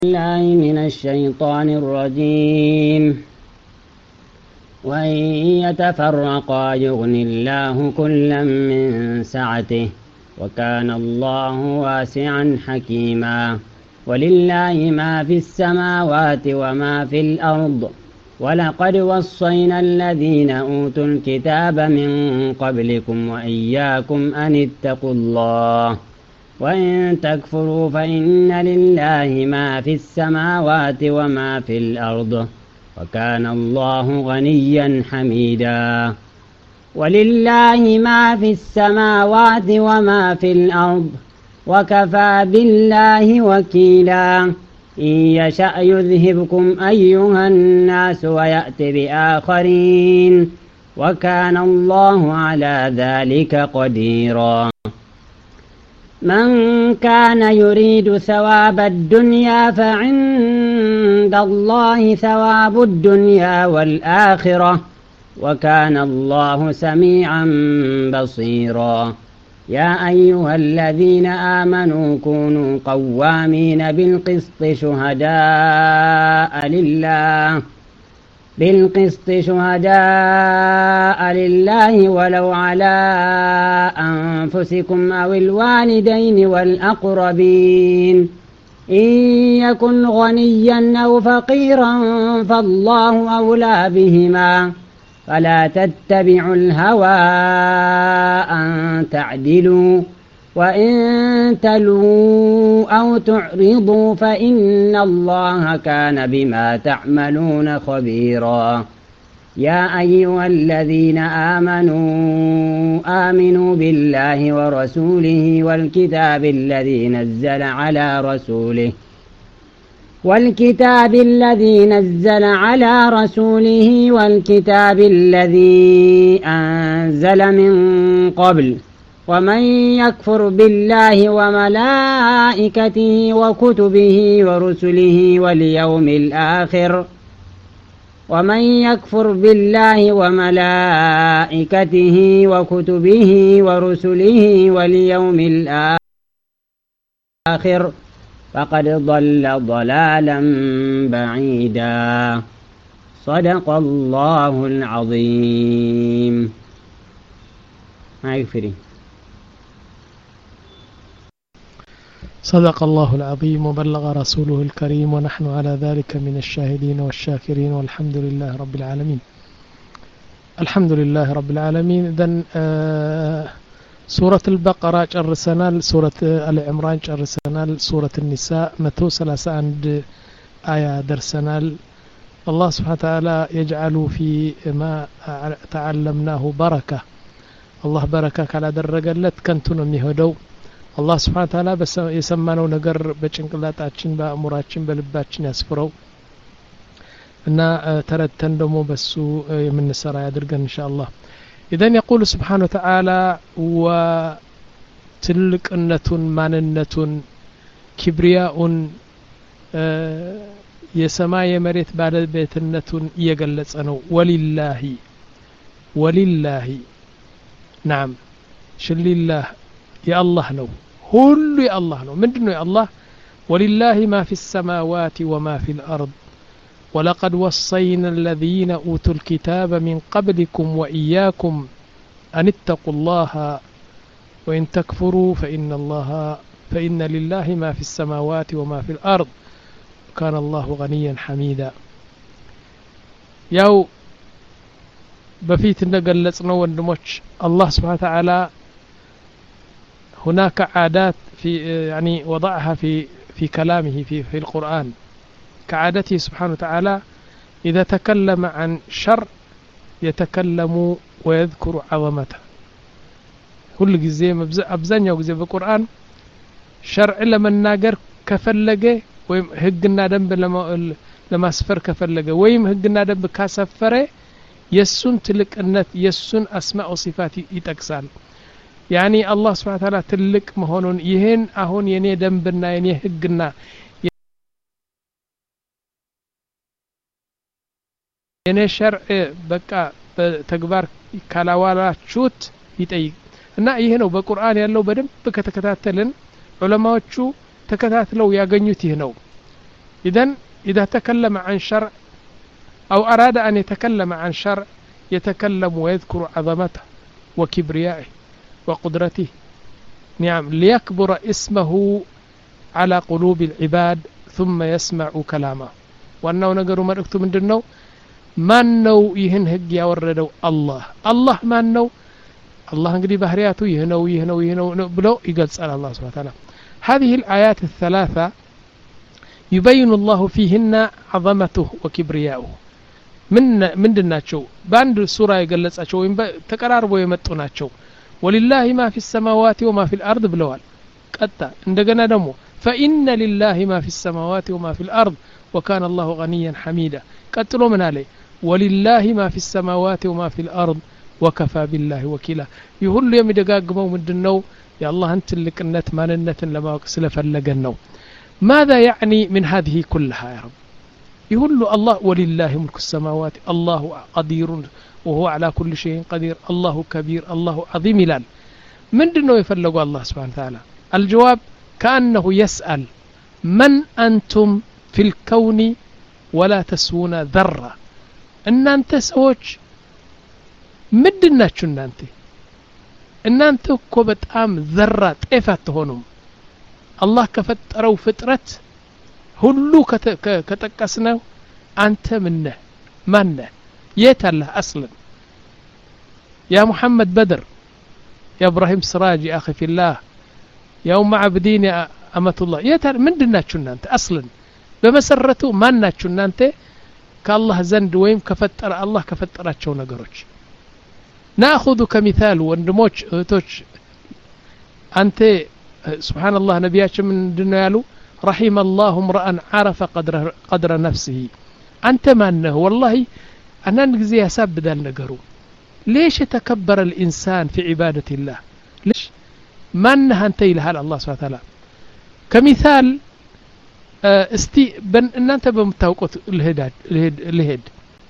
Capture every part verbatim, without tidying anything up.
الله من الشيطان الرجيم وإن يتفرقا يغن الله كلا من سعته وكان الله واسعا حكيما ولله ما في السماوات وما في الأرض ولقد وصينا الذين أوتوا الكتاب من قبلكم وإياكم أن اتقوا الله وإن تكفروا فإن لله ما في السماوات وما في الأرض وكان الله غنيا حميدا ولله ما في السماوات وما في الأرض وكفى بالله وكيلا إن يشأ يذهبكم أيها الناس ويأت بآخرين وكان الله على ذلك قديرا من كان يريد ثواب الدنيا فعند الله ثواب الدنيا والآخرة وكان الله سميعا بصيرا يا أيها الذين آمنوا كونوا قوامين بالقسط شهداء لله بالقسط شهداء لله ولو على أنفسكم أو الوالدين والأقربين إن يكن غنيا أو فقيرا فالله أولى بهما فلا تتبعوا الهوى أن تعدلوا وإن تلووا أو تعرضوا فإن الله كان بما تعملون خبيرا يا أيها الذين آمنوا آمنوا بالله ورسوله والكتاب الذي نزل على رسوله والكتاب الذي نزل على رسوله والكتاب الذي أنزل من قبل ومن يكفر بالله وملائكته وكتبه ورسله واليوم الآخر ومن يكفر بالله وملائكته وكتبه ورسله واليوم الآخر فقد ضل ضلالا بعيدا صدق الله العظيم. ما يكفري. صدق الله العظيم وبلغ رسوله الكريم ونحن على ذلك من الشاهدين والشاكرين والحمد لله رب العالمين. الحمد لله رب العالمين. إذن آه سورة البقرة جرسنال، سورة آل عمران جرسنال، سورة النساء مئة وثلاثة عند آية درسنال. الله سبحانه وتعالى يجعل في ما تعلمناه بركة. الله بركة على درجلت كنتم يهدوا الله سبحانه وتعالى بس يسمانو نجر بچنقلاتاችን በአእምሯችን በልባችን ያስፍረው እና ተረተን ደግሞ በሱ የምንሰራ ያድርገን ኢንሻአላህ። إذن يقول سبحانه وتعالى وتلقنتون ماننتون كبرياء የሰማይ የመሬት ባለቤትነቱን እየገለጸ ነው። ወሊላሂ ወሊላሂ نعم ሽሊላህ የአላህ ነው፣ ሁሉ የአላህ ነው። ምንድነው የአላህ? ولله ما في السماوات وما في الأرض ولقد وصينا الذين أوتوا الكتاب من قبلكم وإياكم أن اتقوا الله وإن تكفروا فإن الله فإن لله ما في السماوات وما في الأرض كان الله غنيا حميدا. ياو بفيت نقلصنا وندموش الله سبحانه وتعالى هناك عادات في يعني وضعها في في كلامه في في القرآن كعادته سبحانه وتعالى إذا تكلم عن شر يتكلم ويذكر عظمته. كل جزء أبزانيا وجزء بالقرآن شرع لما ناجر كفلجة ويم هجنا دم لما لما سفر كفلجة ويم هجنا دم كسفرة يسون تلك النت يسون أسماء وصفات يتكسال. يعني الله سبحانه وتعالى تلك مهون يهن أهون يني دم بنا يني هجنا يني شرع بقى تكبر كلاوالا شوت يتأيي እና ይሄ ነው በቁርአን ያለው በደንብ ከተከታተልን ዑለማዎቹ ተከታትለው ያገኙት ይሄ ነው። إذن إذا تكلم عن شرع أو أراد أن يتكلم عن شرع يتكلم ويذكر عظمته وكبريائه وقدرته نعم ليكبر اسمه على قلوب العباد ثم يسمعوا كلامه وأنه نقروا مرأكتو من دنو ما نو يهن هج يوردو الله الله ما نو الله انقدي بحرياته يهنو يهنو يهنو بلو يقلص على الله سبحانه وتعالى هذه الآيات الثلاثة يبين الله فيهن عظمته وكبرياءه من من دناتشو باند سورة يقلصاتشو وين تقراربو يمطوناتشو ولله ما في السماوات وما في الأرض بلوال قطع عندنا دمو فإن لله ما في السماوات وما في الأرض وكان الله غنيا حميدا قتلوا من عليه ولله ما في السماوات وما في الأرض وكفى بالله وكيلا يقول يوم يدقاقموا من دنو يا الله أنت اللي كنت مالنة لما أكسلف اللقنو ماذا يعني من هذه كلها يا رب يقول له الله ولله ملك السماوات الله قدير وهو على كل شيء قدير الله كبير الله عظيم لان من دنو يفلقوا الله سبحانه وتعالى الجواب كأنه يسأل من أنتم في الكون ولا تسوون ذرة إن أنت سوج مدناتشو إن أنت إن أنت كوبت أم ذرة إفات هونم الله كفتروا فترة هلو كتكسنا أنت منه منه يتله أصلا يا محمد بدر يا إبراهيم سراج يا أخي في الله يا أم عبدين يا أمة الله يتر من دناتشو إن أنت أصلا بمسرته ما ناتشو إن أنت كالله زند ويم كفتر الله كفتراتشو نقروش نأخذ كمثال وندموش توش أنت سبحان الله نبياتش من دنيالو رحم الله امرأ عرف قدر, قدر نفسه أنت ما أنه والله أنا نقزي حساب ذا النقرو ليش يتكبر الإنسان في عبادة الله ليش ما أنها أنت إلها الله سبحانه وتعالى كمثال استي بن ان انت بمتاوقت الهداد الهد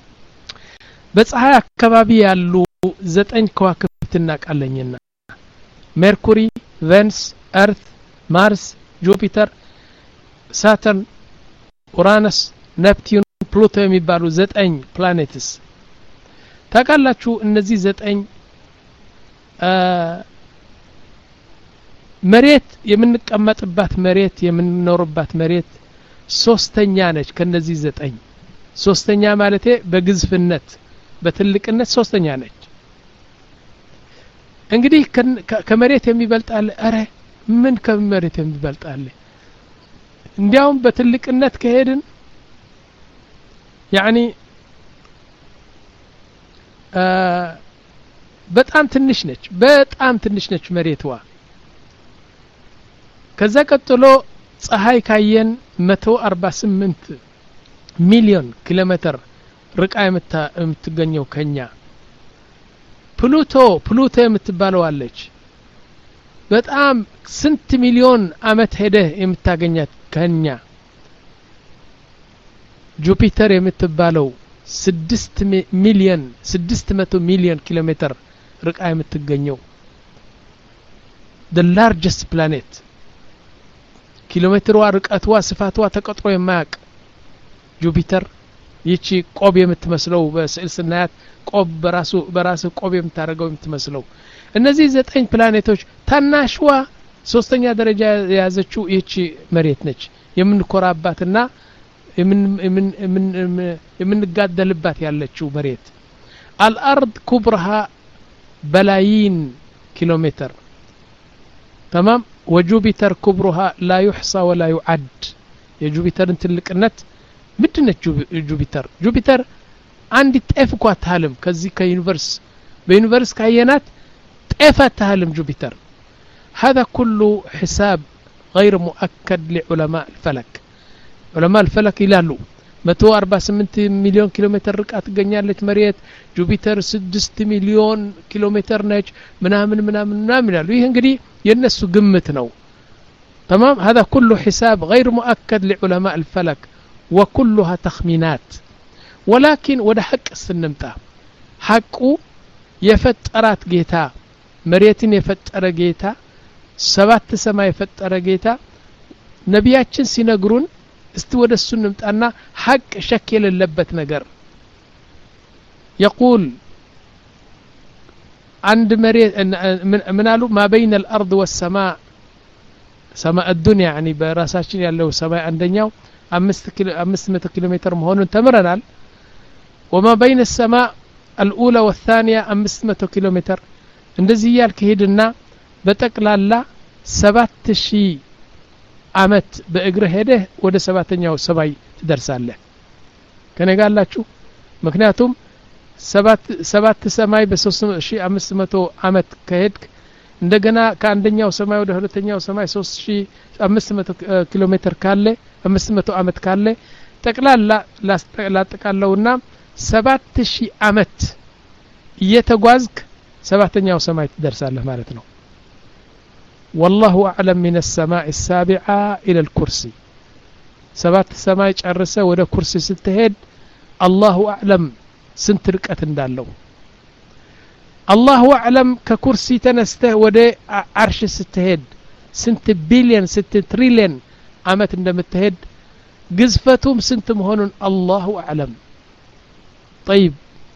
بصحيح አካባቢ ያሉ ዘጠኝ ከዋክብት እናቃለኝና ሜርኩሪ ቬንስ ኤርት ማርስ ጁፒተር ሳተርን ኡራነስ ኔፕቲዩን ፕሉቶ የሚባሉ ዘጠኝ ፕላኔትስ ታቃላችሁ እነዚህ ዘጠኝ መሬት የምንቀመጥባት መሬት የምንኖርባት መሬት ሶስተኛ ነች ከነዚህ ዘጠኝ ሶስተኛ ማለቴ በግዝፍነት በትልቅነት ሶስተኛ ነች እንግዲህ ከመሬት የሚበልጣል አረ ምን ከመሬት የሚበልጣል እንዲያውም በትልቅነት ከሄድን يعني በጣም ትንሽ ነች በጣም ትንሽ ነች መሬትዋ ከዛ ቀጥሎ ፀሐይ ካየን መቶ አርባ ስምንት ሚሊዮን ኪሎ ሜትር ርቃ የምትገኘው ከኛ ፕሉቶ ፕሉቶ የምትባለው አለች በጣም ስንት ሚሊዮን አመት ሄደ የምታገኛት ከኛ ጁፒተር የምትባለው ስድስት ሚሊዮን ስድስት መቶ ሚሊዮን ኪሎ ሜትር ርቃ የምትገኘው the largest planet ኪሎሜትሯ ርቀቷ ስፋቷ ተቀጥሮ የማያቅ ጁፒተር ይቺ ቆብ የምትመስለው በስዕል ስናያት ቆብ በራሱ በራሱ ቆብ የምታረገው የምትመስለው እነዚህ ዘጠኝ ፕላኔቶች ታናሽዋ ሶስተኛ ደረጃ የያዘችው ይቺ መሬት ነች የምንኮራባትና የምን የምን የምንጋደልባት ያለችው መሬት الارض كبرها بلايين كيلومتر تمام وجوبيتر كبرها لا يحصى ولا يعد يا جوبيتر انت لقنت مدنه جوبيتر جوبيتر عندي طيفكوا تعلم كزي كيونيفرس بيونيفرس كاينات طيفه تعلم جوبيتر هذا كله حساب غير مؤكد لعلماء الفلك علماء الفلك يلالو مئة وأربعة وثمانين مليون كيلومتر رقعه تገኛለች መሬት ጁፒተር ስድስት ሚሊዮን ኪሎሜትር ነች ምናምን ምናምን ምናምን ያሉ ይሄ እንግዲህ የነሱ ግምት ነው تمام هذا كله حساب غير مؤكد لعلماء الفلك وكلها تخمينات ولكن وده حق سنمطا حقو يفطرات ጌታ መሬትን የፈጠረ ጌታ ሰባት ሰማይ የፈጠረ ጌታ ነቢያችን ሲነግሩን እስቲ ወደ እሱ እንምጣና ሐቅ ሸክ የሌለበት ነገር يقول عند مريت من قالوا ما بين الأرض والسماء سماء الدنيا يعني براساችን ያለው ሰማይ አንደኛው አምስት መቶ ኪሎ ሜትር መሆኑን ተምረናል وما بين السماء الأولى والثانية አምስት መቶ ኪሎ ሜትር እንደዚህ ያልክ ሄድና በጠቅላላ ሰባት ሺህ አመት በእግር ሄደህ ወደ ሰባተኛው ሰማይ ትደርሳለህ ከነጋላችሁ ምክንያቱም ሰባት ሰባት ሰማይ በሶስት ሺህ አምስት መቶ አመት ከሄድክ እንደገና ከአንደኛው ሰማይ ወደ ሁለተኛው ሰማይ ሶስት ሺህ አምስት መቶ ኪሎ ሜትር ካለ አምስት መቶ አመት ካለ ጠቅላላ ላጠቃለውና ሰባት ሺህ አመት እየተጓዝክ ሰባተኛው ሰማይ ትደርሳለህ ማለት ነው والله أعلم من السماء السابعة إلى الكرسي سبات السماء ጨርሰህ ወደ ኩርሲ ስትሄድ الله أعلم ስንት ርቀት እንዳለው الله أعلم ከኩርሲ ተነስተህ ወደ አርሽ ስትሄድ ስንት ቢሊየን ስንት ትሪሊየን አመት እንደምትሄድ ግዝፈቱም ስንት መሆኑን الله أعلم طيب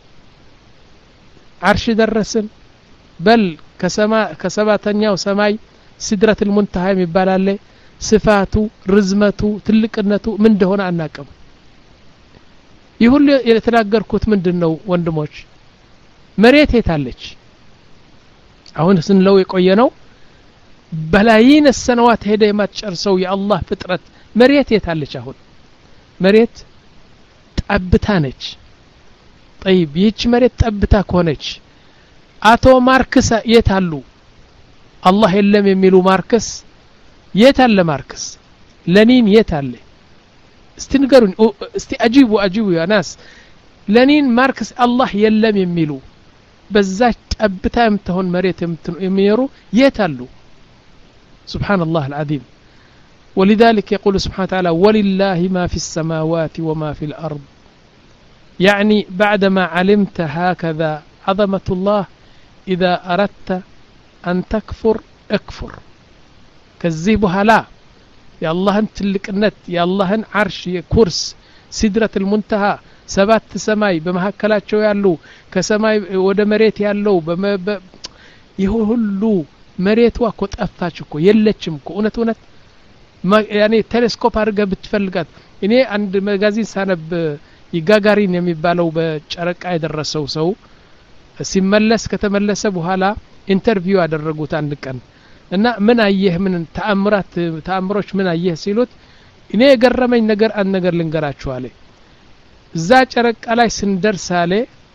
عرش درسن بل كسما كسباتኛው ሰማይ سدرة المنتهى የሚባላል ስፋቱ ርዝመቱ ትልቅነቱ ምን እንደሆነ አናቀም ይሁሉ የተናገርኩት ምንድነው ወንድሞች መሬት የታለች አሁን ስንለው የቆየነው በላይን السنوات ሄደ የማትጨርሰው የአላህ ፍጥረት መሬት የታለች አሁን መሬት ጠብታ ነች طيب ይህች መሬት ጠብታ ከሆነች አቶ ማርክስ የታሉ አላህ የለም የሚሉ ማርክስ የታለ ማርክስ ለኒን የታለ እስቲ ንገሩኝ እስቲ አጂቡ አጂቡ ያ ናስ ለኒን ማርክስ አላህ የለም የሚሉ በዛች ጠብታ የምትሆን መሬት የሚየሩ የታሉ سبحان الله العظيم ولذلك يقول سبحانه وتعالى ولله ما في السماوات وما في الأرض يعني بعدما علمت هكذا عظمة الله إذا أردت أن تكفر اكفر كذبها لا يا الله انت لكنت يا الله عرش كرس سدرة المنتهى سبات سماي بمهكلاتشو يالو كسماي ወደ መሬት ያለው ይሁሉ መሬትዋ እኮ ጠፋች እኮ የለችም እኮ እውነት እውነት ያኔ ቴሌስኮፕ አድርገ ብትፈልጋት እኔ አንድ ማጋዚን ሳነብ ይጋጋሪን የሚባለው በጨረቃ የደረሰው ሰው ሲመለስ ከተመለሰ በኋላ ኢንተርቪው አደረጉት አንድ ቀን እና ምን አየህ ምን ተአምራት ተአምሮች ምን አየህ ሲሉት እኔ የገረመኝ ነገር አንድ ነገር ልንገራችሁ አለ እዛ ጨረቃ ላይ ስንደርስ አለ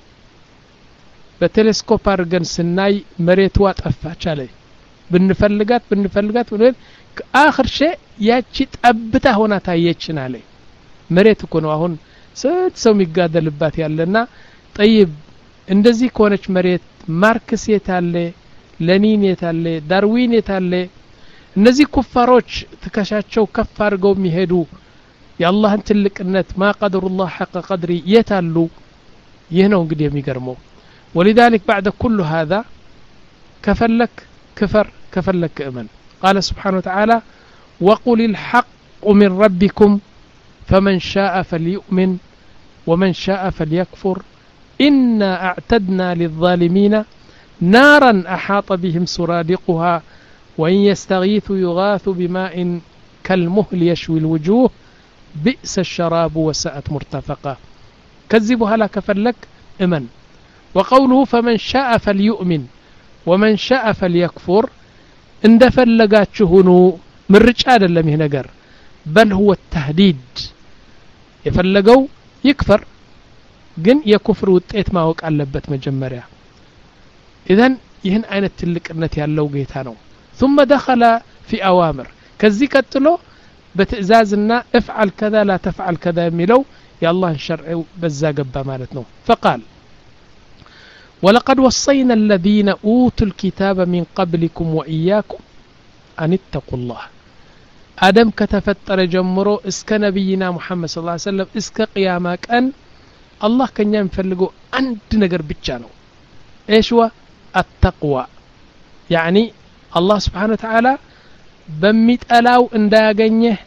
በቴሌስኮፕ አድርገን ስናይ መሬትዋ ጠፋች አለ ብንፈልጋት ብንፈልጋት ወደ አخر شيء ያቺ ጠብታ ሆና ታየችን አለ መሬት እኮ ነው አሁን ስንት ሰው የሚጋደልባት ያለና طيب እንደዚህ ከሆነች መሬት ማርክስ የታለ ለኒን የታለ ዳርዊን የታለ እነዚህ ኩፋሮች ትከሻቸው ከፍ አድርገው የሚሄዱ የአላህን ትልቅነት ما قدر الله حق قدري የታሉ ይህ ነው እንግዲህ የሚገርመው ولذلك بعد كل هذا كفلك كفر كفلك امن قال سبحانه وتعالى وقل الحق من ربكم فمن شاء فليؤمن ومن شاء فليكفر إنا أعتدنا للظالمين نارا أحاط بهم سرادقها وإن يستغيثوا يغاثوا بماء كالمهل يشوي الوجوه بئس الشراب وساءت مرتفقا كذبها لا كفلك امن وقوله فمن شاء فليؤمن ومن شاء فليكفر اندفلقاتشه من رجال لم ينقر بل هو التهديد يفلقوا يكفر ግን የኩፍር ውጤት ማወቅ አለበት መጀመሪያ ኢዘን ይህን አይነት ትልቅነት ያለው ጌታ ነው ثم دخل في اوامر ከዚህ ቀጥሎ በትዕዛዝና افعل كذا لا تفعل كذا የሚለው የአላህን ሸርዕ በዛ ገባ ማለት ነው فقال ولقد وصينا الذين اوتوا الكتاب من قبلكم واياكم ان اتقوا الله ادم ከተፈጠረ ጀምሮ እስከ ነብይና መሐመድ ሰለላሁ ዐለይሂ ወሰለም እስከ ቂያማ ቀን الله كان ينفلقو عند نجر بتشانو ايش هو التقوى يعني الله سبحانه وتعالى بميت الاو اندا يغنيه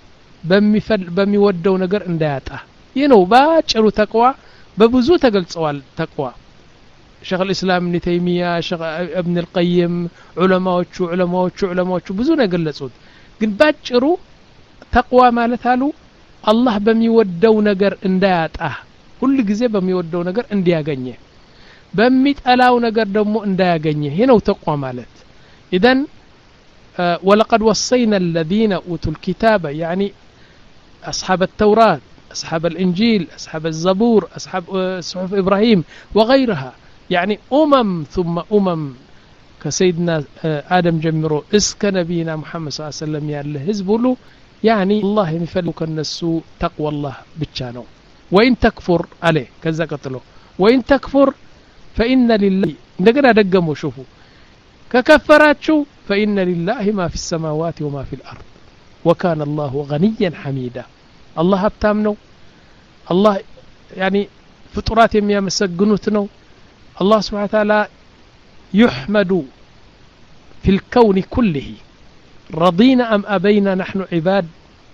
በሚፈል በሚወደው ነገር እንዳያጣ ይህ ነው ባጭሩ ተቅዋ በብዙ ተገልጸዋል ተቅዋ ሸይኽ الاسلام ابن تيميه ሸይኽ ابن القيم ዑለማዎቹ ዑለማዎቹ ዑለማዎቹ ብዙ ነው ገለጹት ግን ባጭሩ ተቅዋ ማለት አሉ አላህ በሚወደው ነገር እንዳያጣ ሁሉ ጊዜ በሚወደው ነገር እንዲያገኘ በሚጠላው ነገር ደግሞ እንዳያገኘ ይሄ ነው ተቅዋ ማለት اذا ولقد وصينا الذين اوتوا الكتاب يعني اصحاب التوراة اصحاب الانجيل اصحاب الزبور اصحاب صحف ابراهيم وغيرها يعني امم ثم امم كسيدنا ادم جمرو اسك نبينا محمد صلى الله عليه وسلم ياله حزب له يعني الله يفلك النسو تقوى الله بتشانو وان تكفر عليه كذا قتله وان تكفر فان لله እንደገና ደገሙ شوفوا ككفراتشو فإن لله ما في السماوات وما في الأرض وكان الله غنيا حميدا الله هبتامنو الله يعني فطرات يميا مسجنوتنو الله سبحانه وتعالى يحمد في الكون كله رضينا أم أبينا نحن عباد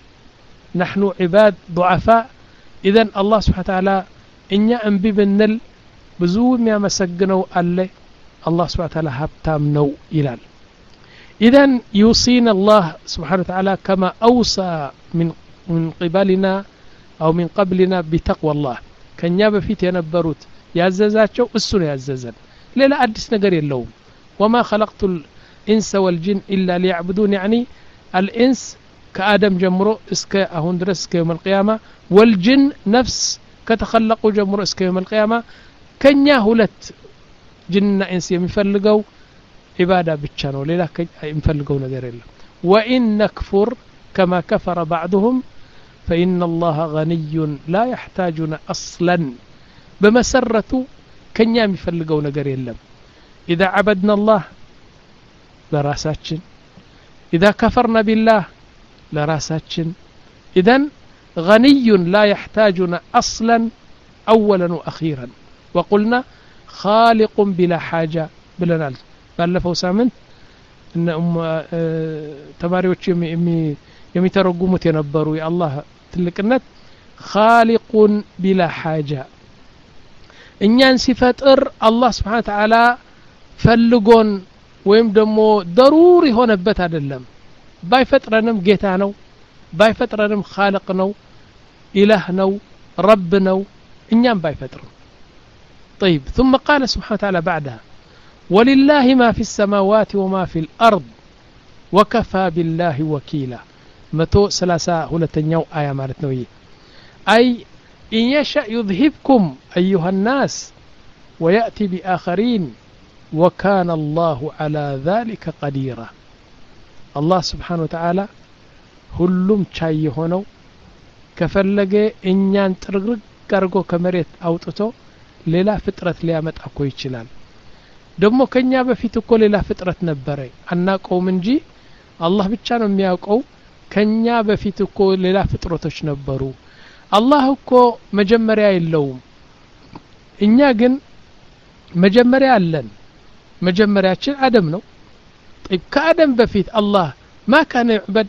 نحن عباد ضعفاء إذن الله سبحانه وتعالى إنيا أنبي بنل بزوم يا مسجنو الله الله سبحانه وتعالى هبتام نو إلال إذن يوصينا الله سبحانه وتعالى كما أوصى من من قبلنا أو من قبلنا بتقوى الله كان ياب في تنبروت يعززاتشو السنة يعززن لا أدس نقر اللوم وما خلقت الإنس والجن إلا ليعبدون يعني الإنس كآدم جمرو اسك أهون درس يوم القيامة والجن نفس كتخلقوا جمرو اسك يوم القيامة كان يهولت جنة إنس يمفلقوا عبادة بتشانو ليلا يمفلقوا نقر الله وإن نكفر كما كفر بعضهم فإن الله غني لا يحتاجنا أصلا بمسرة كن يمفلقوا نقر الله إذا عبدنا الله لراساتشن إذا كفرنا بالله لراساتشن إذن غني لا يحتاجنا أصلا أولا وأخيرا وقلنا خالق بلا حاجة بلنال ባለፈው ሳምንት እነ ኡም ተማሪዎች የሚተረጉሙት የነበሩ የአላህ ትልቅነት خالق بلا حاجة እኛን ሲፈጥር አላህ Subhanahu Wa Ta'ala ፈልጎን ወይም ደግሞ ضروري ሆነበት አይደለም ባይፈጥረንም ጌታ ነው ባይፈጥረንም خالق ነው ኢላህ ነው ረብ ነው እኛም ባይፈጥረን طيب ثم قال سبحانه وتعالى بعدها ولله ما في السماوات وما في الأرض وكفى بالله وكيلا متو سلاسة هلتنيو آية مالتنوية أي إن يشأ يذهبكم أيها الناس ويأتي بآخرين وكان الله على ذلك قديرا الله سبحانه وتعالى هلوم شاي هونو كفلق إنيان ترقرق كارغو كمريت أوتوتو للا فترة ليامت أكو يتشلال ደሞ ከኛ በፊት እኮ ሌላ ፍጥረት ነበረ አናቀውም እንጂ አላህ ብቻ ነው የሚያውቀው ከኛ በፊት እኮ ሌላ ፍጥረቶች ነበሩ አላህ እኮ መጀመሪያ የለውም እኛ ግን መጀመሪያ አለን መጀመሪያችን አደም ነው طيب ከአደም በፊት አላህ ما كان يعبد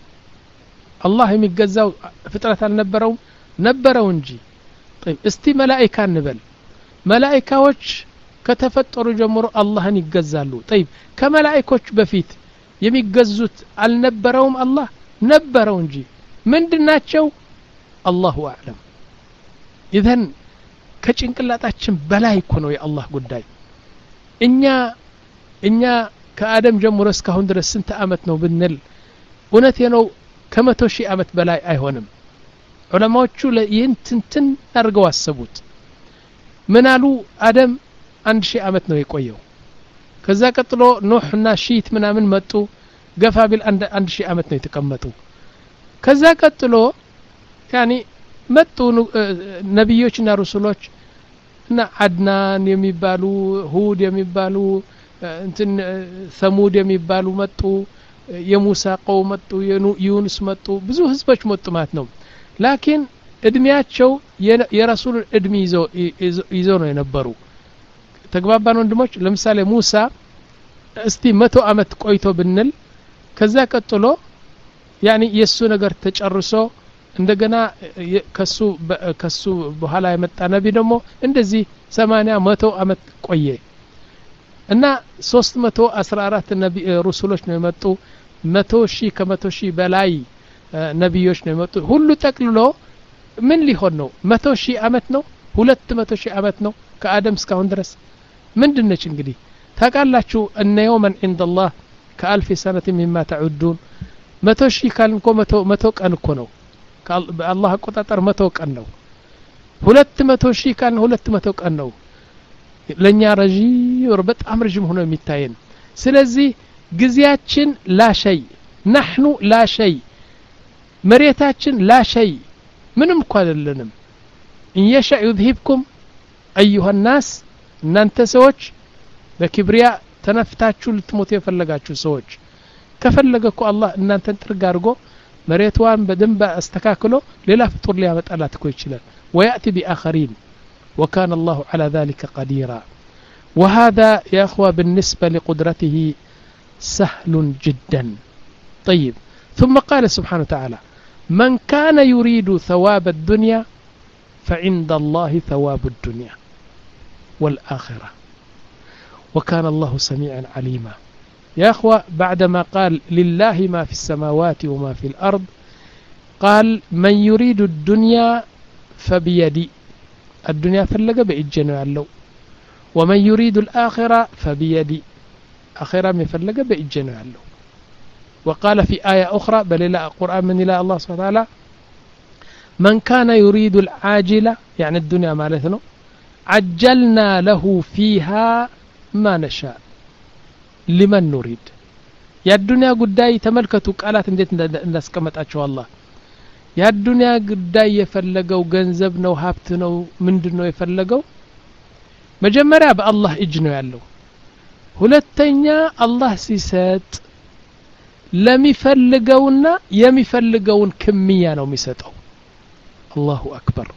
አላህ የሚገዛው ፍጥረት አልነበረው ነበረው እንጂ طيب እስቲ መላእክት እንበል መላእክቶች ከተፈጠሩ ጀምሮ አላህን ይገዛሉ طيب ከመላእክቶች በፊት የሚገዙት አልነበረውም አላህ ነበረው እንጂ ምንድናቸው አላሁ አዕለም ኢዘን ከጭንቅላታችን በላይ እኮ ነው የአላህ ጉዳይ እኛ እኛ ከአደም ጀምሮ እስካሁን ድረስ ስንት አመት ነው ብንል እውነቴ ነው ከመቶ ሺህ አመት በላይ አይሆንም ዑለማዎቹ ለይህን ትንትን አድርገው አሰቡት ምን አሉ አደም አንድ ሺህ አመት ነው የቆየው ከዛ ቀጥሎ ኖህና ሺት ምናምን መጡ ገፋ ቢል አንድ አንድ ሺህ አመት ነው የተቀመጡ ከዛ ቀጥሎ ያኒ መጡ ነብዮችና ረሱሎች እና አድናን የሚባሉ ሁድ የሚባሉ እንትን ሰሙድ የሚባሉ መጡ የሙሳ ቀውም መጡ የዩኑስ መጡ ብዙ ህዝቦች መጡ ማለት ነው ላኪን እድሜያቸው የረሱል እድሜ ይዞ ይዞ ነው የነበሩ ተግባባን ወንድሞች ለምሳሌ ሙሳ እስቲ መቶ አመት ቆይቶ ብንል ከዛ ቀጥሎ يعني የሱ ነገር ተጨርሶ እንደገና ከሱ ከሱ በኋላ የመጣ ነብይ ደግሞ እንደዚህ ሰማንያ መቶ አመት ቆየ እና ሶስት መቶ አስራ አራት ነብይ ሩሱሎች ነው የመጡ መቶ ሺህ ከመቶ ሺህ በላይ ነብዮች ነው የመጡ ሁሉ ጠቅልሎ ምን ሊሆን ነው መቶ ሺህ አመት ነው ሁለት መቶ ሺህ አመት ነው ከአደም እስካሁን ድረስ ምንድነች እንግዲህ ታቃላችሁ እነ يوما عند الله كألف سنة مما تعدون መቶ ሺህ ካልንኮ መቶ መቶ ቀን እኮ ነው በአላህ አቆጣጠር መቶ ቀን ነው ሁለት መቶ ሺህ ካልን ሁለት መቶ ቀን ነው ለኛ ረጂም በጣም ረጂም ሆኖ የሚታየን ስለዚህ ግዚያችን ላሸይ نحن لا شيء መሬታችን لا شيء ምንም እኮ አይደለንም ان يشاء يذهبكم ايها الناس እናንተ ሰዎች በክብሪያ ተነፍታችሁ ልትሞቱ የፈለጋችሁ ሰዎች ከፈለገኩ አላህ እናንተን ጥርግ አድርጎ መሬቷን በደንብ አስተካክሎ ሌላ ፍጡር ሊያመጣላት እኮ ይችላል وياتي باخرين وكان الله على ذلك قديرا وهذا يا اخوه بالنسبه لقدرته سهل جدا طيب ثم قال سبحانه وتعالى من كان يريد ثواب الدنيا فعند الله ثواب الدنيا والآخرة وكان الله سميعا عليما يا أخوة بعدما قال لله ما في السماوات وما في الأرض قال من يريد الدنيا فبيدي الدنيا فلق بإجنو يالو ومن يريد الآخرة فبيدي آخرة مفلق بإجنو يالو وقال في آية أخرى بل إلى القرآن من إلى الله سبحانه وتعالى من كان يريد العاجلة يعني الدنيا مالتنا عجلنا له فيها ما نشاء لمن نريد يا الدنيا قداي تملكتوا قالات انديت እንዳስቀመጣቸው አላህ ያ الدنيا قداي የፈለገው ገንዘብ ነው ሀብት ነው ምንድነው የፈለገው መጀመሪያ በአላህ እጅ ነው ያለው ሁለተኛ አላህ ሲሰጥ ለሚፈልገውና የሚፈልገውን ክምያ ነው የሚሰጠው አላሁ አክበር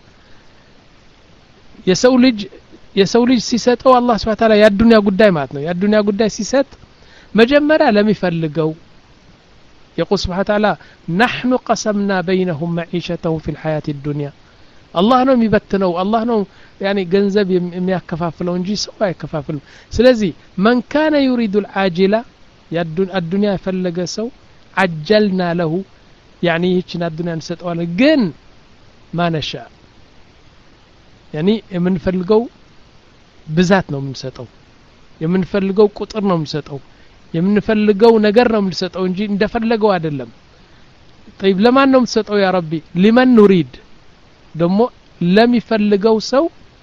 የሰው ልጅ የሰው ልጅ ሲሰጠው አላህ Subhanahu Wa Ta'ala የዱንያ ጉዳይ ማለት ነው የዱንያ ጉዳይ ሲሰጥ መጀመሪያ ለሚፈልገው يقول سبحانه وتعالى نحن قسمنا بينهم معيشتهم في الحياة الدنيا الله ነው የሚበትነው الله ነው يعني ገንዘብ የሚያከፋፍለው እንጂ ሰው አይከፋፍልም ስለዚህ من كان يريد العاجلة الدنيا يفلق سو عجلنا له يعني يجينا الدنيا نسطዋለን ግን ما نشاء يعني የምንፈልገው ብዛት ነው የምንሰጠው የምንፈልገው ቁጥር ነው የምንሰጠው የምንፈልገው ነገር ነው የምንሰጠው እንጂ እንደፈለገው አይደለም طيب ለማን ነው የምንሰጠው ያ ረቢ لمن نريد ደሞ ለሚፈልገው ሰው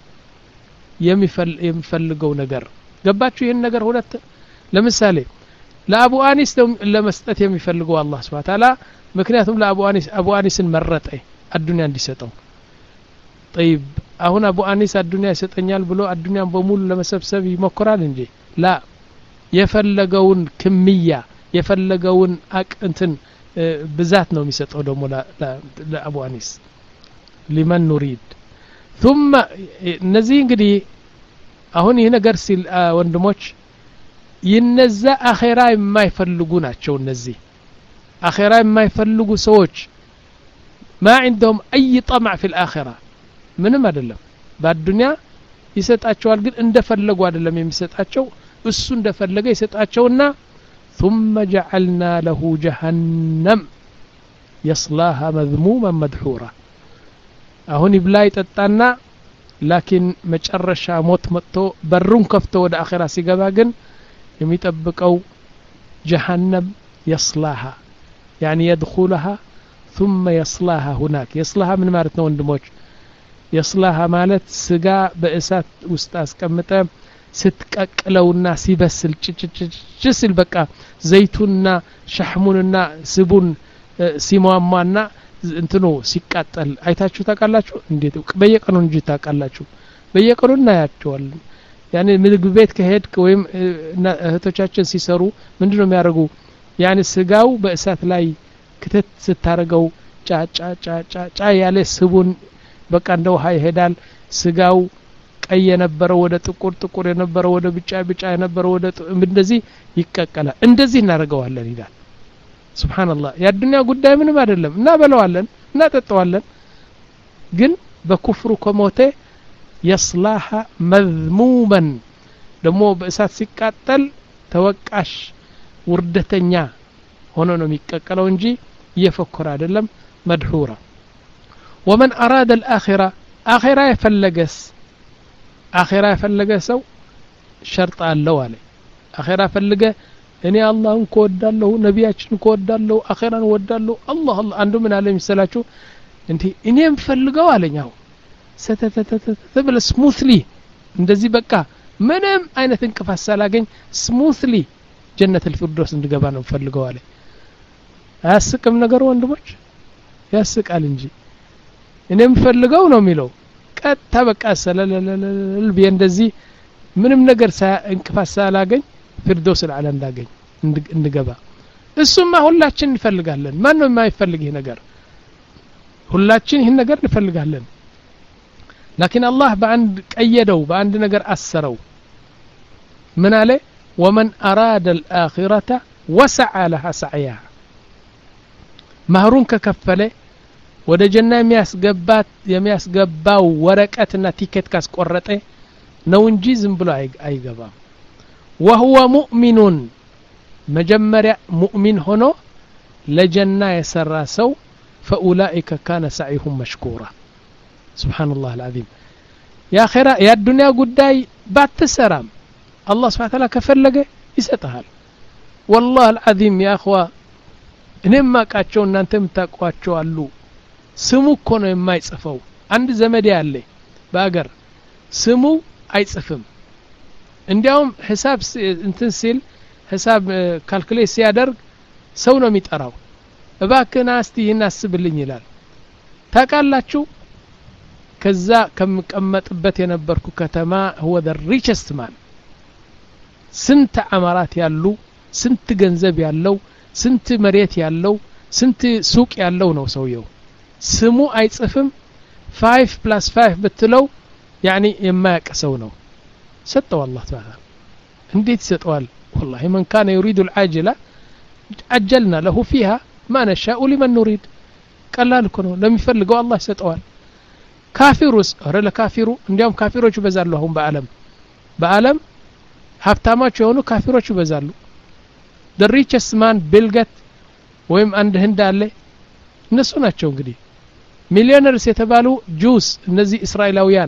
የሚፈልገው ነገር ገባችሁ ይሄን ነገር ሁለት ለምሳሌ ለአቡ አኒስ ለመስጠት የሚፈልገው አላህ Subhanahu Wa Ta'ala ምክንያቱም ለአቡ አኒስ አቡ አኒስን መረጠ አዱንያ እንዲሰጠው طيب አሁን አቡ አኒስ አዱንያ ይሰጠኛል ብሎ አዱንያን በሙሉ ለመሰብሰብ ይሞክራል እንጂ ላ የፈለገውን ክምያ የፈለገውን አቅንትን ብዛት ነው የሚሰጠው ደሞ ለአቡ አኒስ لمن نريد ثم እነዚህ እንግዲህ አሁን ይሄ ነገር ሲል ወንድሞች ይነዛ አኺራ የማይፈልጉ ናቸው እነዚህ አኺራ የማይፈልጉ ሰዎች ما عندهم اي طمع في الاخره ምንም አይደለም በአዱንያ ይሰጣቸዋል ግን እንደፈለጉ አይደለም የሚሰጣቸው እሱ እንደፈለገ ይሰጣቸውና ثم جعلنا له جهنم يصلاها مذموما مدحورا አሁን ይብላይ ጠጣና لكن መጨረሻ ሞት መጥቶ በሩን ከፍቶ ወደ አኺራ ሲገባ ግን የሚጠብቀው جهنم يصلاها يعني يدخلها ثم يصلاها هناك يصلاها من ማለት ነው ወንድሞች يصلاها ማለት ስጋ በእሳት ውስጥ አስቀምጠ ስትቀቅለውና ሲበስል ጭጭጭጭ በቃ ዘይቱንና ሸህሙንና ስቡን ሲሟሟና እንትኑ ሲቃጠል አይታችሁ ታቃላችሁ እንዴት በየቀኑ እንጂ ታቃላችሁ በየቀኑና ያቸዋል ያኔ ምግብ ቤት ከሄድክ ወይም እህቶቻችን ሲሰሩ ምንድነው የሚያደርጉ ያኔ ስጋው በእሳት ላይ ክትት ስታረገው ጫጫ ጫጫ ጫ ያለ ስቡን በቃ እንደው ሃይ ሄዳል ስጋው ቀይ የነበረው ወደ ጥቁር ጥቁር የነበረው ወደ ብጫ ብጫ የነበረው ወደ እንደዚህ ይቀቀላል እንደዚህ እናደርገዋለን ይላል ሱብሃንአላህ የዱንያ ጉዳይ ምንም አይደለም እና በለዋለን እና ተጠዋለን ግን በኩፍሩ ከሞተ يصلاح مذموما ደሞ በእሳት ሲቃጠል ተወቃሽ ውርደተኛ ሆኖ ነው የሚቀቀለው እንጂ እየፈከረ አይደለም مدحورا ومن أراد الآخرة آخرة يفلقس آخرة يفلقسو شرط አለው አለ آخرة فلقه እኔ አላህን ኮወዳለሁ ነቢያችን ኮወዳለሁ አኺራን ወዳለሁ አላህ አላህ አንዱ ምን አለ የሚሰላችሁ እንዴ እኔም ፈልገው አለኛው ሰተተተተበለ ስሙትሊ እንደዚህ በቃ ምንም አይነት እንቅፋት ሳላገኝ ስሙትሊ ጀነት الفردوس እንድገባ ነው ፈልገው አለ አያስቅም ነገር ወንድሞች ያስቃል እንጂ እኔም ፈልገው ነው የሚለው ቀጣ በቃ ሰለለለል በእንደዚህ ምንም ነገር እንቅፋት ሳላገኝ ፍርዶስ العالم እንዳገኝ እንድገባ እሱማ ሁላችን እንፈልጋለን ማን ነው የማይፈልግ ይሄ ነገር ሁላችን ይሄን ነገር እንፈልጋለን لكن الله በአንድ ቀየደው በአንድ ነገር አሰረው ምን አለ ومن أراد الآخرة وسعى لها سعيها مهرون ከከፈለ ወደ ጀና የሚያስገባት የሚያስገባው ወረቀትና ቲኬት ካስቆረጠ ነው እንጂ ዝም ብሎ አይገባም وهو مؤمن مجمريا مؤمن هنا لجنة يسرى سو فأولئك كان سعيهم مشكورا سبحان الله العظيم يا خيرا يا الدنيا قداي بعد تسرام الله سبحانه وتعالى كفلقه يستهل والله العظيم يا أخوة إنما كاتشون نانتم تاقواتشو اللو سمو كونو يما يصفو عند زمدي علي باقر سمو አይጽፍም እንዲያውም ሂሳብ እንትን ሲል ሂሳብ ካልኩሌት ሲያደርግ ሰው ነው የሚጠራው እባክና እስቲ እናስብልኝ ይላል ታቃላችሁ ከዛ ከመቀመጥበት የነበርኩ ከተማ هو the richest man ስንት አማራት ያሉ ስንት ገንዘብ ያለው ስንት መሬት ያለው ስንት ሱቅ ያለው ነው ሰውየው ስሙ አይጽፍም five plus five ብትለው يعني የማያውቅ ሰው ነው ሰጠው አላህ ተዓላ እንዴት ይሰጠዋል والله من كان يريد العاجله عجلنا له فيها ما نشاء لمن نريد ቀላል እኮ ነው ለሚፈልገው አላህ ይሰጠዋል ካፊሩስ አረ ለካፊሩ እንዲያውም ካፊሮች ይበዛሉ አሁን በአለም በአለም ሀብታማቸው የሆኑ ካፊሮች ይበዛሉ the richest man Bill Gates ወይም አንድ ህንድ አለ እነሱ ናቸው እንግዲህ ሚሊዮነርስ የተባሉ ጁስ እነዚህ እስራኤላውያን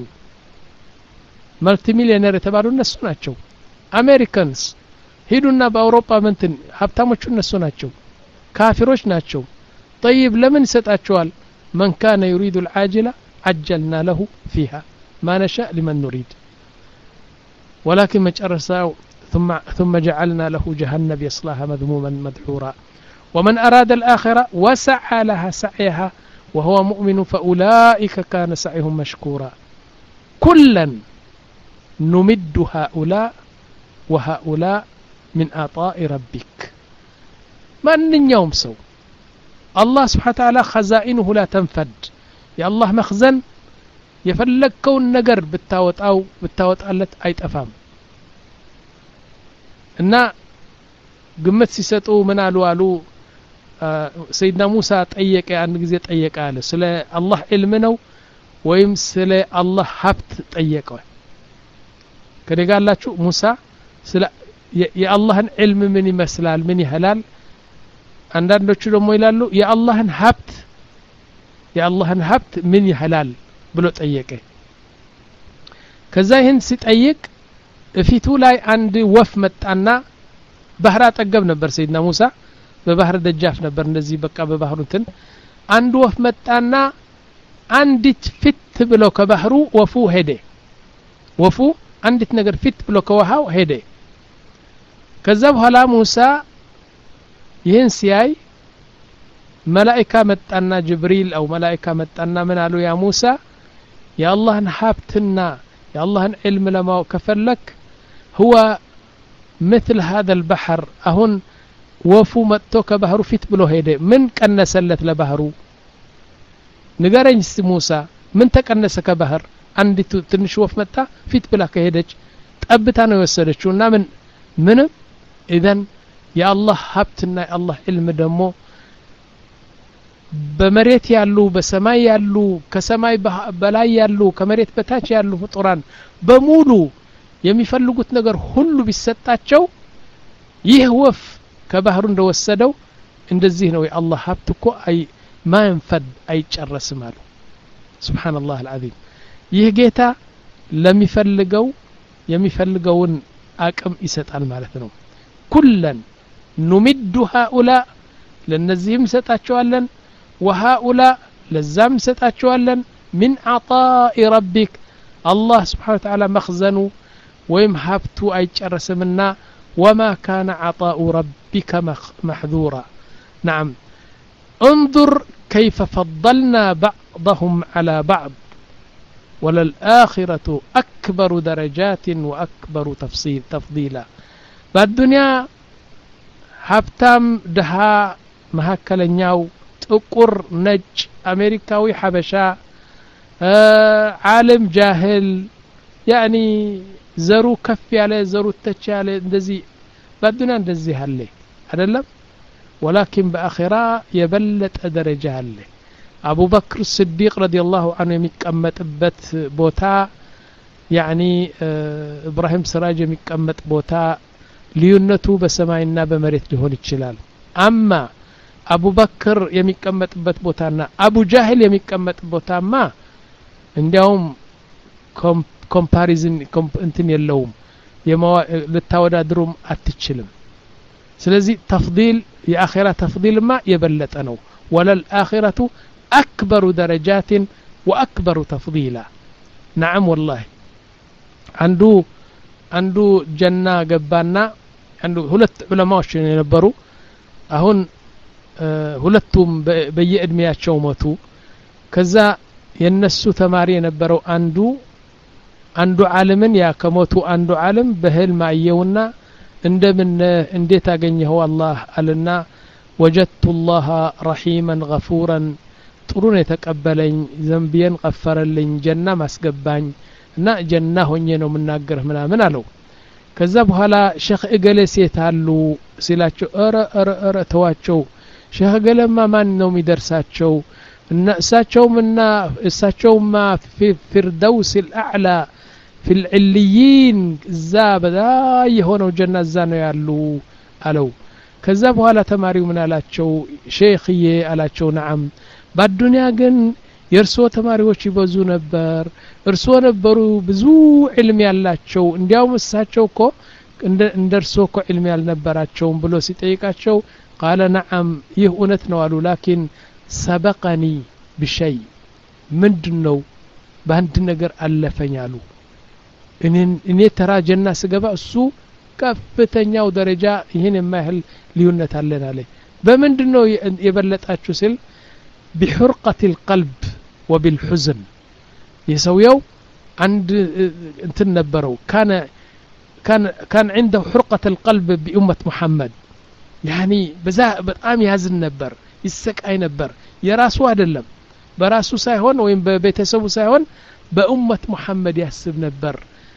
መልቲ ሚሊዮነር የተባሉ እነሱ ናቸው አሜሪካንስ ሄዱና በአውሮፓ መንትን ሀብታሞቹ እነሱ ናቸው ካፊሮች ናቸው طيب ለምን ይሰጣቸዋል من كان يريد العاجله عجلنا له فيها ما نشاء لمن نريد ولكن مجرساو ثم ثم جعلنا له جهنم يصلاها مذموما مدحورا ومن أراد الآخرة وسعى لها سعيها وهو مؤمن فأولئك كان سعيهم مشكورا كلا نمد هؤلاء وهؤلاء من عطاء ربك من يوم سو الله سبحانه وتعالى خزائنه لا تنفد يا الله مخزن يفلكون نجر بالتاوت أو بالتاوت قالت أيت أفهم إن قمت سيساتو من قالوا قالوا آه سيدنا موسى تأيك عن جزية تأيك قال سلا الله علمنا ويم سلا الله حبت تأيكه كده قال لا شو موسى سلا يا الله علم مني مسلال مني هلال عندنا شو لو يلالو يا الله حبت يا الله حبت مني هلال بلو تأيكه كذا هن ستأيك في تولاي عند وف متأنا بحرات أجاب نبر سيدنا موسى ببحر دجاف نبر نزي بقى ببحرتن عند وف متأنا عندت فت بلو كبحرو وفو هدي وفو عندت نجر فت بلو كوهاو هدي كذب هلا موسى ينسياي ملائكة متأنا جبريل أو ملائكة متأنا من قالوا يا موسى يا الله نحابتنا يا الله علم لما كفلك هو مثل هذا البحر أهون وفو متوك بحر فيت بلو هيدي من كنسلت لبحرو نقارن موسى من تكنسك بحر عندي تنش وف متا فيت بلا كهيدج تأبتانا يوسدشونا من من إذن يا الله ሀብትና የአላህ علم ደግሞ በመሬት ያሉ በሰማይ ያሉ ከሰማይ በላይ ያሉ ከመሬት በታች ያሉ ፍጡራን በሙሉ የሚፈልጉት ነገር ሁሉ ቢሰጣቸው ይህ ወፍ ከባህሩ እንደወሰደው እንደዚህ ነው የአላህ ሀብት እኮ አይ ማንፈድ አይጨረስም አሉ ሱብሃንአላህ العظيم ይህ ጌታ ለሚፈልገው የሚፈልገውን አቅም ይሰጣል ማለት ነው ኩለን ኑሚዱ هؤلاء ለነዚህም ሰጣቸዋለን وهؤلاء لزام ستاتشوالن من عطاء ربك الله سبحانه وتعالى مخزن ويم هابتو ايچرسمنا وما كان عطاء ربك محذورا نعم انظر كيف فضلنا بعضهم على بعض وللآخرة أكبر درجات وأكبر تفصيل تفضيلا بالدنيا هابتام دها مهكلنياو ጥቁር ነጭ አሜሪካዊ ሐበሻ ዓለም ጃህል يعني ዘሩ ከፍ ያለ ዘሩ ተች ያለ እንደዚህ በዱንያ እንደዚህ አለ አይደለም ولكن በአኺራ የበለጠ ደረጃ አለ አቡ በክር ሲዲቅ ረዲየላሁ ዐንሁ የሚቀመጥበት ቦታ يعني ኢብራሂም ስራጅ የሚቀመጥ ቦታ ልዩነቱ በሰማይና በመሬት ሊሆን ይችላል አማ አቡ በክር የሚቀመጥበት ቦታና አቡ ጃህል የሚቀመጥ ቦታማ እንዲያውም ኮምፓሪዝን እንትን የለውም ልታወዳድሩም አትችልም ስለዚህ ተፍዲል የአኺራ ተፍዲልማ የበለጠ ነው ወለል አኺረቱ አክበሩ ደረጃት ወአክበሩ ተፍዲላ نعم والله አንዱ አንዱ ጀና ገባና አንዱ ሁለት ዑለማዎች የነበሩ አሁን ሁለቱም በየእድሜያቸው ሞቱ ከዛ የነሱ ተማሪ የነበረው አንዱ አንዱ ዓለምን ያ ከሞቱ አንዱ ዓለም በህልም አየውና እንደምን እንዴት አገኘው አላህ አለና وجدت الله رحيما غفورا ጥሩን የተቀበለኝ ዘንቢየን ቀፈረልኝ ጀና ማስገባኝ እና ጀና ሆኜ ነው መናገር ምናምን አለው ከዛ በኋላ ሼክ እገሌ ሲታሉ ሲላቸው አረ አረ አረ ተዋቸው ሼክ ገለማ ማን ነው የሚደርሳቸው እና እሳቸውምና እሳቸውማ ፊርደውስ الأعلى في العليين ዛበዳ የሆነው ጀና እዛ ነው ያሉ አለው ከዛ በኋላ ተማሪው ምን አላቸው ሼክዬ አላቸው ነዓም በዱንያ ግን የርሶ ተማሪዎች ይበዙ ነበር እርሶ ነበሩ ብዙ ዒልም ያላቸው እንዲያውም እሳቸው እኮ እንደርሶ እኮ ዒልም ያልነበራቸው ብሎ ሲጠይቃቸው قال نعم ይህ እውነት ነው አሉ لكن سبقني بشيء ምንድነው በአንድ ነገር አለፈኝ አሉ እኔ እኔ ተራ ጀና ስገባ እሱ ከፍተኛው ደረጃ ይሄን የማይል ሊዩነት አለን አለ በምንድነው የበለጣችሁ ሲል بحرقة القلب وبالحزن يسويو عند انتن نبرو كان كان كان عنده حرقة القلب بأمة محمد يعني بزا بطعام يهزن نبر يسك اي نبر يراسو عدلم براسو سايهون وين ببيتسبو سايهون بأمة محمد يحسب نبر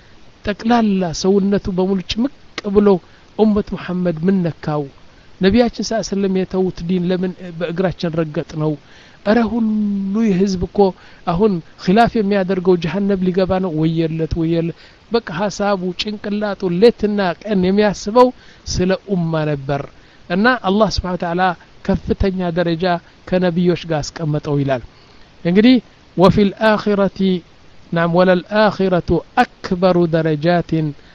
تقلالا سونته بمولو چمك بلو أمة محمد من نكاو ነቢያችን ሰለላሁ ዐለይሂ ወሰለም የተውት ዲን ለምን በእግራችን ረገጥ ነው አረ ሁሉ የህዝብ እኮ አሁን ኺላፍ የሚያደርገው ጀሃነም ሊገባ ነው ወየለት ወየለ በቃ ሐሳቡ ጭንቅላቱ ለትና ቀን የሚያስበው ስለ ኡማ ነበር እና አላህ Subhanahu Wa Ta'ala ከፍተኛ ደረጃ ከነብዮች ጋር አስቀመጠው ይላል እንግዲህ وفي الآخرة نعم ولا الآخرة أكبر درجات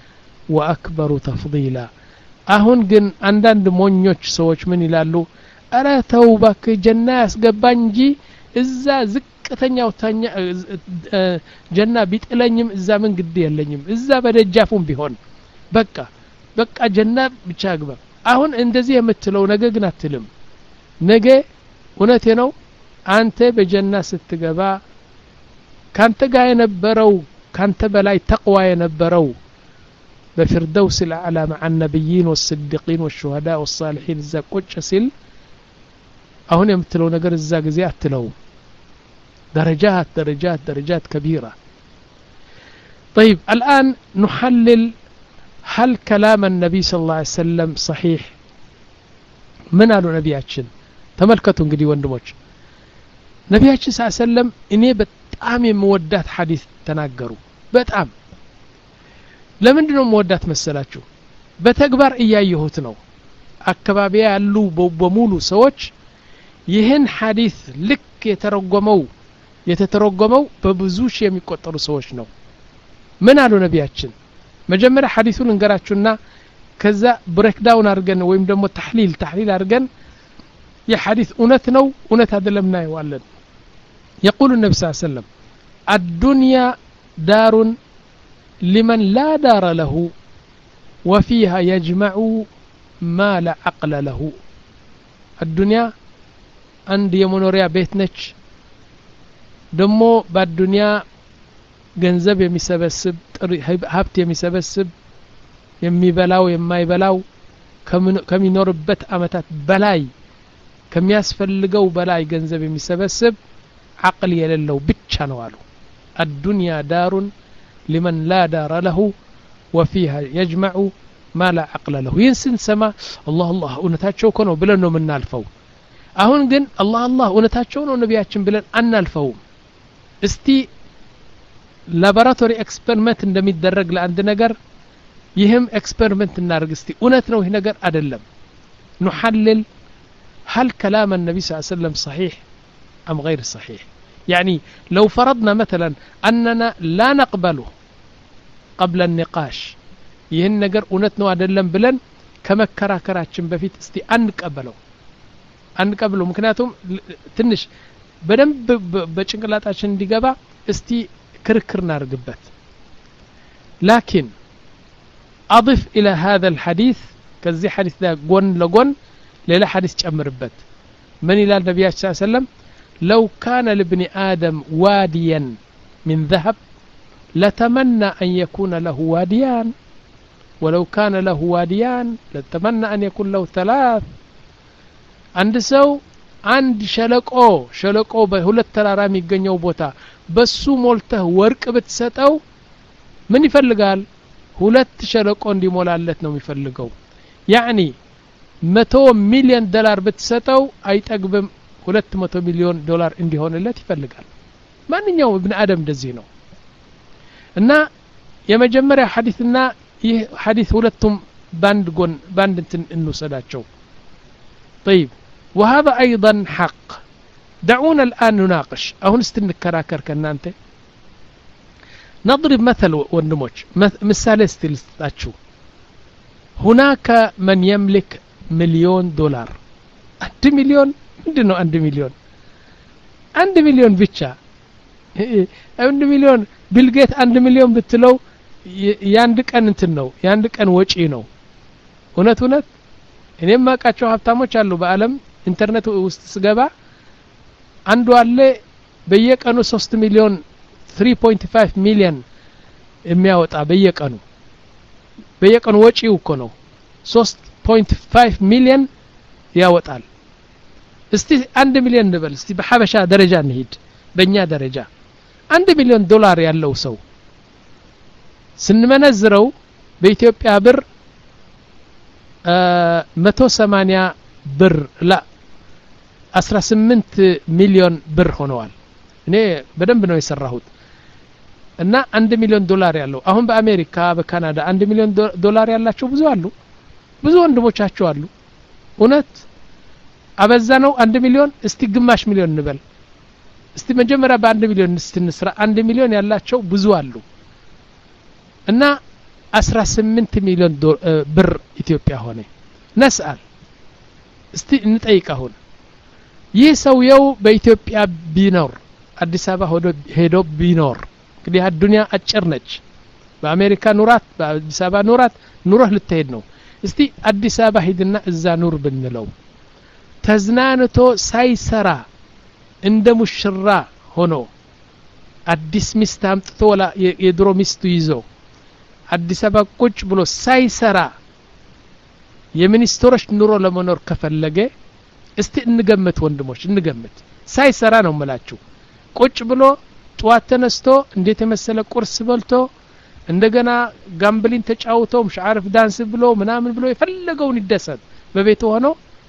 وأكبر تفضيلا አሁን ግን አንዳንድ ሞኞች ሰዎች ምን ይላሉ አረ ተው ባክ ጀና ያስገባኝ እንጂ እዛ ዝቅተኛው ታኛ ጀና ቢጥለኝም እዛ ምን ግድ የለኝም እዛ በደጃፉም ቢሆን በቃ በቃ ጀና ብቻ ግባ አሁን እንደዚህ የምትለው ነገ ግን አትልም ነገ እውነቴ ነው አንተ በጀና ስትገባ ካንተ ጋር የነበረው ካንተ በላይ ተቅዋ የነበረው بفردوس الأعلى مع النبيين والصديقين والشهداء والصالحين إذا قج سل أهون يمتلو نقر إذا قزيات تلو درجات درجات درجات كبيرة طيب الآن نحلل هل كلام النبي صلى الله عليه وسلم صحيح ምን አሉ ነቢያችን ተመልከቱ እንግዲህ ወንድሞች ነቢያችን ሰለላሁ ዐለይሂ ወሰለም እኔ በጣም የምወዳት ሐዲስ ተናገሩ በጣም ለምንድን ነው የምወዳት መሰላችሁ በተግባር እያየሁት ነው አከባቢያ ያሉ በሙሉ ሰዎች ይህን ሐዲስ ልክ የተረጎመው የተተረጎመው በብዙ ሺህ የሚቆጠሩ ሰዎች ነው ምን አሉ ነቢያችን መጀመሪያ ሐዲሱን እንገራችሁና ከዛ ብሬክ ዳውን አድርገን ወይም ደግሞ ተሕሊል ተሕሊል አድርገን የሐዲስ እውነት ነው እውነት አይደለም እናየዋለን يقول النبي صلى الله عليه وسلم الدنيا دار لمن لا دار له وفيها يجمع ما لا عقل له الدنيا عند የመኖሪያ ቤት ነች ደሞ በዱንያ ገንዘብ የሚሰበስብ ሀብት የሚሰበስብ የሚበላው የማይበላው ከሚኖርበት አመታት በላይ ከሚያስፈልገው በላይ ገንዘብ የሚሰበስብ عقل የሌለው ብቻ ነው አሉ الدنيا دار لمن لا دار له وفيها يجمع ما لا عقل له ينسن سما الله الله እውነታቸው እኮ ነው ብለን ነው የምናልፈው አሁን ግን الله الله እውነታቸው ነው ነቢያችን ብለን አናልፈው እስቲ ላቦራቶሪ ኤክስፐሪመንት እንደሚደረግ ለአንድ ነገር ይህም ኤክስፐሪመንት እናርግ እስቲ እውነት ነው ይህ ነገር አይደለም نحلل هل كلام النبي صلى الله عليه وسلم صحيح أم غير صحيح يعني لو فرضنا مثلا أننا لا نقبله قبل النقاش ይህን ነገር እውነት ነው አይደለም ብለን ከመከራከራችን በፊት እስቲ አንቀበለው አንቀበለው ምክንያቱም ትንሽ በደንብ በጭንቅላታችን እንዲገባ እስቲ ክርክር እናርግበት لكن أضف إلى هذا الحديث كذي حديث ده قون لقون ليلة حديث جمربت من إلى النبي صلى الله عليه وسلم لو كان لابن آدم واديا من ذهب لتمنى أن يكون له واديان ولو كان له واديان لتمنى أن يكون له ثلاث عند سو عند شلقو شلقو بهولت ترارام يغنيو بوتا بسو مولته ورق بتسطو من يفلقال ሁለት ሸለቆ እንዲሞላለት ነው የሚፈልገው يعني መቶ ሚሊዮን ዶላር ብትሰጠው አይጠግብም ሁለት መቶ ሚሊዮን ዶላር እንዲሆንለት ይፈልጋል ማንኛውም ابن አደም እንደዚህ ነው እና የመጀመሪያ ሐዲስና ይህ ሐዲስ ሁለቱም ባንድ ጎን ባንድ እንትን እንወሰዳቸው طيب وهذا ايضا حق دعونا الان نناقش اهون استنكراكر كنانته نضرب مثل وندموش مثال استلستاتشو هناك من يملك مليون دولار عند مليون عندنا عند مليون عند مليون بيتشا عند مليون بيلغيت عند مليون بتلو ያንድ ቀን እንትን ነው ያንድ ቀን ወጪ ነው እውነት እውነት እኔም ማቃቸው ሀብታሞች አሉ በአለም ኢንተርኔት ውስጥ ስገባ አንዱ አለ በየቀኑ ሶስት ሚሊዮን three point five ሚሊዮን የሚያወጣ በየቀኑ በየቀኑ ወጪው እኮ ነው three point five ሚሊዮን ያወጣል እስቲ አንድ ሚሊዮን እንበል እስቲ በሐበሻ ደረጃ እንሂድ በእኛ ደረጃ አንድ ሚሊዮን ዶላር ያለው ሰው ስንመነዝረው በኢትዮጵያ ብር መቶ ሰማንያ ብር ላ አስራ ስምንት ሚሊዮን ብር ሆነዋል እኔ በደንብ ነው የሰራሁት እና አንድ ሚሊዮን ዶላር ያለው አሁን በአሜሪካ በካናዳ አንድ ሚሊዮን ዶላር ያላቸው ብዙ አሉ ብዙ ወንድሞቻቸው አሉ እውነት አበዛ ነው አንድ ሚሊዮን እስቲ ግማሽ ሚሊዮን እንበል እስቲ መጀመሪያ በአንድ ሚሊዮን ስትንስራ አንድ ሚሊዮን ያላቸው ብዙ አሉ እና አስራ ስምንት ሚሊዮን ብር ኢትዮጵያ ሆነ ነስአል እስቲ እንጠይቅ አሁን ይህ ሰውየው በኢትዮጵያ ቢኖር አዲስ አበባ ሄዶ ቢኖር እንግዲህ አዱንያ አጭር ነች በአሜሪካ ኑራት በአዲስ አበባ ኑራት ኑሮህ ልትሄድ ነው እስቲ አዲስ አበባ ሄድና እዛ ኑር ብንለው ተዝናንቶ ሳይሰራ እንደ ሙሽራ ሆኖ አዲስ ሚስት አምጥቶ ወላ የድሮ ሚስቱ ይዞ አዲስ አበባ ቁጭ ብሎ ሳይሰራ የሚኒስትሮች ኑሮ ለመኖር ከፈለገ እስቲ እንገምት ወንድሞች እንገምት ሳይሰራ ነው መላችሁ ቁጭ ብሎ ጧት ተነስቶ እንዴት የመሰለ ቁርስ በልቶ እንደገና ጋምብሊን ተጫውቶ ምሽዓርፍ ዳንስ ብሎ ምናምን ብሎ የፈለገውን ይደሰት በቤቱ ሆኖ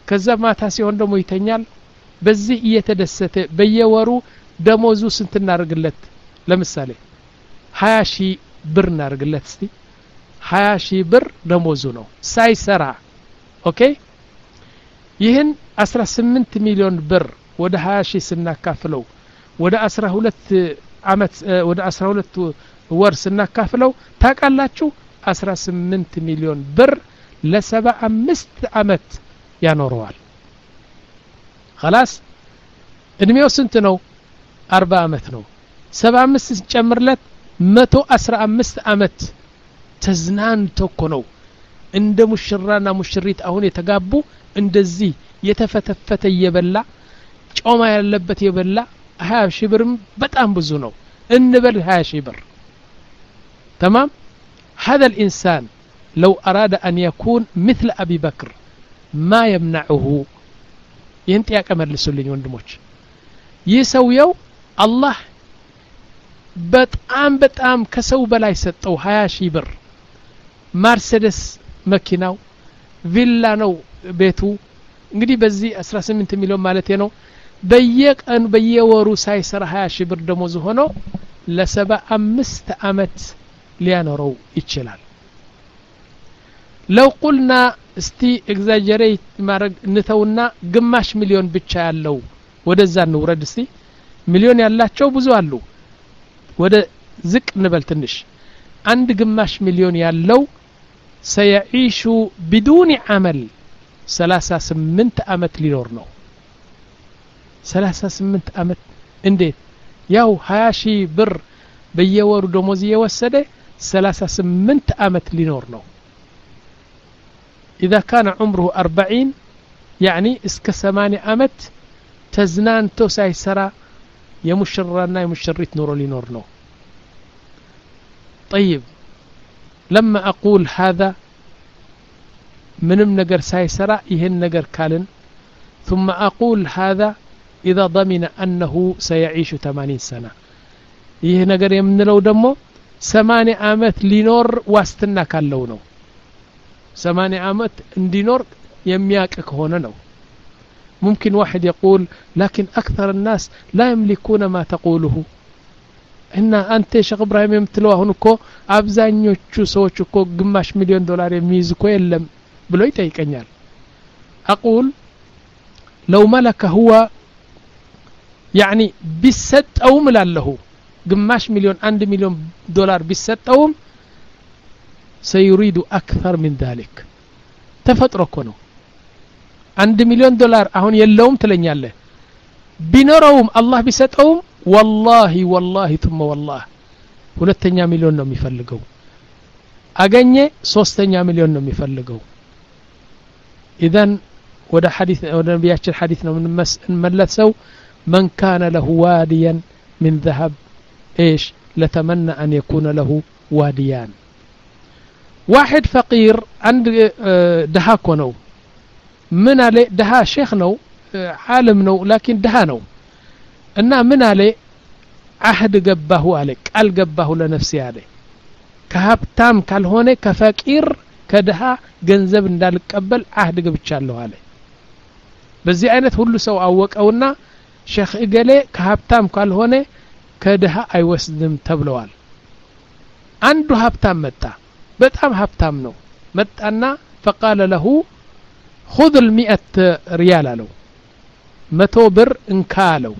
ከዛ ማታ ሲሆን ደግሞ ይተኛል በዚህ እየተደሰተ በየወሩ ደሞዙ ስንት እናርግለት ለምሳሌ ሃያ ሺህ ብር እናርግለት እስቲ ሃያ ሺህ ብር ደሞዙ ነው ሳይሰራ ኦኬ ይህን አስራ ስምንት ሚሊዮን ብር ወደ ሃያ ሺህ ስናካፍለው ወደ አስራ ሁለት አመት ወደ አስራ ሁለት ወር ስናካፍለው ታቃላችሁ አስራ ስምንት ሚሊዮን ብር ለሰባ አምስት አመት ያኖረዋል خلاص እድሜው ስንት ነው አርባ አመት ነው ሰባ አምስት ሲጨምርለት መቶ አስራ አምስት አመት ተዝናንቶ እኮ ነው እንደ ሙሽራና ሙሽሪት አሁን የተጋቡ እንደዚህ የተፈተፈተ የበላ ጮማ ያለበት የበላ ሃያ ሺህ ብርም በጣም ብዙ ነው እንበል ሃያ ሺህ ብር تمام هذا الإنسان لو أراد أن يكون مثل أبي بكر ما يمنعه ينتي أكمل لسولين وندموش يسويو الله በጣም በጣም ከሰው በላይ ሰጠው ሃያ ሺህ ብር ማርሴዲስ መኪናው ቪላ ነው ቤቱ እንግዲህ በዚህ አስራ ስምንት ሚሊዮን ማለት ነው በየቀን በየወሩ ሳይሰራ ሃያ ሺህ ብር ደሞዝ ሆኖ ለሰባ አምስት አመት ሊያኖረው ይችላል لو قلنا استي exaggerate ማረግ እንተውና ግማሽ ሚሊዮን ብቻ ያለው ወደዛ እንውረድ እስቲ ሚሊዮን ያላቸው ብዙ አሉ ወደ ዝቅ እንበል ትንሽ አንድ ግማሽ ሚሊዮን ያለው سيعيش بدون عمل ሰላሳ ስምንት አመት ሊኖር ነው ሰላሳ ስምንት አመት እንዴት ያው ሃያ ሺህ ብር በየወሩ ደሞዝ እየወሰደ ሰላሳ ስምንት አመት ሊኖር ነው إذا كان عمره أربعين يعني اسك ثمانية أمت تزنان توساي سرا يمشرنا يمشريت نور لنور نو طيب لما أقول هذا منم نجر ساي سرا يهن نجر كالن ثم أقول هذا إذا ضمن أنه سيعيش ثمانين سنة يه نجر يمن لو دمو ثمانية أمت لنور واستنا كاللونو ثمانية عامات اندينور يمياك هنا نو ممكن واحد يقول لكن أكثر الناس لا يملكون ما تقوله إن أنت شيخ إبراهيم يمتلوه هنكو أبزانيو تشو سوچكو قماش مليون دولار يميزكو يلم بلو يتايكنيال أقول لو ملك هو يعني بست أو ملاله قماش مليون عند مليون دولار بست أوم سيريد أكثر من ذلك تفتركونه عند مليون دولار أهون يلوم تلني له بنروم الله بستهم والله والله ثم والله ሁለተኛ ሚሊዮን ነው የሚፈልገው አገኘ ሶስተኛ ሚሊዮን ነው የሚፈልገው إذن ወደ ሐዲስ ወደ ነብያችን ሐዲስ ነው እንመለሰው من كان له واديا من ذهب ايش لتمنى أن يكون له واديان واحد فقير عند دهاكو نو من عليه دها شيخ نو عالم نو لكن دها نو إنه من عليه عهد قباه عليك قال قباه لنفسي عليه كهبتام كالهوني كفقير كدها جنزب ندالك قبل عهد قبتشالله عليه بزي عينت هلو سو أوك أونا شيخ إقالي كهبتام كالهوني كدها أي وسدم تبلوال عنده هبتام متى በጣም ሀብታም ነው መጣና فقال له خذ المئة ريال አለው መቶ ብር እንካ አለው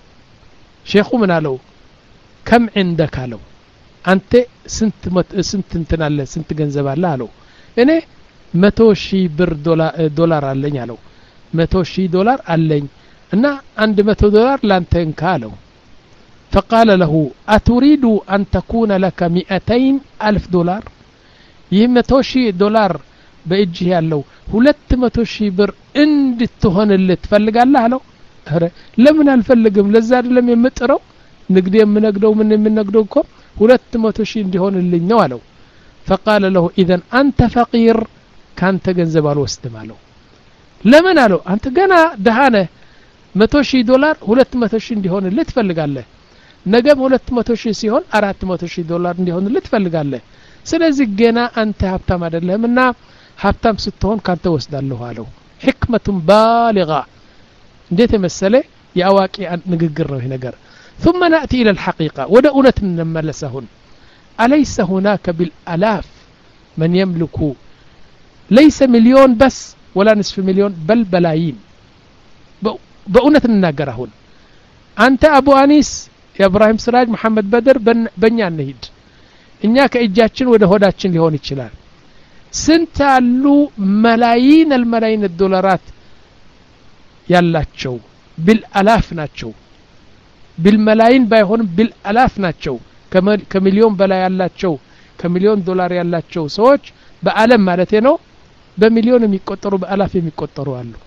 ሼኹ ምን አለው كم عندك አለው አንተ ስንት ስንት እንትን አለ ስንት ገንዘብ አለ አለው እኔ መቶ ሺህ ብር ዶላር አለኝ አለው መቶ ሺህ ዶላር አለኝ እና አንድ መቶ ዶላር ላንተ እንካ አለው فقال له أتريد أن تكون لك مئتين ألف دولار ይህ መቶ ሺህ ዶላር በእጅህ ያለው ሁለት መቶ ሺህ ብር እንድትሆንልህ ትፈልጋለህ አለው አረ ለምን አልፈልግም ለዛ አይደለም የምጥረው ንግድ የምነግደው ምን የምነግደው እኮ ሁለት መቶ ሺህ እንዲሆንልኝ ነው አለው فقال له اذا انت فقير ካንተ ገንዘብ አልወስድም አለው ለምን አለው አንተ ገና ደሃ ነህ መቶ ሺህ ዶላር ሁለት መቶ ሺህ እንዲሆንልህ ትፈልጋለህ ነገም ሁለት መቶ ሺህ ሲሆን አራት መቶ ሺህ ዶላር እንዲሆንልህ ትፈልጋለህ ስለዚህ ገና አንተ ሀብታም አይደለህምና ሀብታም ስትሆን ካንተ ወስዳለሁ አለው حكمة بالغة እንዴት መሰለ ያዋቂ ንግግር ነው ይሄ ነገር ثم نأتي إلى الحقيقة وده እውነት እንመለሳሁን أليس هناك بالآلاف من يملك ليس مليون بس ولا نصف مليون بل بلايين بأونة الناقرهون أنت أبو أنيس يا إبراهيم سراج محمد بدر بن بنيان نهيد إنياك إجاتشن وده هداتشن لهون يتشلال سنتالو ملايين الملايين الدولارات يالاتشو بالألاف ناتشو بالملايين بايهون بالألاف ناتشو كمليون بلا يالاتشو كمليون دولار يالاتشو سوچ بألم مالتي نو بمليون يقطروا بألاف يقطروا له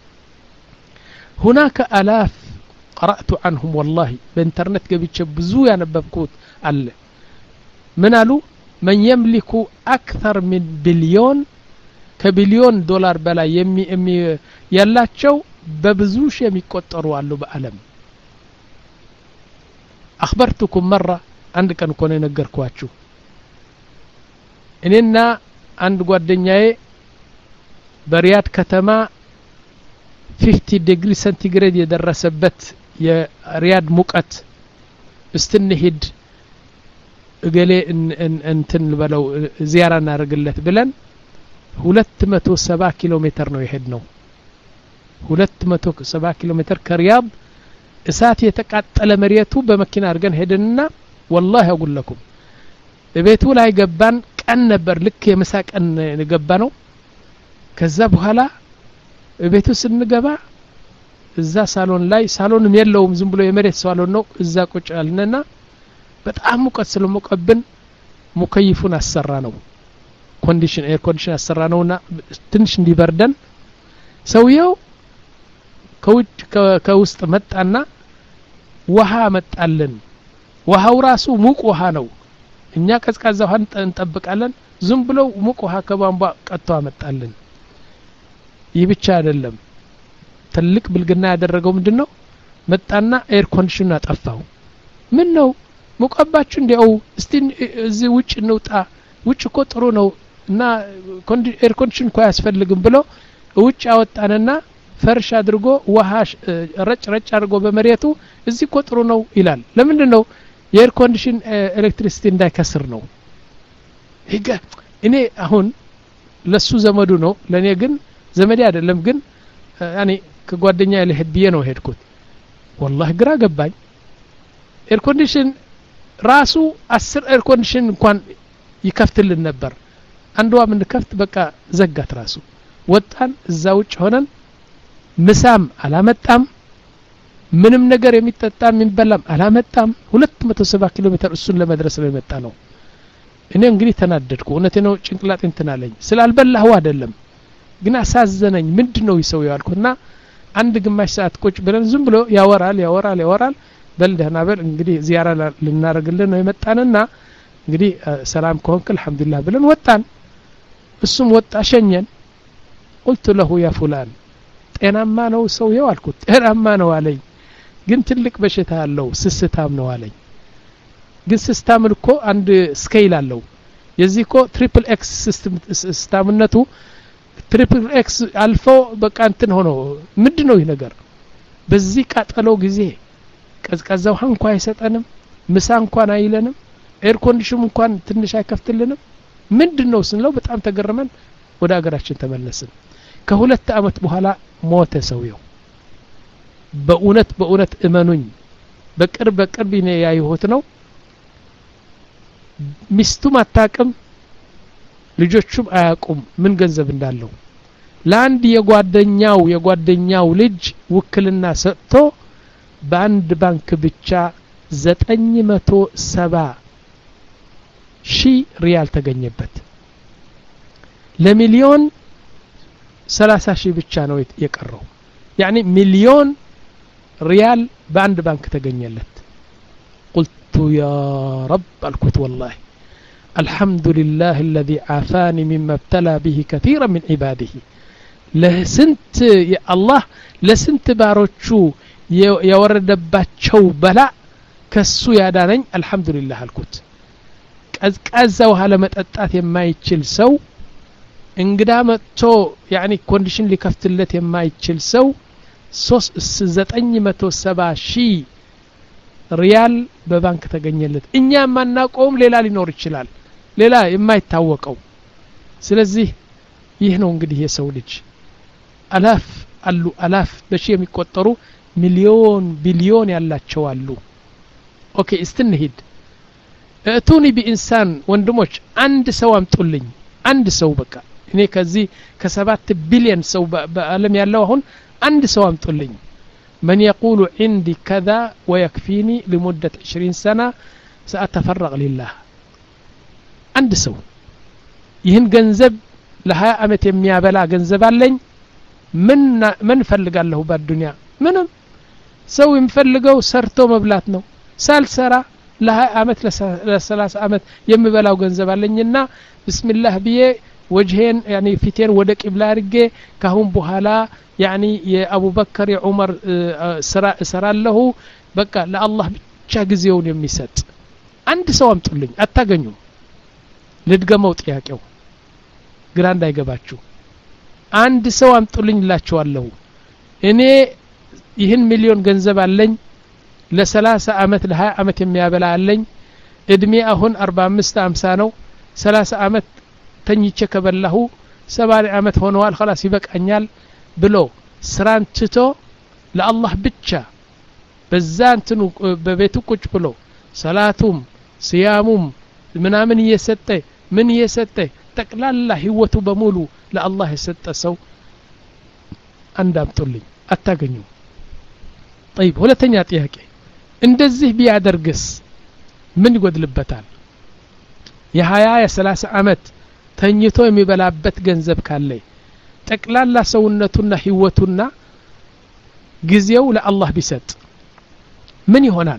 هناك ألاف قرأت عنهم والله بإنترنت قبيتش بزو ينببكوت قال من قالوا من يملك أكثر من بليون كبليون دولار بلا يمي يمي يلاتشو ببزوش يقطروا له بألم أخبرتكم مرة عندك أن كوني نقركواتشو إننا عند قدنياي بريات كتما fifty degree centigrade የደረሰበት የሪያድ ሙቀት እስትንሂድ እገሌ እንትን በለው ዚያራ እናርግለት ብለን two hundred seventy ኪሎ ሜትር ነው የሄድነው two hundred seventy ኪሎ ሜትር ከሪያድ እሳት የተቃጠለ መሬቱ በመኪና አርገን ሄድንና والله اقول لكم ቤቱ ላይ ገባን ቀን ነበር ልክ የመሳቀን ገባ ነው ከዛ በኋላ ቤቱ ስንገባ እዛ ሳሎን ላይ ሳሎንም የለውም ዝም ብሎ የመሬት ሳሎን ነው እዛ ቁጭ አልነና በጣም ሙቀት ስለሞቀብን ሙከይፉን አሰራ ነው ኮንዲሽን ኤር ኮንዲሽን አሰራ ነውና ትንሽ እንዲበርደን ሰውየው ከውጭ ከውስጥ መጣና ውሃ መጣልን ውሃው ራሱ ሙቅ ውሃ ነው እኛ ቀዝቃዛ ውሃ እንጠብቃለን ዝም ብሎ ሙቅ ውሃ ከቧንቧ ቀጥቶ መጣልን ይህ ብቻ አይደለም ትልቅ ብልግና ያደረገው ምንድነው መጣና ኤር ኮንዲሽን አጠፋው ምን ነው ሙቀባችሁ እንዴው እስቲ እዚህ ውጭ እንውጣ ውጭ እኮ ጥሩ ነው እና ኤር ኮንዲሽን እኮ ያስፈልግም ብሎ ውጭ አወጣንና ፈርሽ አድርጎ ውሃ ረጭ ረጭ አድርጎ በመሬቱ እዚህ እኮ ጥሩ ነው ይላል ለምንድን ነው የኤር ኮንዲሽን ኤሌክትሪሲቲ እንዳይከስር ነው ይገ እኔ አሁን ለሱ ዘመዱ ነው ለኔ ግን ዘመዴ አይደለም ግን ያኒ ከጓደኛ ለሄድ ብዬ ነው ሄድኩት والله ግራ ገባኝ ኤር ኮንዲሽን ራሱ አስር ኤር ኮንዲሽን እንኳን ይከፍትልን ነበር አንዷ ምን ከፍት በቃ ዘጋት ራሱ ወጣን እዛ ውጭ ሆነን ምሳም አላመጣም ምንም ነገር የሚጠጣም የሚበላም አላመጣም two hundred seventy ኪሎ ሜትር እሱን ለመድረስ ነው የመጣ ነው እኔ እንግዲህ ተናደድኩ እነቴ ነው ጭንቅላቴ እንተናለኝ ስላልበላሁ አይደለም ግን አሳዘነኝ ምንድነው ይሰው ያልኩና አንድ ግማሽ ሰዓት ቁጭ ብለን ዝም ብሎ ያወራል ያወራል ያወራል በልደህና በል እንግዲህ ዚያራ ልናረግልን ነው የመጣንና እንግዲህ ሰላም ኮንክ አልহামዱሊላህ ብለን ወጣን እሱም ወጣ ሸኘን قلت له يا فلان ጤናማ ነው ሰው ያልኩት ጤናማ ነው አለኝ ግን ትልቅ በሽታ አለው ስስታም ነው አለኝ ግን ስስታም እኮ አንድ ስኬል አለው የዚህ እኮ ትሪፕል ኤክስ ስስታምነቱ ትሪፕል ኤክስ አልፎ በቃ እንትን ሆኖ ምንድነው ይሄ ነገር በዚህ ቃጠለው ጊዜ ቀዝቃዛው እንኳን አይሰጠንም ምሳ እንኳን አይለንም ኤር ኮንዲሽን እንኳን ትንሽ አይከፍትልንም ምንድነው ስንለው በጣም ተገረመን ወደ አገራችን ተመለስን ከሁለት አመት በኋላ ሞተ ሰውየው በእውነት በእውነት እመኑኝ በቅርብ በቅርብ ነው ያየሁት ነው ሚስቱም አታቅም ልጆቹም አያቁም ምን ገንዘብ እንዳለው ላንድ የጓደኛው የጓደኛው ልጅ ውክልና ሰጥቶ በአንድ ባንክ ብቻ nine hundred seventy ሺህ ሪያል ተገኘበት ለሚሊዮን thirty ሺህ ብቻ ነው የቀረው يعني ሚሊዮን ሪያል በአንድ ባንክ ተገኘለት قلت يا رب الكت والله الحمد لله الذي عافاني مما ابتلى به كثيرا من عباده لسنت يا الله لسنت باروچو يوردባቸው በላ ከሱ ያዳነኝ الحمد لله الكت ቀዝቃዛው ሀለ መጠጣት የማይችል ሰው እንግዳ መጥቶ ያኒ ኮንዲሽን ሊከፍትለት የማይችል ሰው ዘጠኝ መቶ ሰባ ሺህ ሪያል በባንክ ተገኘለት እኛ ማናቆም ሌላ ሊኖር ይችላል ሌላ የማይታወቀው ስለዚህ ይህ ነው እንግዲህ የሰው ልጅ አላፍ አሉ አላፍ በሺ የሚቆጠሩ ሚሊዮን ቢሊዮን ያላቸው አሉ ኦኬ እስትንሂድ እቱኒ በኢንሳን ወንድሞች አንድ ሰው አምጡልኝ አንድ ሰው በቃ እኔ ከዚህ ከሰባት ቢሊዮን ሰው በአለም ያለው አሁን አንድ ሰው አምጡልኝ من يقول عندي كذا ويكفيني لمدة عشرين سنة سأتفرغ لله عند سو ይህን ገንዘብ ለሀያ አመት የሚያበላ ገንዘብ አለኝ ምን ምን ፈልጋለሁ በዱንያ ምንም ሰው የሚፈልገው ሰርቶ መብላት ነው ሳልሰራ ለሀያ አመት ለሰላሳ አመት የሚበላው ገንዘብ አለኝና ቢስሚላህ ብዬ ወጅሄን ያኒ ፊቴን ወደ ቂብላ አድርጌ ካሁን በኋላ ያኒ የአቡበከር የዑመር ስራ እሰራለሁ በቃ ለአላህ ብቻ ጊዜውን የሚሰጥ አንድ ሰው አምጡልኝ አታገኙም ልድገመው ጥያቄው ግራ እንዳይገባችሁ አንድ ሰው አምጡልኝ ላችኋለሁ እኔ ይህን ሚሊዮን ገንዘብ አለኝ ለሰላሳ አመት ለሀያ አመት የሚያበላ አለኝ እድሜ አሁን አርባ አምስት ሃምሳ ነው ሰላሳ አመት ተኝቼ ከበላሁ ሰባ አመት ሆነዋል خلاص ይበቃኛል ብሎ ስራን ትቶ ለአላህ ብቻ በዛንተኑ በቤቱ ቁጭ ብሎ ሰላቱም ሲያሙም ምናምን እየሰጠ ምን እየሰጠ ጠቅላላ ህይወቱ በሙሉ ለአላህ የሰጠ ሰው አንዳምጡልኝ አታገኙ طيب ሁለተኛ ጥያቄ እንደዚህ ቢያደርግስ ምን ይጎድልበታል የሀያ የሰላሳ አመት ተኝቶ የሚበላበት ገንዘብ ካለ ጠቅላላ ሰውነቱና ህይወቱና ጊዜው ለአላህ ቢሰጥ ምን ይሆናል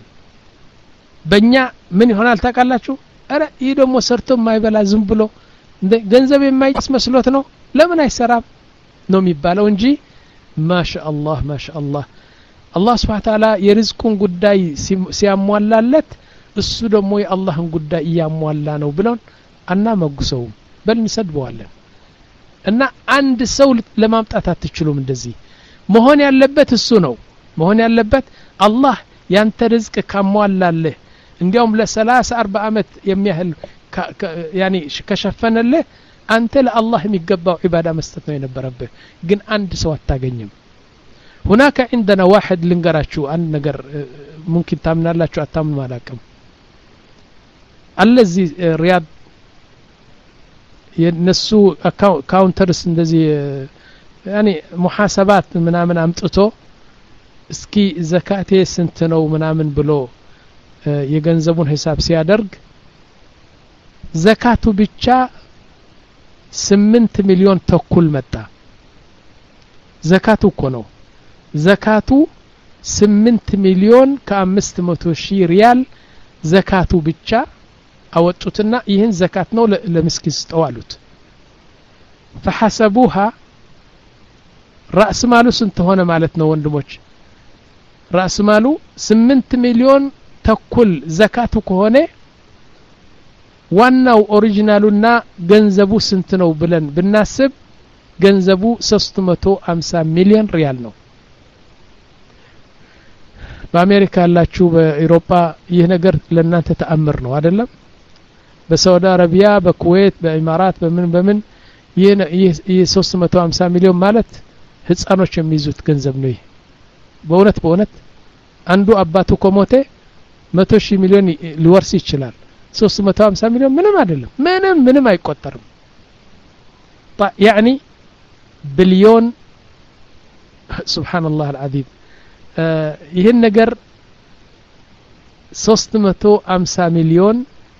በእኛ ምን ይሆናል ታውቃላችሁ አረ ይሄ ደግሞ ሰርቶ የማይበላ ዝም ብሎ ገንዘብ የማይስመስሎት ነው ለምን አይሰራም ነው የሚባለው እንጂ ማሻአላህ ማሻአላህ አላህ Subhanahu Wa Ta'ala የርዝቁን ጉዳይ ሲያሟላለት እሱ ደግሞ የአላህን ጉዳይ ያሟላ ነው ብለን አናመጉሰው በል እንሰድበዋለን እና አንድ ሰው ለማምጣት አትችሉም እንደዚህ መሆን ያለበት እሱ ነው መሆን ያለበት አላህ ያንተ ርዝቅ ካሟላልህ እንዲያውም ለሰላሳ አርባ አመት የሚያህል ያኒ ከሸፈነልህ አንተ ለአላህ የሚገባው ዒባዳ መስጠት ነው የነበረብህ ግን አንድ ሰው አታገኝም هناك عندنا واحد ልንገራችሁ አንድ ነገር ممكن ታምናላችሁ አታምኑ አላቅም الذي رياض የነሱ ካውንተርስ እንደዚህ ያኒ ሙሐሰባት ምናምን አምጥቶ እስኪ ዘካቴ ስንት ነው ምናምን ብሎ የገንዘቡን ሂሳብ ሲያደርግ ዘካቱ ብቻ ስምንት ሚሊዮን ተኩል መጣ ዘካቱ እኮ ነው ዘካቱ ስምንት ሚሊዮን ከአምስት መቶ ሺህ ሪያል ዘካቱ ብቻ አወጡትና ይህን ዘካት ነው ለምስኪን ስጠዋሉት فحسبوها راس مالو ስንት ሆነ ማለት ነው ወንድሞች راس مالو ስምንት ሚሊዮን ተኩል ዘካቱ ከሆነ ዋናው ኦሪጂናሉና ገንዘቡ ስንት ነው ብለን ብናስብ ገንዘቡ ሶስት መቶ ሃምሳ ሚሊዮን ሪያል ነው በአሜሪካ ያላችሁ በአውሮፓ ይህ ነገር ለእናንተ ተአምር ነው አይደለም በሳውዲ አረቢያ በኩዌት በኢማራት በምን በምን ይህ ሶስት መቶ ሃምሳ ሚሊዮን ማለት ህፃኖች የሚይዙት ገንዘብ ነው በእውነት በእውነት አንዱ አባቱ ከሞተ መቶ ሺህ ሚሊዮን ሊወርስ ይችላል ሶስት መቶ ሃምሳ ሚሊዮን ምንም አይደለም ምንም ምንም አይቆጠርም يعني بليون سبحان الله العظيم ይህን ነገር ሶስት መቶ ሃምሳ ሚሊዮን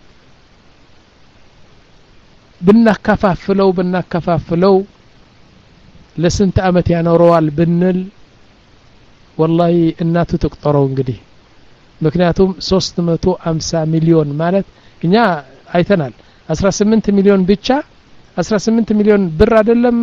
ብናከፋፍለው ብናከፋፍለው ለስንት አመት ያኖረዋል ብንል والله እናቱ ተቆጠረው እንግዲህ ምክንያቱም ሶስት መቶ ሃምሳ ሚሊዮን ማለት እኛ አይተናል አስራ ስምንት ሚሊዮን ብቻ አስራ ስምንት ሚሊዮን ብር አይደለም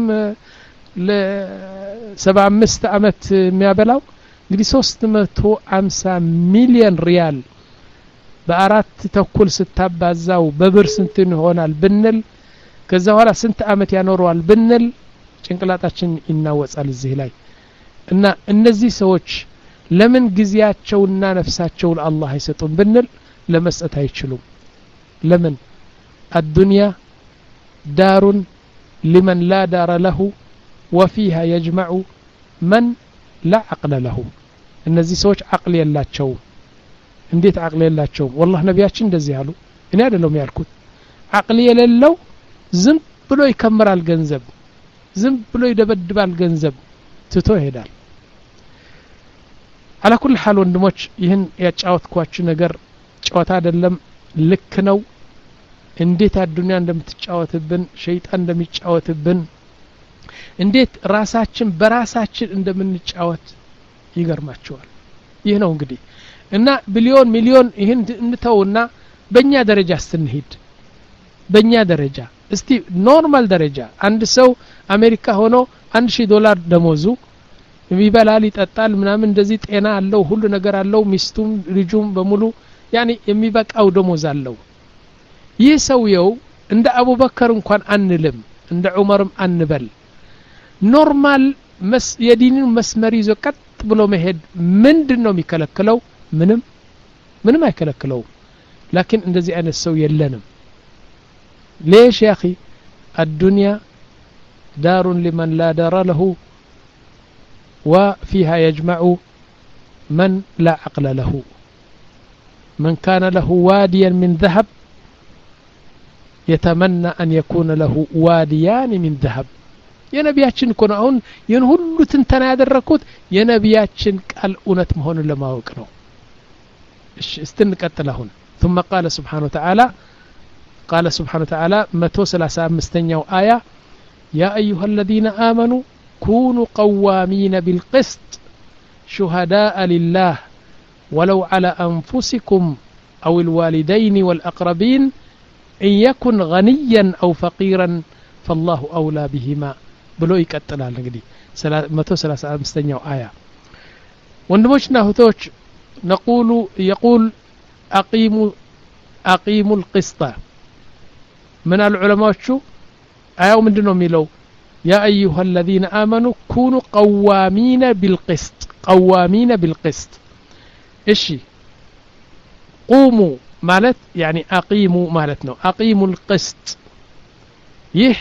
ለሰባ አምስት አመት የሚያበላው እንግዲህ ሶስት መቶ ሃምሳ ሚሊዮን ሪያል በአራት ተኩል ስታባዛው በብር ስንት ይሆናል ብንል ከዛ በኋላ ስንት አመት ያኖረዋል ብንል ጭንቅላታችን ይናወጻል እዚህ ላይ እና እነዚህ ሰዎች ለምን ጊዜያቸውና ነፍሳቸው ለአላህ አይሰጡም ብንል ለመስጠት አይችሉም ለምን الدنيا دار لمن لا دار له وفيها يجمع من لا عقل له እነዚህ ሰዎች አቅል የላቸው እንዴት አቅል የላቸው والله ነቢያችን እንደዚህ አሉ እኔ አይደለም ያልኩት አቅል የሌለው ዝም ብሎ ይከምራል ገንዘብ ዝም ብሎ ይደበድባል ገንዘብ ትቶ ይሄዳል على كل حال ወንድሞች ይህን ያጫወትኳችሁ ነገር ጨዋታ አይደለም ልክ ነው እንዴት አዱንያ እንደምትጫወትብን ሸይጣን እንደሚጫወትብን እንዴት ራሳችን በራሳችን እንደምንጫወት ይገርማቸዋል ይህ ነው እንግዲህ እና ቢሊዮን ሚሊዮን ይህን እንተውና በእኛ ደረጃ ስትንሂድ በእኛ ደረጃ እስቲ ኖርማል ደረጃ አንድ ሰው አሜሪካ ሆኖ አንድ ሺህ ዶላር ደሞዙ ይበላል ይጠጣል ምናምን እንደዚህ ጤና አለው ሁሉ ነገር አለው ሚስቱም ልጁም በሙሉ ያኒ የሚበቃው ደሞዝ አለው ይህ ሰውየው እንደ አቡበከር እንኳን አንልም እንደ ዑመርም አንበል ኖርማል መስ የዲንን መስመር ይዞ ቀጥ ብሎ መሄድ ምንድነው የሚከለክለው ምንም ምንም አይከለክለው لكن እንደዚህ አይነት ሰው የለንም ليش يا اخي الدنيا دار لمن لا دار له وفيها يجمع من لا عقل له من كان له واديا من ذهب يتمنى أن يكون له واديان من ذهب يا نبياتشن كون አሁን ይህን ሁሉ ትንተና ያደረኩት የነቢያችን ቃል እውነት መሆኑን ለማወቅ ነው እሺ እስትንቀጥል አሁን ثم قال سبحانه وتعالى قال سبحانه وتعالى مئة وثلاثة وخمسين آية يا أيها الذين آمنوا كونوا قوامين بالقسط شهداء لله ولو على أنفسكم أو الوالدين والأقربين إن يكن غنيا أو فقيرا فالله أولى بهما بلو يكتلال እንግዲህ مئة وثلاثة وخمسين آية ወንድሞችና እህቶች نقول يقول أقيموا أقيموا القسط من العلماء شو آية ምንድነው የሚለው يا أيها الذين آمنوا كونوا قوامين بالقسط قوامين بالقسط إيش قوموا ማለት يعني أقيموا ማለት ነው أقيموا القسط ይህ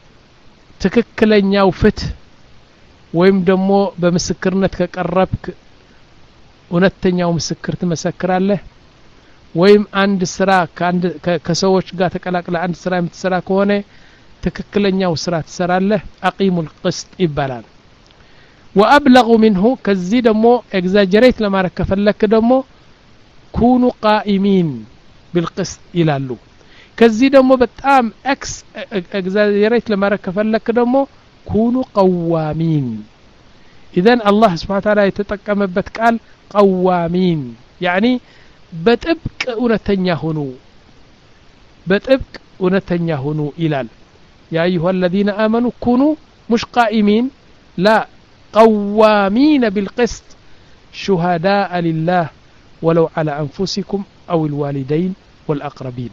ትክክለኛው ፍትህ ወይም ደግሞ በምስክርነት ከቀረብክ እውነተኛው ምስክር ትመሰክራለህ ወይም አንድ ስራ ከአንድ ከሰዎች ጋር ተቀላቅለ አንድ ስራ የምትሰራ ከሆነ ትክክለኛው ስራ ትሰራለህ أقيموا القسط ይባላል وأبلغ منه ከዚህ ደግሞ ኤግዛጀሬት ለማድረግ ከፈለክ ደግሞ كونوا قائمين بالقسط ይላሉ ከዚህ ደግሞ በጣም ኤክስ ኤግዛጀሬት ለማድረግ ከፈለክ ደግሞ كونوا قوامين اذا الله سبحانه وتعالى የተጠቀመበት ቃል قوامين يعني በጥብቅ እውነተኛ ሆኑ በጥብቅ እውነተኛ ሆኑ ይላል يا أيها الذين آمنوا كونوا مش قائمين لا قوامين بالقسط شهداء لله ولو على أنفسكم أو الوالدين والأقربين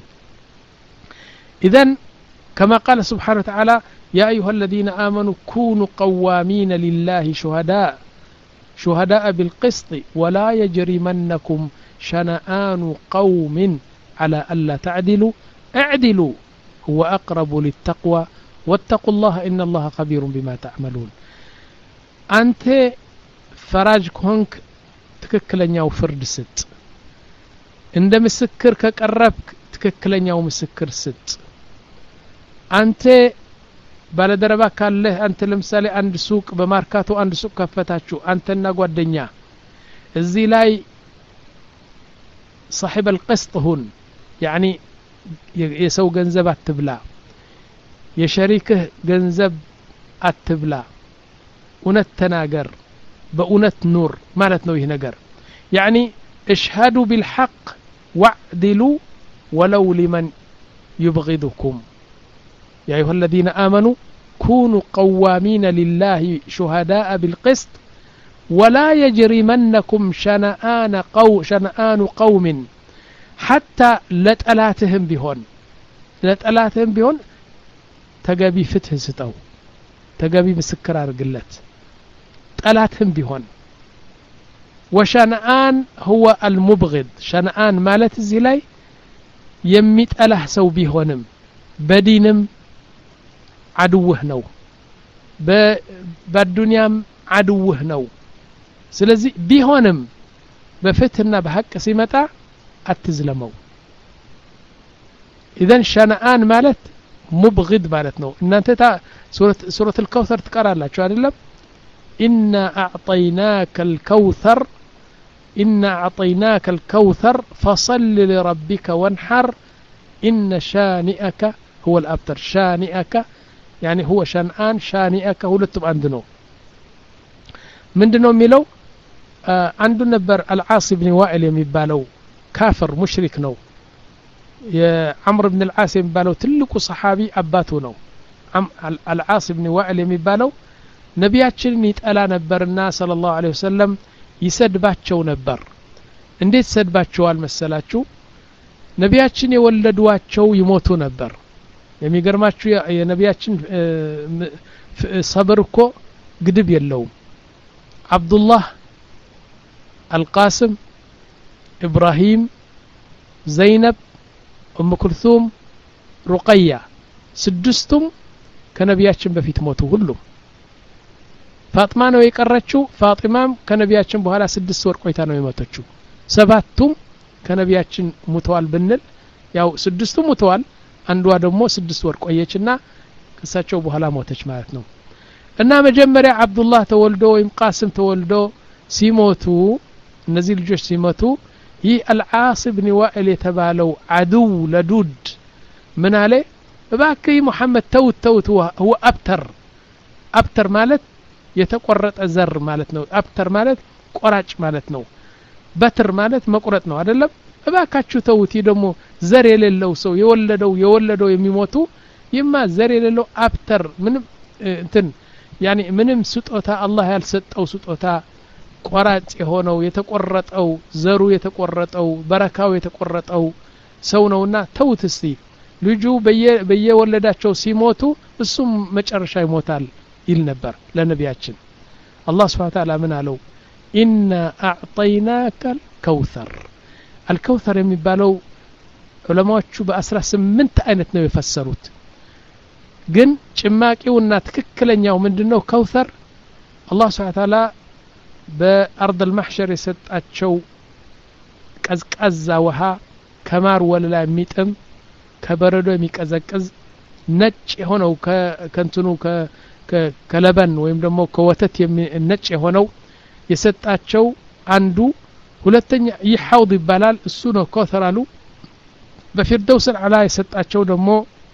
إذن كما قال سبحانه وتعالى يا أيها الذين آمنوا كونوا قوامين لله شهداء شهداء بالقسط ولا يجرمنكم شنآن قوم على ألا تعدلوا اعدلوا هو أقرب للتقوى واتقوا الله إن الله خبير بما تعملون أنت فراج كونك تككلنياو فرد ست عند مسكر كقربك تككلنياو مسكر ست أنت ባለደረባ ካለ አንተ ለምሳሌ አንድ ሱቅ በማርካቶ አንድ ሱቅ ከፈታችሁ አንተና ጓደኛ እዚህ ላይ صاحب القسط هون يعني የሰው ገንዘብ አትብላ የሸሪክህ ገንዘብ አትብላ እውነት ተናገር በእውነት ኑር ማለት ነው ይህ ነገር يعني اشهدوا بالحق واعدلوا ولو لمن يبغضكم يا أيها الذين آمنوا كونوا قوامين لله شهداء بالقسط ولا يجرمنكم شنآن قو شنآن قوم حتى لتألاتهم بهن لتألاتهم بهن ተገቢ ፍትህ ስጠው ተገቢ ምስክር አድርግለት ጠላትም ቢሆን وشنآن هو المبغض شنآن ማለት እዚህ ላይ የሚጠላህ ሰው ቢሆንም በዲንም አድውህ ነው በዱንያም አድውህ ነው ስለዚህ ቢሆንም በፍትህና በሐቅ ሲመጣ አትዝለመው اذا شنآن ማለት مبغض ማለት ነው እናንተ ሱረት ሱረት الكوثر ትቀራላችሁ አይደለም إنا أعطيناك الكوثر إنا أعطيناك الكوثر فصل لربك وانحر إن شانئك هو الأبتر شانئك يعني هو شنآن شانئك هو لتب عندنا من دنو ميلو آه عنده نبر العاص بن وائل يميبالو كافر مشرك نو عمرو بن العاص يميبالو تلقو صحابي أباتو نو العاص بن وائل يميبالو ነቢያችንን ይጠላ ነበርና ሰለላሁ ዐለይሂ ወሰለም ይሰድባቸው ነበር እንዴት ሰድባቸዋል መሰላችሁ ነቢያችን የወለዷቸው ይሞቱ ነበር የሚገርማችሁ የነቢያችን ሰብር እኮ ግድብ የለውም አብዱላህ አልቃስም ኢብራሂም ዘይነብ ኡም ኩልሱም ሩቀያ ስድስቱም ከነቢያችን በፊት ሞቱ ሁሉም ፋጥማ ነው የቀረችው ፋጢማም ከነቢያችን በኋላ ስድስት ወር ቆይታ ነው የሞተችው ሰባቱም ከነቢያችን ሙተዋል ብንል ያው ስድስቱ ሙተዋል አንዷ ደግሞ ስድስት ወር ቆየችና ከሳቸው በኋላ ሞተች ማለት ነው እና መጀመሪያ አብዱላህ ተወልዶ ወይም ቃስም ተወልዶ ሲሞቱ እነዚህ ልጆች ሲሞቱ ይህ አልዓስ ኢብኑ ዋኢል የተባለው አድው ለዱድ ምን አለ እባክህ ሙሐመድ ተውት ተውት هو አብተር አብተር ማለት የተቆረጠ ዘር ማለት ነው አብተር ማለት ቆራጭ ማለት ነው በትር ማለት መቁረጥ ነው አይደለም እባካችሁ ተውት ደግሞ ዘር የሌለው ሰው የወለደው የወለደው የሚሞቱ ይማ ዘር የሌለው አብተር ምንም እንትን ያኒ ምንም ስጦታ አላህ ያልሰጠው ስጦታ ቆራጭ የሆነው የተቆረጠው ዘሩ የተቆረጠው በረካው የተቆረጠው ሰው ነውና ተውት እስቲ ልጁ በየ በየወለዳቸው ሲሞቱ እሱም መጨረሻ ይሞታል ይል ነበር ለነቢያችን አላህ Subhanahu Wa Ta'ala ምን አለው إنا أعطيناك الكوثر الكوثر የሚባለው ዑለማዎቹ በ18 አይነት ነው የፈሰሩት ግን ጭማቂውና ትክክለኛው ምንድነው ከውሰር አላህ Subhanahu Wa Ta'ala በአርድ المحشر የሰጣቸው ቀዝቃዛ ውሃ ከማር ወለላ የሚጥም ከበረዶ የሚቀዘቅዝ ነጭ የሆነው ከንትኑ ከለበን ወይም ደግሞ ከወተት ነጭ የሆነው የሰጣቸው አንዱ ሁለተኛ ይሐውድ ይባላል እሱ ነው ኮተራሉ በፊርደውስ አላ የሰጣቸው ደግሞ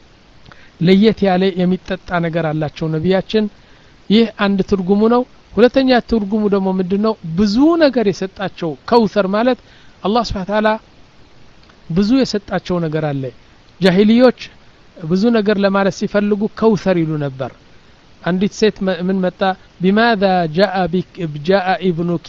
ለየት ያለ የሚጠጣ ነገር አላቸው ነቢያችን ይህ አንድ ትርጉሙ ነው ሁለተኛ ትርጉሙ ደግሞ ምንድነው ብዙ ነገር የሰጣቸው ከውሰር ማለት አላህ Subhanahu Wa Ta'ala ብዙ የሰጣቸው ነገር አለ ጃሂሊዮች ብዙ ነገር ለማለት ሲፈልጉ ከውሰር ይሉ ነበር አንዲት ሴት ምን መጣ بماذا جاء بك جاء ابنك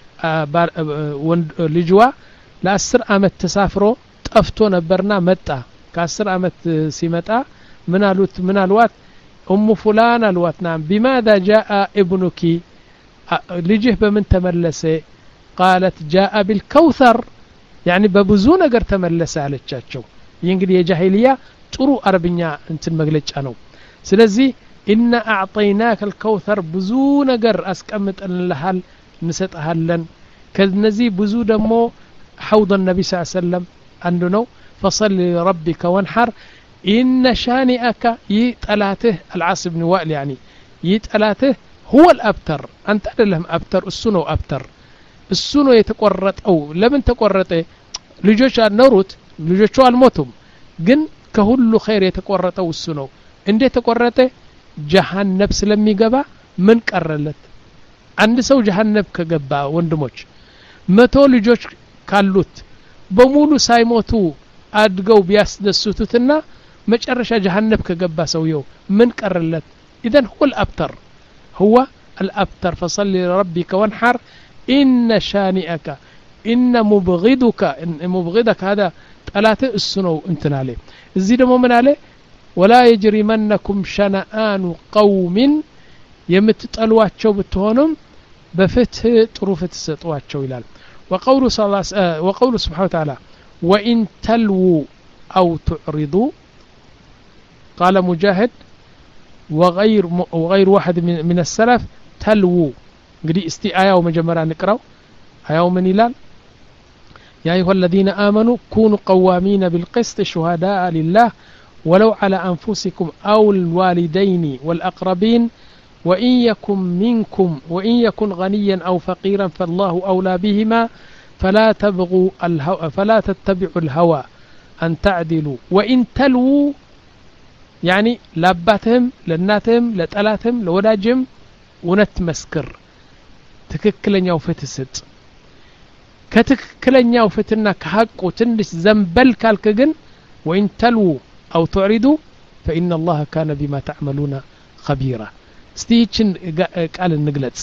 ልጅዋ ለ10 አመት ተሳፍሮ ጠፍቶ ነበርና መጣ ከ10 አመት ሲመጣ ምን አሉት ምን አልዋት ام فلان አልዋት ናም بماذا جاء ابنك ልጅህ በምን ተመለሰ قالت جاء بالكوثر يعني በብዙ ነገር ተመለሰ አለቻቸው ይህ እንግዲህ የጃሂሊያ ጥሩ አረብኛ እንትን መግለጫ ነው ስለዚህ إن أعطيناك الكوثر ብዙ ነገር አስቀምጠንልሃል እንሰጣለን ከነዚህ ብዙ ደግሞ حوض النبي صلى الله عليه وسلم አንዱ ነው فصل لربك وانحر إن شانئك يطلاته العاص بن وائل يعني يطلاته هو الأبتر أنت አይደለም أبتر እሱ ነው أبتر እሱ ነው የተቆረጠው ለምን ተቆረጠ ልጆች አኖሩት ልጆቹ አልሞቱም ግን ከሁሉ ኸይር የተቆረጠው እሱ ነው እንዴት ተቆረጠ ጀሃነም ስለሚገባ ምን ቀረለት አንድ ሰው ጀሃነም ከገባ ወንድሞች መቶ ልጆች ካሉት በሙሉ ሳይሞቱ አድገው ቢያስደስቱትና መጨረሻ ጀሃነም ከገባ ሰውየው ምን ቀረለት اذا هو الابتر هو الابتر فصل لربك وانحر ان شانئك ان مبغضك ان مبغضك هذا طلاته እሱ ነው እንትን አለ እዚህ ደግሞ ምን አለ ولا يجرمنكم شنآن قوم يمتطلواچو بتሆኑም በፍትህ ጥሩ ፍትህ ሰጧቸው ይላል وقول صلى الله وقول سبحانه وتعالى وإن تلووا أو تعرضوا قال مجاهد وغير وغير واحد من السلف تلووا እንግዲህ እስቲ አያው መጀመሪያ እንቅራው አያው ምን ይላል يا أيها الذين آمنوا كونوا قوامين بالقسط شهداء لله ولو على أنفسكم أو الوالدين والأقربين وإن يكن منكم وإن يكن غنيا أو فقيرا فالله أولى بهما فلا تبغوا الهوى فلا تتبعوا الهوى أن تعدلوا وإن تلووا يعني لاباتهم لناتهم لتلاتهم لوداجم ونتمسكر تككلنياو فتسد كتككلنياو فتنا كحقو تندس زنبل كالك جن وإن تلووا أو تعرضوا فإن الله كان بما تعملون خبيرا استيچن قال النجلص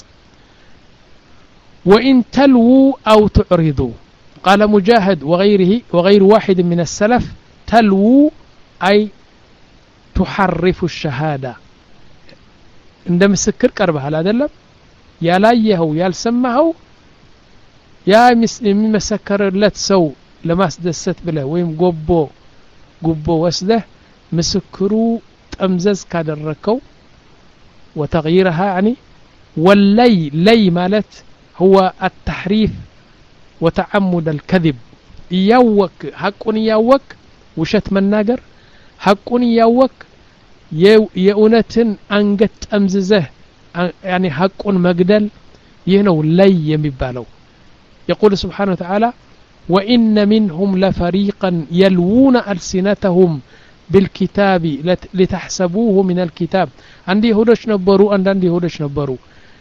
وإن تلووا أو تعرضوا قال مجاهد وغيره وغير واحد من السلف تلووا أي تحرف الشهادة عند مسكر قربها لا دلم يا لايهو يالسمعو يا مسكر لت سو لما اسدست بله ويم غوبو غوبو وسده مسكرو تمزز كادركو وتغييرها يعني واللي لي مالت هو التحريف وتعمد الكذب يوك حقون يوك وشت مناجر حقون يوك يؤنتن أنجت أمززه يعني حقون مجدل ينو لي يمبالو يقول سبحانه وتعالى وإن منهم لفريقا يلوون ألسنتهم بالكتاب لتحسبوه من الكتاب عندي هودش نبرو عندي هودش نبرو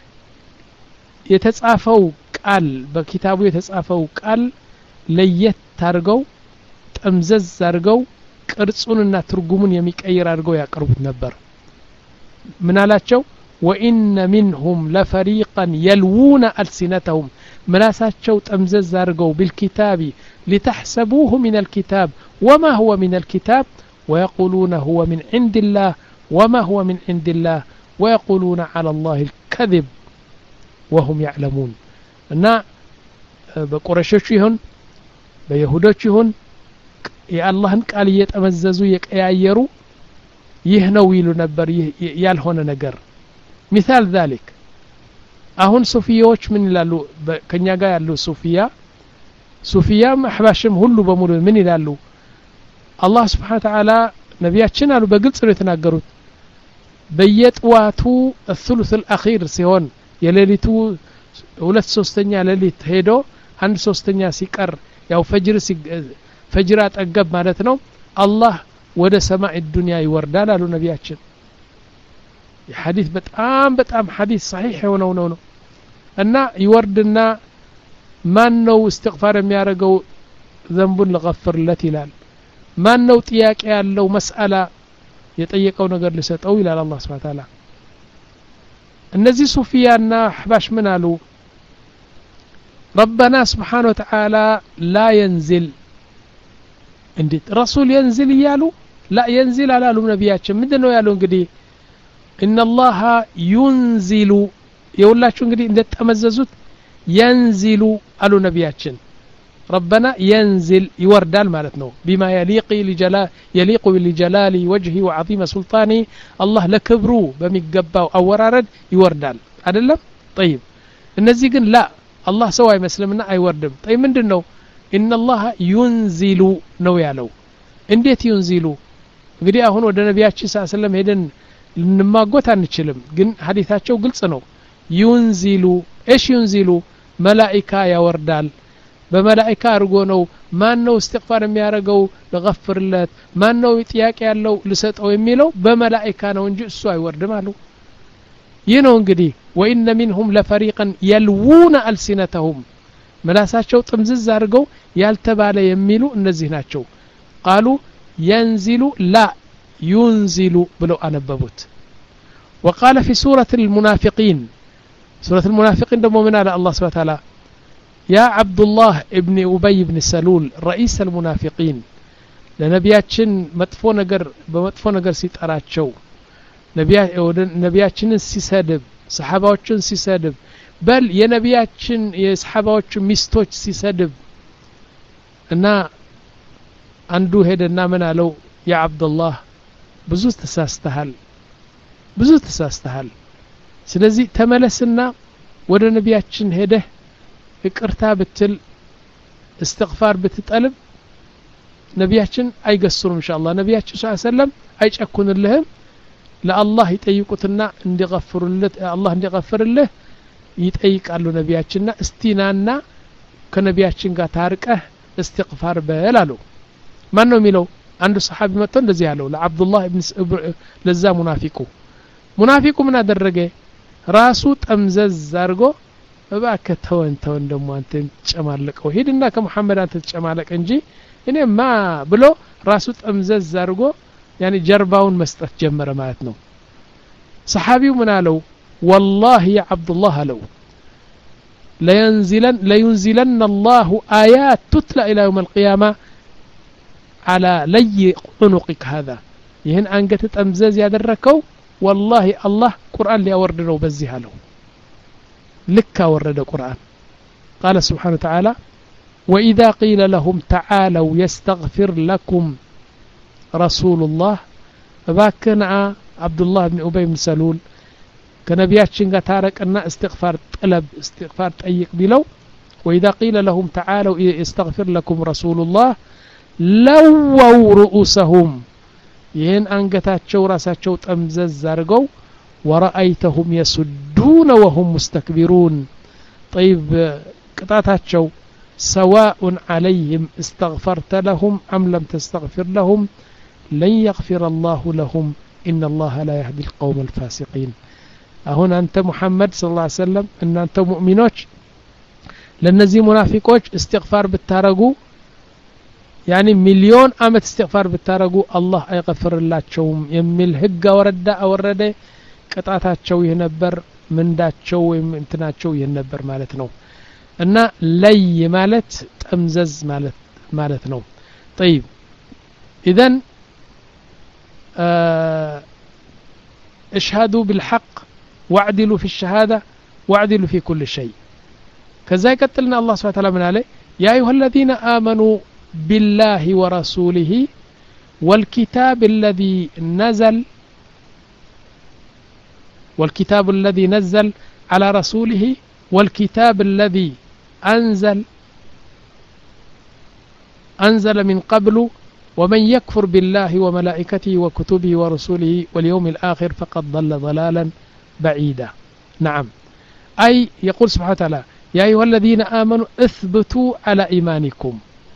يتصافو قال بكتابو يتصافو قال ليت تارغو تمزز زارغو ቅርጹንና ትርጉሙን የሚቀይር አድርገው ያቀርቡት ነበር ምን አላቸው وإن منهم لفريقا يلوون ألسنتهم ملاساتشو تمزز زارغو بالكتاب لتحسبوه من الكتاب وما هو من الكتاب ويقولون هو من عند الله وما هو من عند الله ويقولون على الله الكذب وهم يعلمون እና በቁረሾች ይሁን በይሁዶች ይሁን የአላህን ቃል እየተመዘዙ የቀያየሩ ይህ ነው ይሉ ነበር ያልሆነ ነገር مثال ذلك አሁን ሱፊያዎች ምን ይላሉ ከኛ ጋር ያሉ ሱፊያ ሱፊያ ማህባሽም ሁሉ በሙሉ ምን ይላሉ አላህ Subhanahu Wa Ta'ala ነቢያችን አሉ በግልጽ ነው የተናገሩት በየጥዋቱ الثلث الأخير ሲሆን የሌሊቱ ሁለት ሶስተኛ ሌሊት ሄዶ አንድ ሶስተኛ ሲቀር ያው ፈጅር ፈጅር አጠገብ ማለት ነው አላህ ወደ ሰማይ ዱንያ ይወርዳል አሉ ነቢያችን የሐዲስ በጣም በጣም ሐዲስ صحيح ሆነው ነው ነው እና ይወርድና ማን ነው استغفار የሚያደርገው ዘንቡን ለغفرለት ይላል ማን ነው ጥያቄ ያለው መስአላ የጠየቀው ነገር ሊሰጠው ይላል አላህ Subhanahu Wa Ta'ala እነዚህ ሱፊያና አህባሽ ምን አሉ ربنا سبحانه وتعالى لا ينزل እንዴት رسول ينزل ይያሉ لا ينزل አላሉ ነቢያችን ምንድነው ያለው እንግዲህ ان الله ينزل የውላችሁ እንግዲህ እንደተመዘዙት ينزل አሉ ነቢያችን ربنا ينزل يوردال معناتنو بما يليق لجلال يليق لجلال وجهه وعظيم سلطانه الله لكبرو بميغباو اورارد يوردال አይደለም طيب እነዚህ ግን لا الله سواء يመስلمنا አይወርድም طيب ምንድነው ان الله ينزل ነው ያለው እንዴት ينزل እንግዲህ አሁን ወደ ነቢያችን ሰለላሁ ዐለይሂ ወሰለም ሄደን ልንማጎት አንችልም ግን ሐዲታቸው ግልጽ ነው ينزل ايش ينزل ملائكه ያወርዳል በመላእክት አርጎ ነው ማን ነው استغفار የሚያረጋው ለغفرለት ማን ነው ጥያቄ ያለው ለሰጠው የሚለው በመላእክት ነው እንጂ እሱ አይወርድም አሉ ይህ ነው እንግዲህ وإن منهم لفريقا يلوون ألسنتهم መላሳቸው ጥምዝዝ አርገው ያልተባለ የሚሉ እነዚህ ናቸው قالوا ينزل لا ينزل ብለው አነበቡት وقال في سورة المنافقين سورة المنافقين دمو من على الله سبحانه وتعالى يا عبد الله ابن أبي بن سلول رئيس المنافقين ለነቢያችን መጥፎ ነገር በመጥፎ ነገር ሲጠራቸው ነቢያችንን ሲሰድብ ሰሃባዎችን ሲሰድብ በል የነቢያችን የሰሃባዎቹ ሚስቶች ሲሰድብ እና አንዱ ሄደና ምን አለው ያ አብዱላህ ብዙ ተሳስተሃል ብዙ ተሳስተሃል ስለዚህ ተመለስና ወደ ነቢያችን ሄደህ ይቅርታ ብትል استغفار بتطلب ነቢያችን አይገስሩም ኢንሻአላህ ነቢያችን ሰለላሁ ዐለይሂ ወሰለም አይጨኩንልህም ለአላህ ይጠይቁትና እንዲገፍሩለት አላህ እንዲገፍርልህ ይጠይቃሉ ነቢያችንና እስቲናና ከነቢያችን ጋር ታርቀህ استغفار በላሉ ማን ነው የሚለው አንዱ ሰሃቢ መጥቶ እንደዚህ ያለው ለአብዱላህ ኢብኑ ለዛ ሙናፊቁ ሙናፊቁ ምን አደረገ ራሱ ጠምዘዝ አድርጎ እባክህ ተወን ተወን ደሞ አንተ ጨማለቀው ሄድና ከመሐመድ አንተ ተጨማለቀ እንጂ እኔማ ብሎ ራሱ ጠምዘዝ አድርጎ يعني ጀርባውን መስጠት ጀመረ ማለት ነው ሰሃቢው ምን አለው والله يا عبد الله አለው لينزلن لينزلن الله آيات تتلى إلى يوم القيامة على لي عنقك هذا ይህን አንገት ጠምዘዝ ያደረከው والله الله قرآن ሊያወርድ ነው በዚህ አለው لك ورد قرآن قال سبحانه وتعالى وإذا قيل لهم تعالوا يستغفر لكم رسول الله باكنا عبد الله بن أبي بن سلول كنبياتشن ጋር ታረቀና استغفار طلب استغفار ጠይቅ ቢለው وإذا قيل لهم تعالوا يستغفر لكم رسول الله لووا رؤوسهم ይህን አንገታቸው ራሳቸው ጠምዘዝ አድርገው ورأيتهم يسدون وهم مستكبرون طيب قطعتاቸው سواء عليهم استغفرت لهم أم لم تستغفر لهم لن يغفر الله لهم إن الله لا يهدي القوم الفاسقين هنا أنت محمد صلى الله عليه وسلم إن أنت مؤمنوش لنزي منافقوش استغفار بالتارقو يعني مليون أمت استغفار بالتارقو الله يغفر الله شوم يمي الهقة ورداء ورده قطعتاቸው ይነበር ምንዳቸው እንትናቸው ይነበር ማለት ነው እና ለይ ማለት ጠምዘዝ ማለት ማለት ነው طيب اذا اشهدوا بالحق واعدلوا في الشهاده واعدلوا في كل شيء كذا يقتلنا الله سبحانه وتعالى من عليه يا ايها الذين امنوا بالله ورسوله والكتاب الذي نزل والكتاب الذي نزل على رسوله والكتاب الذي أنزل أنزل من قبل ومن يكفر بالله وملائكته وكتبه ورسوله واليوم الآخر فقد ضل ضلالا بعيدا نعم أي يقول سبحانه وتعالى يا أيها الذين آمنوا اثبتوا على إيمانكم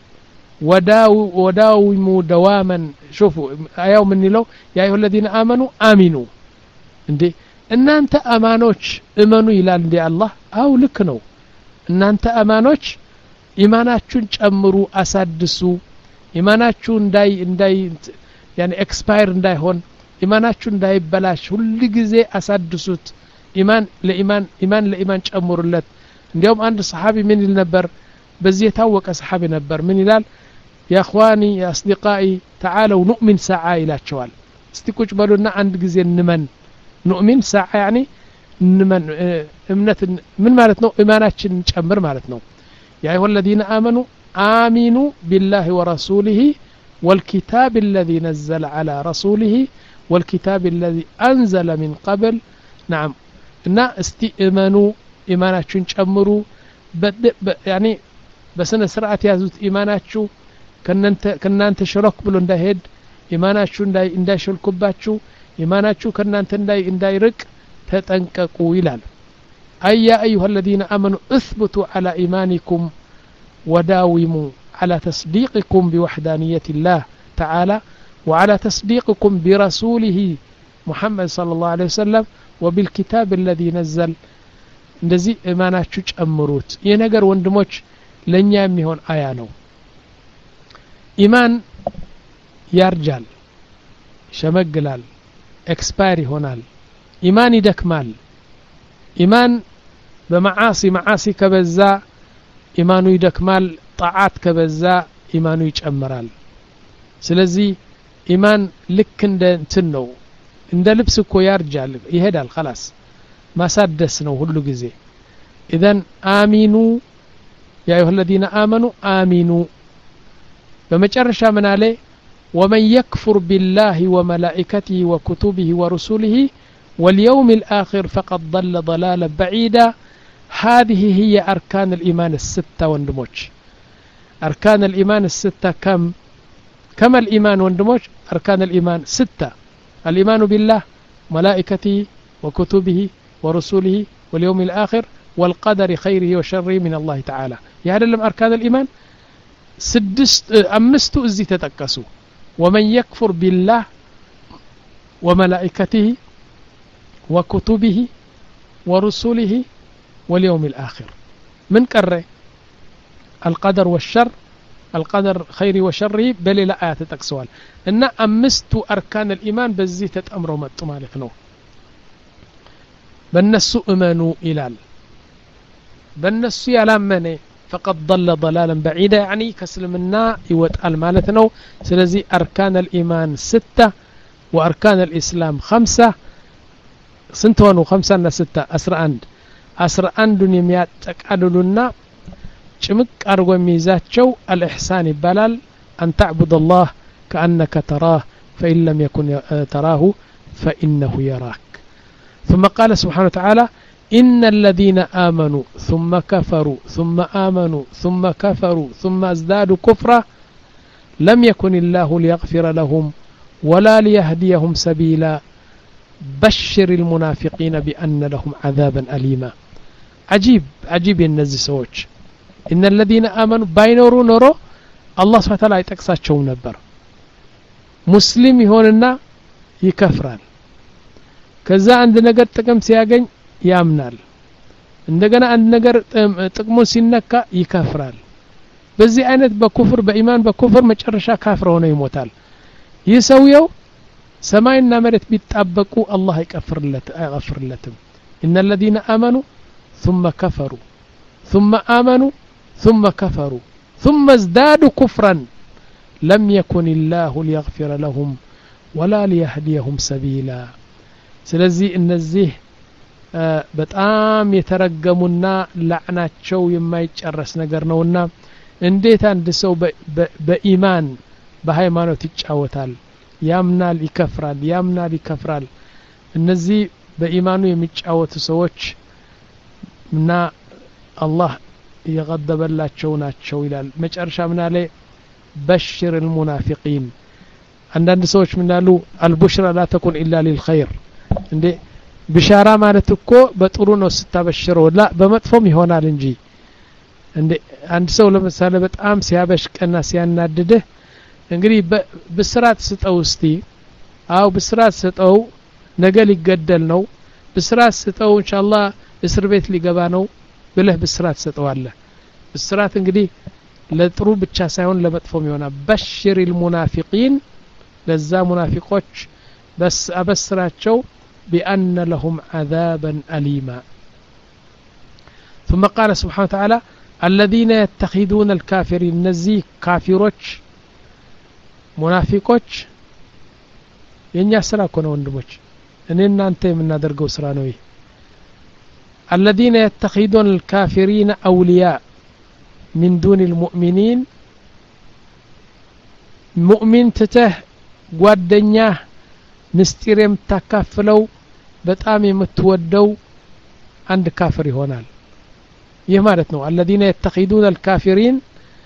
وداو وداوموا دواما شوفوا يوم النلو يا أيها الذين آمنوا آمنوا عندي እናንተ አማኖች እመኑ ይላል እንደ አላህ አው ልክ ነው እናንተ አማኖች ኢማናችሁን ጨምሩ አሳድሱ ኢማናችሁ እንዳይ እንዳይ يعني ኤክስፓየር እንዳይሆን ኢማናችሁ እንዳይበላሽ ሁሉ ጊዜ አሳድሱት ኢማን ለኢማን ኢማን ለኢማን ጨምሩለት እንዲያውም አንድ ሰሃቢ ምን ይል ነበር በዚህ የታወቀ ሰሃቢ ነበር ምን ይላል يا اخواني يا اصدقائي تعالوا نؤمن ساعه ይላቸዋል እስቲ ቁጭ በሉና አንድ ጊዜ እንመን نؤمن ساعة يعني من امنت من معناتنا ايماناتنا نጨምር ማለት ነው يا ايها الذين امنوا امنوا بالله ورسوله والكتاب الذي نزل على رسوله والكتاب الذي انزل من قبل نعم እና እስቲ እመኑ ኢማናችሁን ጨምሩ يعني በስነ ስርዓት ያዙት ኢማናችሁ ከናንተ ከናንተ ሽረክ ብሎ እንዳይሄድ ኢማናችሁ እንዳይ እንዳይሸልኩባችሁ ኢማናችሁ ከናንተ እንዳይ እንዳይርቅ ተጠንቀቁ ይላል أي أيها الذين آمنوا اثبتوا على إيمانكم وداوموا على تصديقكم بوحدانية الله تعالى وعلى تصديقكم برسوله محمد صلى الله عليه وسلم وبالكتاب الذي نزل እንደዚህ ኢማናችሁ ጨምሩት ይሄ ነገር ወንድሞች ለኛ የሚሆን አያ ነው ኢማን ያርጃል ሸመግላል ኤክስፓየር ይሆናል ኢማን ይደክማል ኢማን በመዓሲ መዓሲ ከበዛ ኢማኑ ይደክማል ጣዓት ከበዛ ኢማኑ ይጨምራል ስለዚህ ኢማን ልክ እንደ እንትን ነው እንደ ልብስ እኮ ያርጃል ይሄዳል خلاص ማሳደስ ነው ሁሉ ጊዜ اذن آمنوا يا ايها الذين آمنوا آمنوا በመጨረሻ ምን አለ ومن يكفر بالله وملائكته وكتبه ورسله واليوم الآخر فقد ضل ضلالا بعيدا هذه هي أركان الإيمان الستة وندموش أركان الإيمان الستة كم كما الإيمان وندموش أركان الإيمان ستة الإيمان بالله ملائكته وكتبه ورسوله واليوم الآخر والقدر خيره وشره من الله تعالى يعني لم أركان الإيمان سدست أمست أزي تتكسوا ومن يكفر بالله وملائكته وكتبه ورسوله واليوم الآخر من كره القدر والشر القدر خير وشره بل لا آيات تكسوال إن أمست أركان الإيمان بزي تتأمروا متو مالكنو بالنسو أمنوا إلال بالنسو يلامني فقد ضل ضلالا بعيدا يعني كسلمنا يوتقال مالتنا سلازي أركان الإيمان ستة وأركان الإسلام خمسة سنتون خمسة ستة أسر أند أسر أند يميات تقعدلنا شمك أرغو ميزاتشو الإحسان بلال أن تعبد الله كأنك تراه فإن لم يكن تراه فإنه يراك ثم قال سبحانه وتعالى إن الذين آمنوا ثم كفروا ثم آمنوا ثم كفروا ثم ازدادوا كفرا لم يكن الله ليغفر لهم ولا ليهديهم سبيلا بشر المنافقين بأن لهم عذابا أليما عجيب عجيب النزي سوچ إن الذين آمنوا باينورو نورو الله سبحانه وتعالى يتقصاچو نبر مسلم يهوننا يكفرال كذا عند ነገር ጥቅም ሲያገኝ ያምናል እንደገና አንድ ነገር ጥቅሙን ሲነካ ይከፍራል በዚህ አይነት በኩፍር በኢማን በኩፍር መጨረሻ ካፍር ሆኖ ይሞታል ይህ ሰውየው ሰማይና መሬት ቢጣበቁ አላህ ይከፍርለት አይገፍርለትም ان الذين آمنوا ثم كفروا ثم آمنوا ثم كفروا ثم ازدادوا كفرا لم يكن الله ليغفر لهم ولا ليهديهم سبيلا ስለዚህ እነዚህ በጣም የተረገሙና ለعناቸው የማይጨረስ ነገር ነውና እንዴት አንድ ሰው በኢማን በሃይማኖት ይጫወታል ያምናል ይከፍራል ያምናል ይከፍራል እነዚህ በኢማኑ የሚጫወቱ ሰዎች እና አላህ የغضبላቸው ናቸው ይላል መጨረሻ ምን አለ بشر المنافقين አንዳንድ ሰዎች ምን አሉ البشرى لا تكن الا للخير እንዴ بشارة ማለት እኮ በጥሩ ነው ስታበሽረው ላ በመጥፎም ይሆናል እንጂ እንዴ አንድ ሰው ለምሳሌ በጣም ሲያበሽቀና ሲያናድድህ እንግዲህ በስራት ስጠው እስቲ አው በስራት ስጠው ነገ ሊገደል ነው በስራት ስጠው ኢንሻአላህ እስር ቤት ሊገባ ነው ብለህ በስራት ስጠዋለህ በስራት እንግዲህ ለጥሩ ብቻ ሳይሆን ለመጥፎም ይሆናል بشر المنافقين ለዛ ሙናፊቆች በስ አበስራቸው بأن لهم عذابا أليما ثم قال سبحانه وتعالى الذين يتخذون الكافرين نزي كافروች ሙናፊቆች የኛ ስራ እኮ ነው ወንድሞች እኔና አንተ የምናደርገው ስራ ነው ይሄ الذين يتخذون الكافرين أولياء من دون المؤمنين مؤمن تته ጓደኛ ምስጢር የምታካፍለው በጣም የምትወደው አንድ ካፍር ይሆናል ይህ ማለት ነው الذين يتخذون الكافرين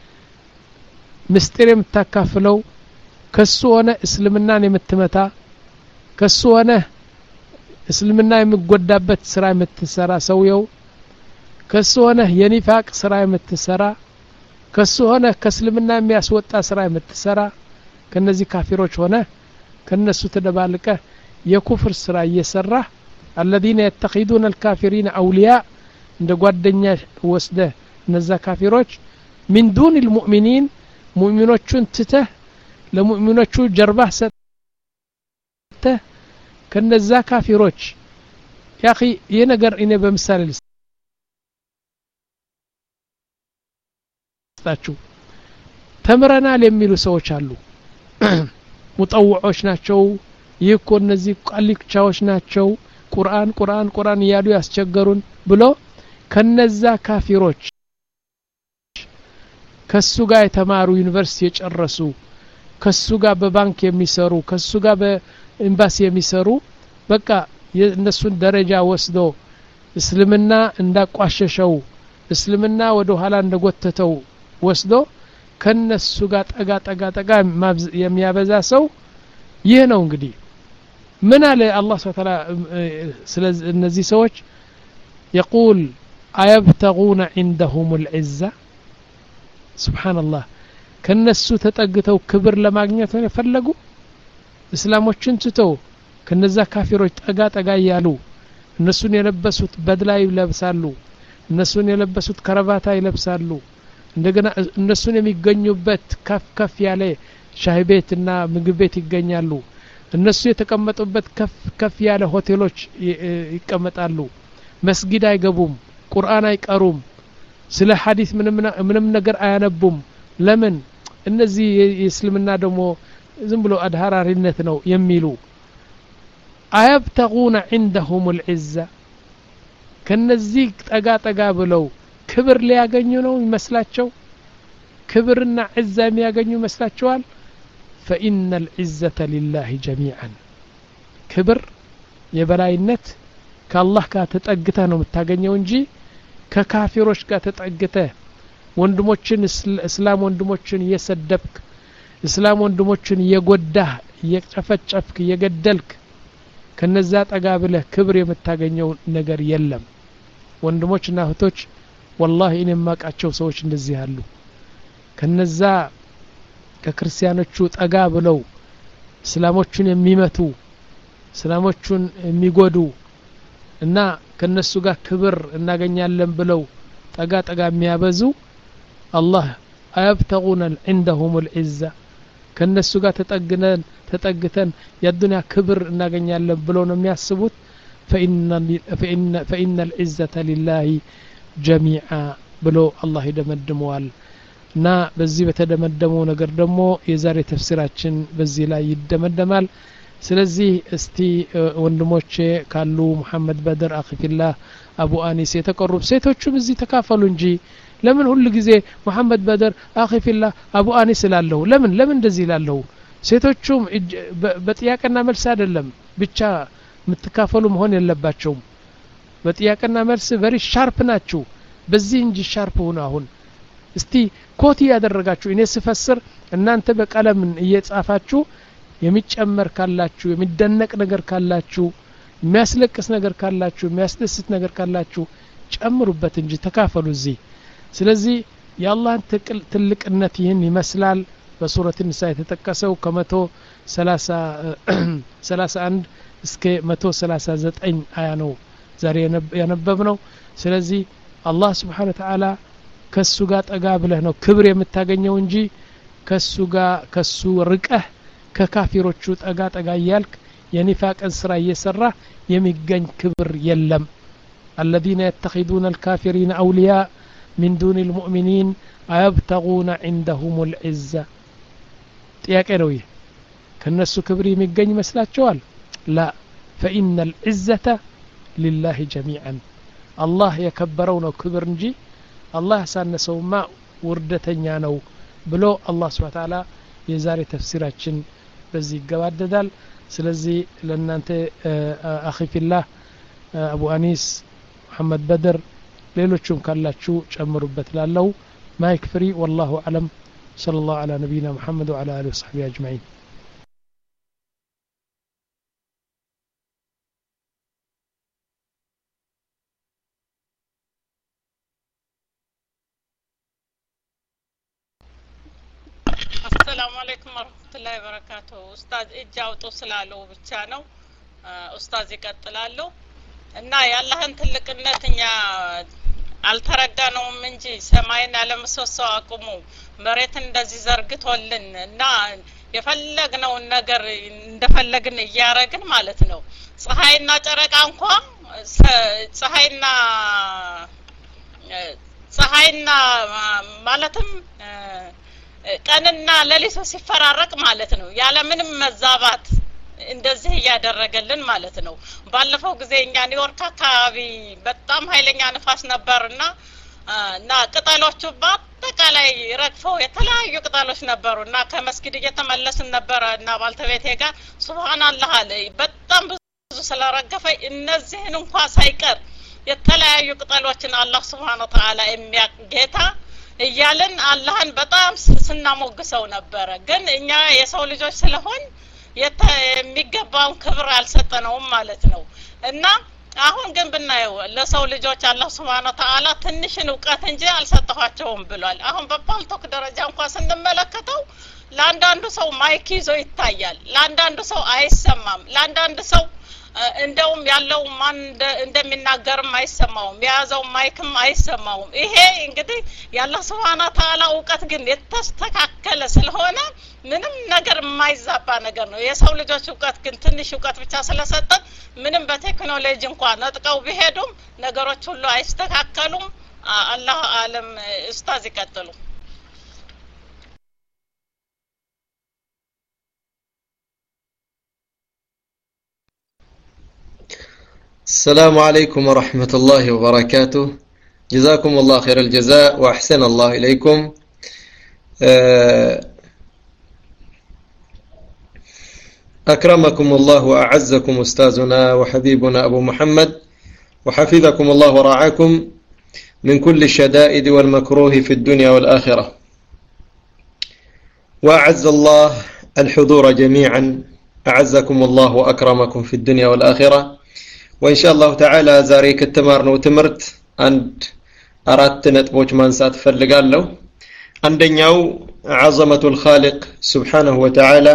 ምስጢር የምታካፍለው ከሱ ሆነ እስልምናን የምትመታ ከሱ ሆነ እስልምና የሚጎዳበት ስራ የምትሰራ ሰውየው ከሱ ሆነ የኒፋቅ ስራ የምትሰራ ከሱ ሆነ ከእስልምና የሚያስወጣ ስራ የምትሰራ ከነዚህ ካፊሮች ሆነ ከነሱ ተደባልቀ የኩፍር ስራ እየሰራ الذين يتخذون الكافرين أولياء እንደ ጓደኛ ወስደ እነዛ ካፊሮች من دون المؤمنين ሙእሚኖቹን ትተህ ለሙእሚኖቹ ጀርባ ሰጥተህ ከነዛ ካፊሮች ያ اخي ይሄ ነገር እኔ በምሳሌ ልስጣችሁ ተምረናል የሚሉ ሰዎች አሉ ሙጠውዖች ናቸው ይኮ እነዚህ ቃሊቻዎች ናቸው ቁርአን ቁርአን ቁርአን ያሉ ያስቸገሩን ብሎ ከነዛ ካፊሮች ከሱ ጋር የተማሩ ዩኒቨርሲቲ የጨረሱ ከሱ ጋር በባንክ የሚሰሩ ከሱ ጋር በኤምባሲ የሚሰሩ በቃ የነሱን ደረጃ ወስዶ እስልምና እንዳቋሸሸው እስልምና ወደ ኋላ እንደጎተተው ወስዶ ከነሱ ጋር ጠጋ ጠጋ ጠጋ የሚያበዛ ሰው ይህ ነው እንግዲህ ምን አለ አላህ Subhanahu Wa Ta'ala ስለዚህ እነዚህ ሰዎች يقول ايبتغون عندهم العزه سبحان الله ከነሱ ተጠግተው ክብር ለማግኘት ነው የፈለጉ እስላሞችን ትተው ከነዛ ካፊሮች ጠጋ ጠጋ ያሉ እነሱን የለበሱት በድላ ይለብሳሉ እነሱን የለበሱት ከረባታ ይለብሳሉ እንደገና እነሱን የሚገኙበት ከፍ ከፍ ያለ ሻይ ቤትና ምግብ ቤት ይገኛሉ እነሱ የተቀመጡበት ከፍ ከፍ ያለ ሆቴሎች ይቀመጣሉ መስጊድ አይገቡም ቁርአን አይቀሩም ስለ ሐዲስ ምንም ምንም ነገር አያነቡም ለምን እነዚህ የእስልምና ደግሞ ዝም ብሎ አድሃራሪነት ነው የሚሉ አያብተጉና عندهم العزه ከነዚህ ጠጋ ጠጋ ብለው ክብር ሊያገኙ ነው ይመስላቸው ክብርና ዒዛ የሚያገኙ ይመስላቸዋል فإن العزة لله جميعا ክብር የበላይነት ከአላህ ጋር ተጠግተህ ነው የምታገኘው እንጂ ከካፊሮች ጋር ተጠግተህ ወንድሞችን እስላም ወንድሞችን እየሰደብክ እስላም ወንድሞችን እየጎዳህ እየጨፈጨፍክ እየገደልክ ከነዛ ጠጋ ብለህ ክብር የምታገኘው ነገር የለም ወንድሞችና እህቶች والله እኔ ማቃቸው ሰዎች እንደዚህ አሉ ከነዛ ከክርስቲያኖቹ ጠጋ ብለው እስላሞችን የሚመቱ እስላሞችን የሚጎዱ እና ከነሱ ጋር ክብር እናገኛለን ብለው ጠጋ ጠጋ የሚያበዙ አላህ አያብተጉና عندهم العزه ከነሱ ጋር ተጠግነን ተጠግተን የዱንያ ክብር እናገኛለን ብለው ነው የሚያስቡት فإن فإن فإن العزة لله جميعا ብሎ አላህ ይደመድመዋል እና በዚህ በተደመደመው ነገር ደግሞ የዛሬ ተፍሲራችን በዚህ ላይ ይደመደማል ስለዚህ እስቲ ወንድሞቼ ካሉ መሐመድ በድር አኺፊላህ አቡ አኒስ የተቀሩብ ሴቶቹም እዚህ ተካፈሉ እንጂ ለምን ሁሉ ጊዜ መሐመድ በድር አኺፊላህ አቡ አኒስ ላለው ለምን ለምን እንደዚህ ላለው ሴቶቹም በጥያቄና መልስ አይደለም ብቻ ምትካፈሉ መሆን የለባቸውም በጥያቄና መልስ ቨሪ ሻርፕ ናችሁ በዚህ እንጂ ሻርፕ ሆነ አሁን እስቲ ኮቲ ያደረጋችሁ እኔ ስፈስር እናንተ በቀለም እየጻፋችሁ የሚጨመር ካላችሁ የሚደነቅ ነገር ካላችሁ የሚያስለቅስ ነገር ካላችሁ የሚያስደስት ነገር ካላችሁ ጨምሩበት እንጂ ተካፈሉ እዚህ ስለዚህ የአላህን ትልቅነት ይህን ይመስላል በሱረት النساء የተጠቀሰው ከመቶ ሰላሳ አንድ እስከ መቶ ሰላሳ ዘጠኝ አያ ነው ዛሬ ያነበብነው ስለዚህ አላህ Subhanahu Wa Ta'ala ከሱ ጋር ጠጋ ብለህ ነው ክብር የምታገኘው እንጂ ከሱ ጋር ከሱ ርቀህ ከካፊሮቹ ጠጋ ጠጋ ያልክ የኒፋቅን ስራ እየሰራ የሚገኝ ክብር የለም الذين يتخذون الكافرين أولياء من دون المؤمنين أيبتغون عندهم العزة ጥያቄ ነው ይሄ ከነሱ ክብር የሚገኝ መስላችኋል لا فإن العزة لله جميعا الله يكبرው ነው ክብር እንጂ الله ያሳነሰውማ ውርደተኛ ነው ብሎ አላህ Subhanahu Wa Ta'ala የዛሬ ተፍሲራችን በዚህ ይገባደዳል ስለዚህ ለእናንተ አኺፊላህ አቡ አኒስ መሐመድ በድር ሌሎችም ካላችሁ ጨምሩበት ላለው ማይክ ፍሪ والله اعلم صلى الله على نبينا محمد وعلى اله وصحبه اجمعين السلام عليكم ورحمة الله وبركاته أستاذ إجاوتو سلالو بتشانو أستاذ يقتلالو እና ያላህን ትልቅነትኛ አልተረዳነውም እንጂ ሰማይን አለምሰሶ አቁሙ መሬትን እንደዚህ ዘርግቶልን እና የፈለግነው ነገር እንደፈለግን እያረግን ማለት ነው ፀሐይና ጨረቃ እንኳን ፀሐይና ፀሐይና ማለትም ቀንና ሌሊት ሲፈራረቅ ማለት ነው ያለ ምንም መዛባት እንደዚህ ያደረገልን ማለት ነው ባለፈው ጊዜ እኛ ኒውዮርክ አካባቢ በጣም ኃይለኛ ንፋስ ነበርና እና ቅጠሎቹ በአጠቃላይ ረግፈው የተለያዩ ቅጠሎች ነበሩና ከመስጊድ እየተመለስን ነበርና ባልተቤቴ ጋር ሱብሃንአላህ አለ በጣም ብዙ ስለረገፈ እነዚህን እንኳን ሳይቀር የተለያዩ ቅጠሎችን አላህ Subhanahu Wa Ta'ala የሚያጌታ እያለን አላህን በጣም ስናሞግሰው ነበር ግን እኛ የሰው ልጆች ስለሆን የሚገባውን ክብር አልሰጠነውም ማለት ነው እና አሁን ግን ብናየው ለሰው ልጆች አላህ Subhanahu Wa Ta'ala ትንሽን ዕውቀት እንጂ አልሰጠኋቸውም ብሏል አሁን በፓልቶክ ደረጃ እንኳን ስንመለከተው ለአንዳንዱ ሰው ማይክ ይዞ ይታያል ለአንዳንዱ ሰው አይሰማም ለአንዳንዱ ሰው እንደውም ያለው ማን እንደሚናገርም አይሰማውም ያዘው ማይክም አይሰማውም ይሄ እንግዲህ ያላህ Subhanahu Wa Ta'ala ዕውቀት ግን የተስተካከለ ስለሆነ ምንም ነገር የማይዛባ ነገር ነው የሰው ልጆች ዕውቀት ግን ትንሽ ዕውቀት ብቻ ስለሰጠ ምንም በቴክኖሎጂ እንኳን ነጥቀው ቢሄዱም ነገሮች ሁሉ አይስተካከሉም አላህ ዓለም ኡስታዝ ይቀጥሉ السلام عليكم ورحمة الله وبركاته جزاكم الله خير الجزاء وأحسن الله إليكم أكرمكم الله وأعزكم أستاذنا وحبيبنا أبو محمد وحفظكم الله ورعاكم من كل الشدائد والمكروه في الدنيا والآخرة وأعز الله الحضور جميعا أعزكم الله وأكرمكم في الدنيا والآخرة وإن شاء الله تعالى زاري كتمارنا وتمرت عند أردت نتبوج منسات فلقالو عندنيو عظمة الخالق سبحانه وتعالى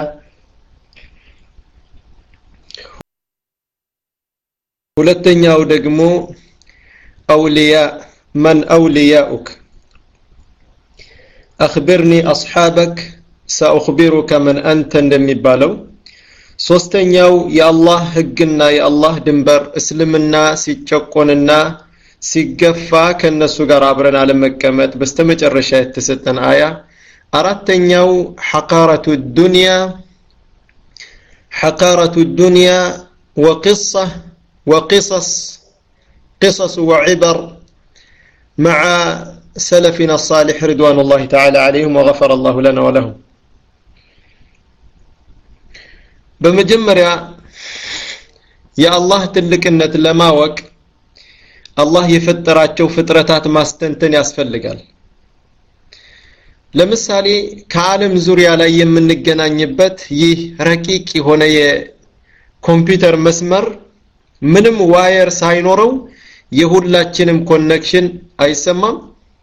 ولتنيو دقمو أولياء من أولياؤك أخبرني أصحابك سأخبرك من أنت اندمي بالو ሶስተኛው የአላህ ህግና የአላህ ድንበር እስልምና ሲጨቆንና ሲገፋ ከነሱ ጋር አብረን አለመቀመጥ በስተመጨረሻ የተሰጠን አያ አራተኛው حقارة الدنيا حقارة الدنيا وقصة وقصص قصص وعبر مع سلفنا الصالح رضوان الله تعالى عليهم وغفر الله لنا ولهم በመጀመሪያ የአላህ ትልቅነት ለማወቅ አላህ የፈጠራቸው ፍጥረታት ማስተንተን ያስፈልጋል ለምሳሌ ከዓለም ዙሪያ ላይ የምንገናኝበት ይህ ረቂቅ የሆነ የኮምፒውተር መስመር ምንም ዋየር ሳይኖረው የሁላችንም ኮኔክሽን አይሰማም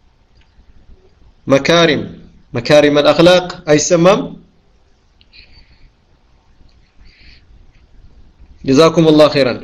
መካሪም መካሪም الأخلاق አይሰማም جزاكم الله خيرا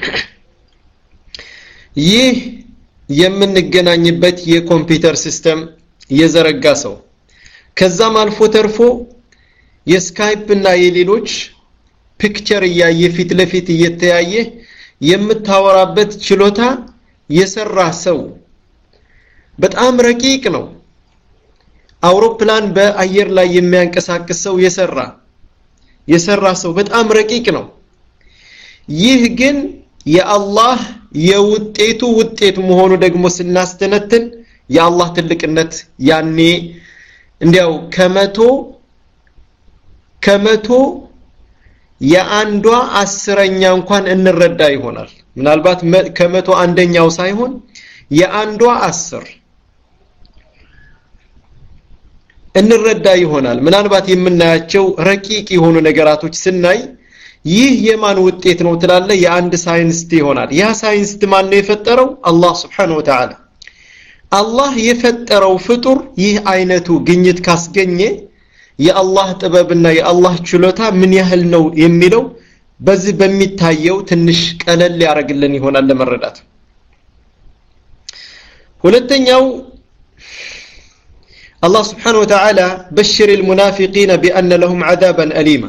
ይህ የምንገናኝበት የኮምፒውተር ሲስተም የዘረጋ ሰው ከዛም አልፎ ተርፎ የስካይፕ እና የሌሎች ፒክቸር ያየ ፊት ለፊት እየተያየ የምታወራበት ችሎታ የሰራ ሰው በጣም ረቂቅ ነው አውሮፕላን በአየር ላይ የሚያንቀሳቅስ ሰው የሰራ የሰራ ሰው በጣም ረቂቅ ነው ይህ ግን የአላህ የውጤቱ ውጤት መሆኑ ደግሞ ስናስተነትን የአላህ ትልቅነት ያኔ እንዲያው ከመቶ ከመቶ የአንዷ አስረኛ እንኳን እንረዳ ይሆናል ምናልባት ከመቶ አንደኛው ሳይሆን የአንዷ አስር እንረዳ ይሆናል ምናልባት የምናያቸው ረቂቅ የሆኑ ነገራቶች ስናይ ይህ የማን ውጤት ነው ትላለ የአንድ ሳይንስት ይሆናል ያ ሳይንስት ማን ነው የፈጠረው አላህ Subhanahu Wa Ta'ala አላህ የፈጠረው ፍጡር ይህ አይነቱ ግኝት ካስገኘ የአላህ ጥበብና የአላህ ችሎታ ምን ያህል ነው የሚለው በዚህ በሚታየው ትንሽ ቀለል ያረግልን ይሆናል ለመረዳት ሁለተኛው الله سبحانه وتعالى بشر المنافقين بأن لهم عذابا أليما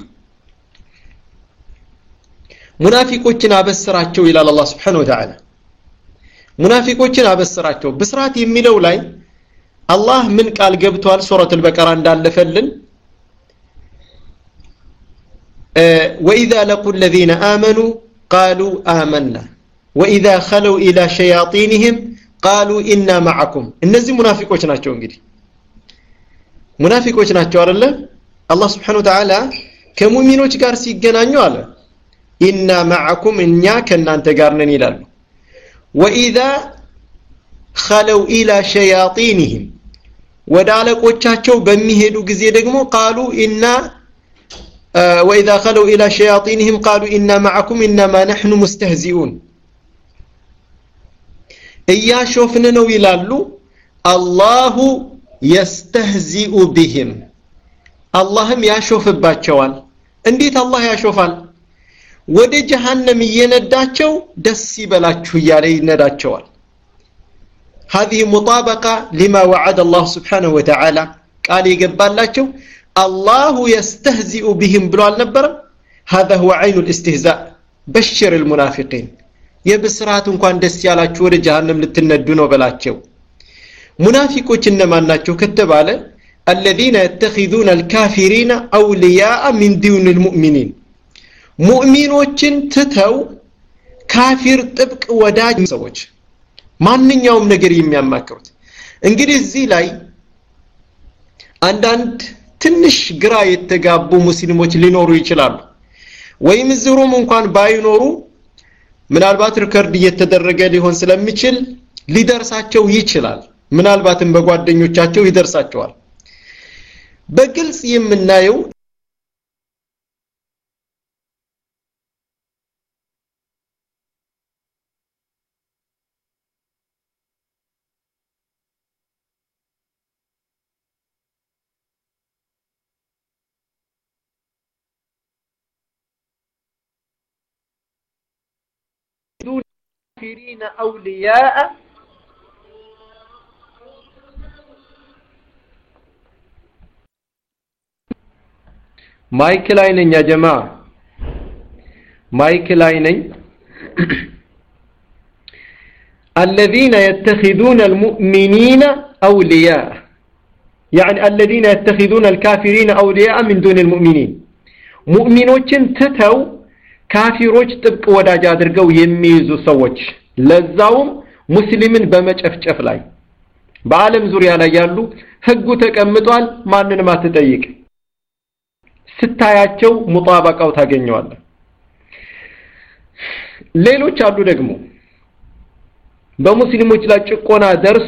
منافقوችን አበስራቸው ይላል الله سبحانه وتعالى منافقوችን አበስራቸው ብስራት የሚለው ላይ الله من قال ገብቷል سورة البقرة እንዳለፈልን وإذا لقوا الذين آمنوا قالوا آمنا وإذا خلوا إلى شياطينهم قالوا إنا معكم እነዚህ ሙናፊቆች ናቸው እንግዲህ ሙናፊቆች ናቸው አይደለ አላህ Subhanahu Wa Ta'ala ከሙእሚኖች ጋር ሲገናኙ አለ إنا معكم እኛ ከናንተ ጋር ነን ይላሉ وإذا خلوا إلى شياطينهم ወዳለቆቻቸው በሚሄዱ ጊዜ ደግሞ قالوا إنا وإذا خلوا إلى شياطينهم قالوا إنا معكم إنما نحن مستهزئون እያሾፍን ነው ይላሉ الله يستهزئ بهم اللهم ያሾፍባቸዋል እንዴት አላህ ያሾፋል ወደ ጀሃነም እየነዳቸው ደስ ይበላችሁ እያለ ይነዳቸዋል هذه مطابقة لما وعد الله سبحانه وتعالى قال يقبالاتشو الله يستهزئ بهم بلو النبر هذا هو عين الاستهزاء بشر المنافقين يبسرات انكوان دس يالاتشو ود جهنم لتندو نو بلاتشو منافقوች እነማን ናቸው ከተባለ الذين يتخذون الكافرين اولياء من دون المؤمنين ሙእሚኖችን ትተው ካፊር ጥብቅ ወዳጅ ሰዎች ማንኛውም ነገር የሚያማክሩት እንግዲህ እዚህ ላይ አንዳንድ ትንሽ ግራ የተጋቡ ሙስሊሞች ሊኖሩ ይችላሉ ወይም ዝሩም እንኳን ባይኖሩ ምናልባት ሪከርድ እየተደረገ ሊሆን ስለሚችል ሊደርሳቸው ይችላል ምናልባትም በጓደኞቻቸው ይደርሳቸዋል በግልጽ የምናየው كافرين أولياء مايك لاينين يا جماعة مايك لاينين الذين يتخذون المؤمنين أولياء يعني الذين يتخذون الكافرين أولياء من دون المؤمنين مؤمنوችን ትተው ካፊሮች ጥብቅ ወዳጅ አድርገው የሚይዙ ሰዎች ለዛውም ሙስሊምን በመጨፍጨፍ ላይ በአለም ዙሪያ ላይ ያሉ ህጉ ተቀምጧል ማንንም አትጠይቅ ስታያቸው ሙጣባቃው ታገኘዋለህ ሌሎች አሉ ደግሞ በሙስሊሞች ላይ ጭቆና ደርሶ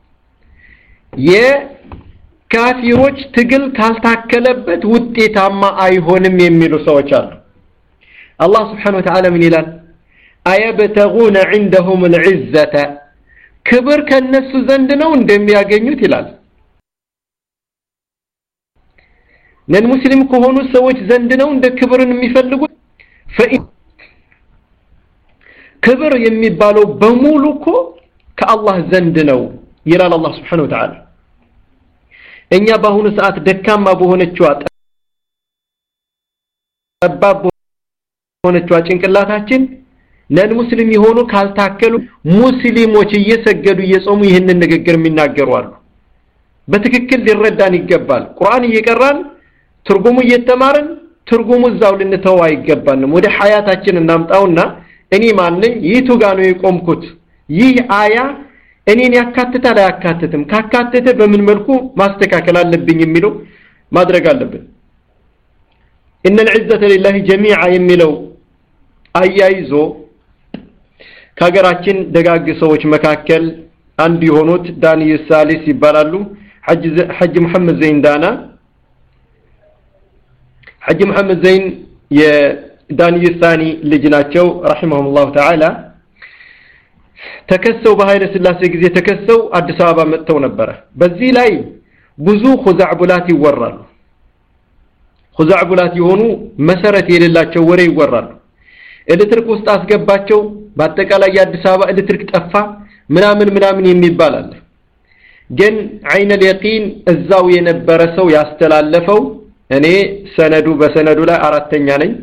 የካፊሮች ትግል ካልታከለበት ውጤታማ አይሆንም የሚሉ ሰዎች አሉ الله سبحانه وتعالى من إلان أيبتغون عندهم العزة كبر كالناس زندنا وندم ياغنيو تلال نن مسلم كهونو سويت زندنا وند كبر يميفلغو فإن كبر يميبالو بمولوكو كالله زندنا يلال الله سبحانه وتعالى إن يباهون ساعات دكاما بهونچوا أباب ሆነቻው ጭንቅላታችን ነን ሙስሊም ይሆኑ ካልታከሉ ሙስሊሞች እየሰገዱ እየጾሙ ይሄንን ንግግር የሚናገሩ አሉ በትክክል ሊረዳን ይገባል ቁርአን እየቀራን ትርጉሙ እየተማርን ትርጉሙ ዛው ልንተው አይገባንም ወደ ሐያታችን እናምጣውና እኔ ማንኝ ይቱ ጋር ነው የቆምኩት ይህ አያ እኔን ያካትታል አያካትትም ካካተተ በምን መልኩ ማስተካከል አለብኝ የሚለው ማድረግ አለብን إن العزة لله جميعا የሚለው አያይዞ ከሀገራችን ደጋግ ሰዎች መካከል አንድ የሆኑት ዳንኤል ሳሊስ ይባላሉ ሐጅ ሐጅ መሐመድ ዘይን ዳና ሐጅ መሐመድ ዘይን የዳንኤል ሳኒ ልጅ ናቸው ረሂመሁላህ ተዓላ ተከሰው በኃይለ ሥላሴ ጊዜ ተከሰው አዲስ አበባ መጥተው ነበር በዚህ ላይ ብዙ ኹዛዕቡላት ይወራሉ ኹዛዕቡላት የሆኑ መሰረት የሌላቸው ወሬ ይወራሉ ኤሌክትሪክ ውስጥ አስገባቸው በአጠቃላይ የአዲስ አበባ ኤሌክትሪክ ጠፋ ምናምን ምናምን የሚባል አለ ግን አይነ اليقين እዛው የነበረ ሰው ያስተላለፈው እኔ ሰነዱ በሰነዱ ላይ አራተኛ ነኝ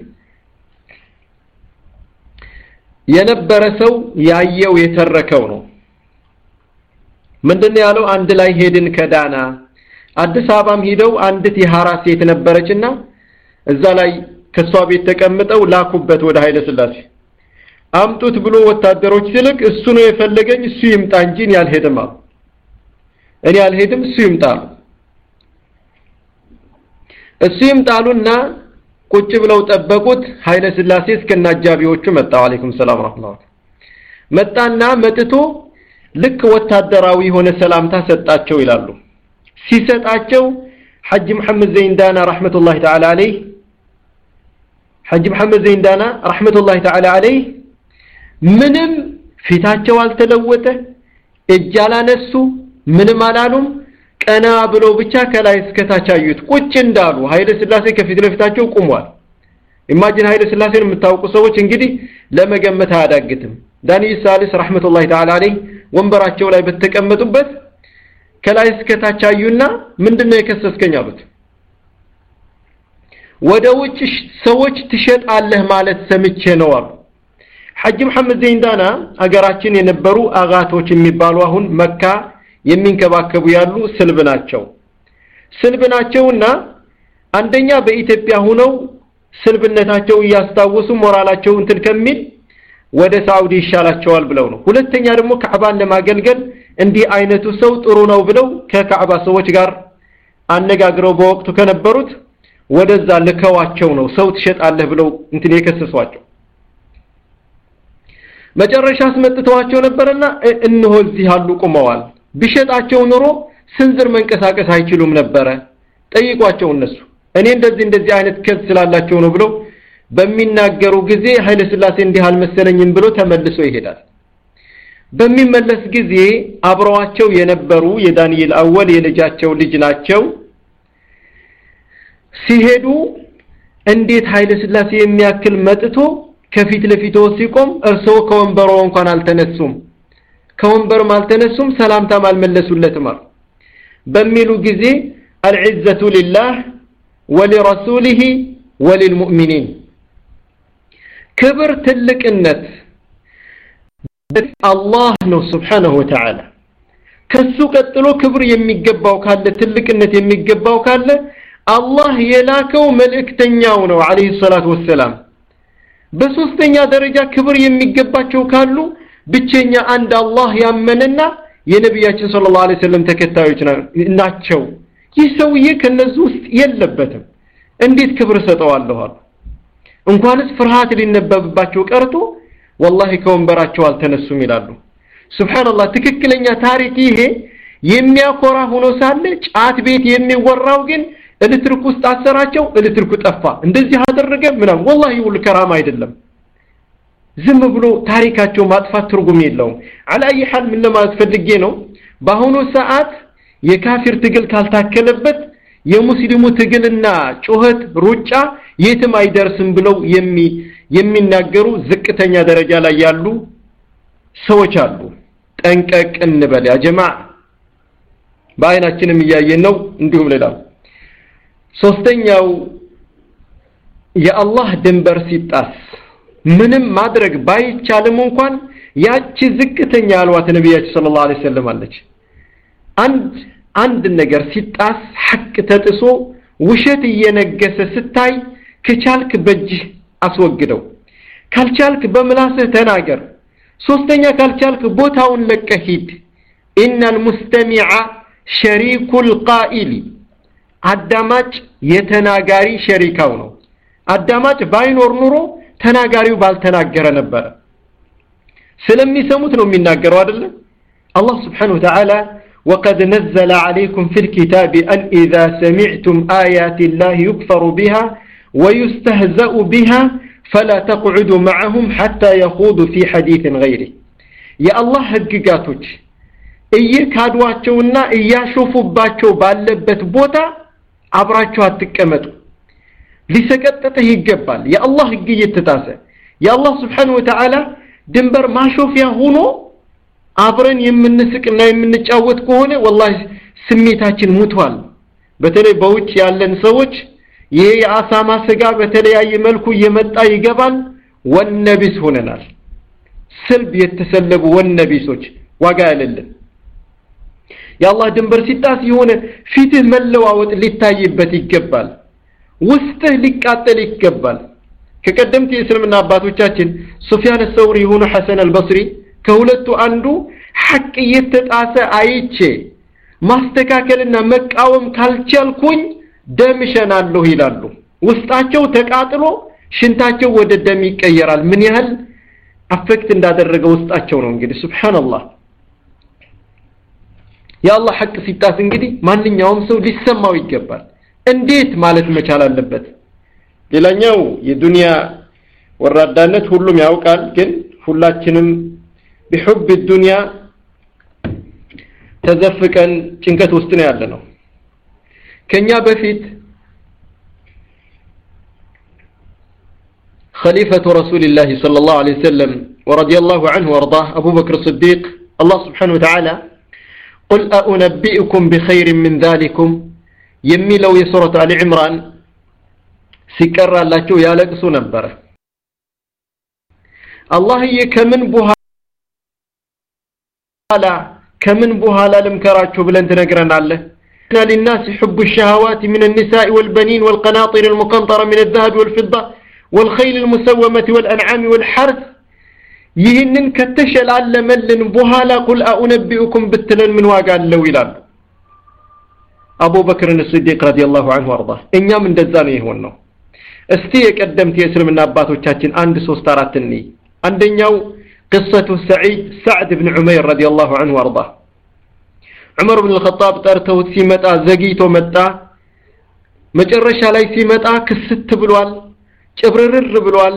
የነበረ ሰው ያየው የተረከው ነው ምንድነው ያለው አንድ ላይ ሄድን ከዳና አዲስ አበባም ሄደው አንዲት የሐራ ሴት ነበረችና እዛ ላይ ከሷ ቤት ተቀምጠው ላኩበት ወደ ኃይለ ሥላሴ አምጡት ብሎ ወታደሮች ሲልክ እሱ ነው የፈለገኝ እሱ ይምጣ እንጂ እኔ አልሄድም አሉ እኔ አልሄድም እሱ ይምጣሉ እሱ ይምጣሉና ቁጭ ብለው ጠበቁት ኃይለ ሥላሴ እስከናጃቢዎቹ መጣ አለይኩም ሰላም ወራህመቱላህ መጣና መጥቶ ልክ ወታደራዊ ሆነ ሰላምታ ሰጣቸው ይላሉ ሲሰጣቸው ሐጅ መሐመድ ዘይንዳና ረህመቱላሂ ተዓላ አለይህ ሐጅ መሐመድ ዘይንዳና ረህመቱላሂ ተዓላ አለይህ ምንም ፊታቸው አልተለወጠ እጅ አላነሱ ምንም አላሉም ቀና ብሎ ብቻ ከላይ እስከታች አዩት ቁጭ እንዳሉ ኃይለ ሥላሴ ከፊት ለፊታቸው ቆመዋል ኢማጂን ኃይለ ሥላሴን የምታውቁ ሰዎች እንግዲህ ለመገመት አያዳግትም ዳንኤል ሳሊስ ረህመቱላሂ ተዓላ አለይህ ወንበራቸው ላይ በተቀመጡበት ከላይ እስከታች አዩና ምንድነው የከሰስከኝ አሉት ወደ ውጭ ሰዎች ትሸጣለህ ማለት ሰምቼ ነው አሉ ሐጅ መሐመድ ዘይንዳና አገራችን የነበሩ አጋቶች የሚባሉ አሁን መካ የሚንከባከቡ ያሉ ስልብ ናቸው ስልብ ናቸውና አንደኛ በኢትዮጵያ ሆነው ስልብነታቸው ያስታወሱ ሞራላቸው እንትን ከሚል ወደ ሳውዲ ይሻላቸዋል ብለው ነው ሁለተኛ ደግሞ ካዕባን ለማገልገል እንዲህ አይነቱ ሰው ጥሩ ነው ብለው ከካዕባ ሰዎች ጋር አነጋግረው በወቅቱ ከነበሩት ወደዛ ለከዋቸው ነው ሰው ትሸጣለህ ብለው እንትን የከሰሷቸው መጨረሻ አስመጥተዋቸው ነበርና እንሆ እዚህ ያሉ ቆመዋል ቢሸጣቸው ኑሮ ስንዝር መንቀሳቀስ አይችሉም ነበር ጠይቋቸው እነሱ እኔ እንደዚህ እንደዚህ አይነት ከዝ ስላላቸው ነው ብለው በሚናገሩ ጊዜ ኃይለ ሥላሴ እንዲህ አልመሰለኝም ብሎ ተመልሶ ይሄዳል በሚመለስ ጊዜ አብረዋቸው የነበሩ የዳንኤል አወል የልጃቸው ልጅ ናቸው ሲሄዱ እንዴት ኃይለ ሥላሴ የሚያክል መጥቶ ከፊት ለፊቱ ሲቆም እርሶ ከወንበሮ እንኳን አልተነሱም ከወንበርም አልተነሱም ሰላምታም አልመለሱለትም በሚሉ ጊዜ العزة لله ولرسوله وللمؤمنين كبر تلقنت الله ነው سبحانه وتعالى ከሱ ቀጥሎ ክብር የሚገባው ካለ ትልቅነት የሚገባው ካለ አላህ የላከው መልእክተኛው ነው አለይሂ ሰላቱ ወሰለም በሶስተኛ ደረጃ ክብር የሚገባቸው ካሉ ብቸኛ አንድ አላህ ያመነና የነብያችን ሰለላሁ ዐለይሂ ወሰለም ተከታዮች ናቸው ይህ ሰውዬ ከነዚህ ውስጥ የለበትም እንዴት ክብር ሰጠዋለሁ እንኳንስ ፍርሃት ሊነበብባቸው ቀርቶ والله ከወንበራቸው አልተነሱም ይላሉ ሱብሃንአላህ ትክክለኛ ታሪክ ይሄ የሚያኮራ ሆኖ ሳለ ጫት ቤት የሚወራው ግን እልትርኩ ውስጥ አሰራቸው እልትርኩ ጠፋ እንደዚህ አደረገ ምናም والله ይውል ከራማ አይደለም ዝም ብሎ ታሪካቸው ማጥፋት ትርጉም የለውም على اي حال ምን ለማለት ፈልጌ ነው በአሁኑ ሰዓት የካፊር ትግል ካልታከለበት የሙስሊሙ ትግልና ጩኸት ሩጫ የትም አይደርስም ብለው የሚ የሚናገሩ ዝቅተኛ ደረጃ ላይ ያሉ ሰዎች አሉ ጠንቀቅ እንበል ያ ጀማዓ በአይናችንም ያየን ነው እንዲሁም ሌላው ሶስተኛው የአላህ ድንበር ሲጣስ ምንም ማድረግ ባይቻልም እንኳን ያቺ ዝቅተኛ አልዋት ነብያችን ሰለላሁ ዐለይሂ ወሰለም አለች አንድ አንድ ነገር ሲጣስ ሐቅ ተጥሶ ውሸት እየነገሰ ስታይ ከቻልክ በጅ አስወግደው ካልቻልክ በምላስህ ተናገር ሶስተኛ ካልቻልክ ቦታውን ለቀሂድ ኢነል ሙስተሚዓ ሸሪኩል ቃኢል አዳማጭ የተናጋሪ ሸሪካው ነው አዳማጭ ባይኖር ኑሮ ተናጋሪው ባልተናገረ ነበር ስለሚሰሙት ነው የሚናገረው አይደል አላህ Subhanahu Wa Ta'ala وقد نزل عليكم في الكتاب أن إذا سمعتم آيات الله يكفر بها ويستهزأ بها فلا تقعدوا معهم حتى يخوضوا في حديث غيره يا الله حقيقاتك እየካዷቸውና እያሾፉባቸው ባለበት ቦታ አብራቸው አትቀመጡ ሊሰቀጥተህ ይገባል የአላህ ህግ እየተጣሰ የአላህ Subhanahu Wa Ta'ala ድንበር ማሾፊያ ሆኖ አብረን የምንስቅና የምንጫወት ከሆነ والله ስሜታችን ሙቷል በተለይ በውጭ ያለን ሰዎች ይሄ የአሳማ ስጋ በተለያየ መልኩ እየመጣ ይገባል ወነቢስ ሆነናል ስልብ የተሰለቡ ወነቢሶች ዋጋ ያለልን የአላህ ድንበር ሲጣስ የሆነ ፊትህ መለዋወጥ ሊታይበት ይገባል ውስጥህ ሊቃጠል ይገባል ከቀደምት የእስልምና አባቶቻችን ሱፊያን الثوري ሆነ ሐሰን አልበስሪ ከሁለቱ አንዱ ሐቅ እየተጣሰ አይቼ ማስተካከልና መቃወም ካልቻልኩኝ ደም ሸናለሁ ይላሉ ውስጣቸው ተቃጥሎ ሽንታቸው ወደ ደም ይቀየራል ምን ያህል አፈክት እንዳደረገ ውስጣቸው ነው እንግዲህ ሱብሃንአላህ ያአላህ ሐቅ ሲጣስ እንግዲህ ማንኛውም ሰው ሊሰማው ይገባል እንዴት ማለት መቻል አለበት ሌላኛው የዱንያ ወራዳነት ሁሉም ያውቃል ግን ሁላችንም بحب الدنيا ተዘፍቀን ጭንቀት ውስጥ ነው ያለነው ከኛ በፊት خليفة رسول الله صلى الله عليه وسلم ورضي الله عنه وارضاه أبو بكر الصديق الله سبحانه وتعالى قل أنبئكم بخير من ذلكم يمي لو يسورة آل عمران سكر الله شو يالقسو نبره الله يكمن بوهالا كمن بوهالا لمكراتشو بلنت نقرن الله للناس حب الشهوات من النساء والبنين والقناطر المقنطرة من الذهب والفضة والخيل المسومة والأنعام والحرث يهنن كتشل على ملن بوهالا قل أنبئكم بالتلن من واقع اللويلان أبو بكر الصديق رضي الله عنه وارضاه إن من دزانه يهونه استيك قدمت يسر من أبات وشاتين عند سوستاراتني عندنا قصة سعيد سعد بن عمير رضي الله عنه وارضاه عمر بن الخطاب ترته سيمتا زقيته متا مجرش علي سيمتا كست بلوال جبرر بلوال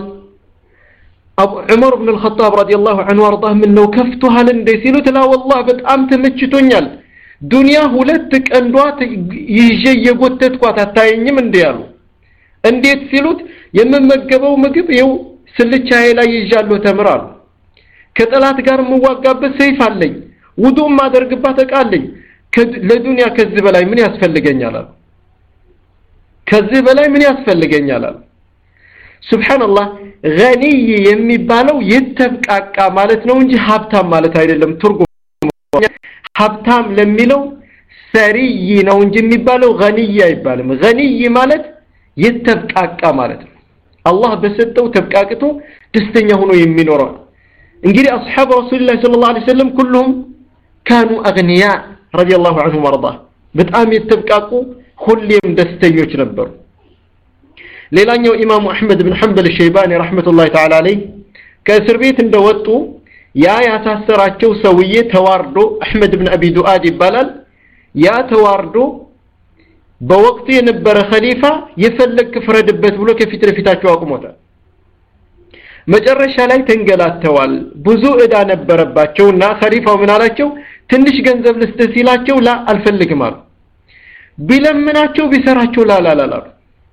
أبو عمر بن الخطاب رضي الله عنه وارضاه منه كفتها لنديسينو تلا والله بتأم تمشتونيال دنيا هولتك أندوات يجي يقوتتك وتتايني من ديالو انديت سيلوت يمن مقبو مقب يو سلتشاي لا يجالو تمرال كتلات قار مواقب سيف علي ودوم ما درقباتك علي لدنيا كذب لاي من يسفلقين يالال كذب لاي من يسفلقين يالال سبحان الله غني يمي بالو يتبقى اكا مالتنا ونجي حبتام مالت هاي لم ترقو حبتام لميلو سري نونجي يمي بالو غني يبالم غني مالت يتبقى اكا مالت الله بسطو تبقاكتو دستنيا هنو يمينورا انجري أصحاب رسول الله صلى الله عليه وسلم كلهم كانوا أغنياء رضي الله عنهم وارضاه بتقام يتبقاكو كل يوم دستنيوش نبرو ليلانيو إمام أحمد بن حنبل الشيباني رحمة الله تعالى عليه كأسر بيت اندوتو يا يا تاسراتشو سوية تواردو أحمد بن أبي دؤاد بلال يا تواردو بوقت ينبر خليفة يفلك فرد بس بلو كيف يترفيتاتشو أقموتا مجرشا لاي تنقلاتوال بزو إدا نبرباتشونا خليفة ومن علاتشو تنش جنزب لستسيلاتشو لا الفلك مال بلمناتشو بسراتشو لا لا لا لا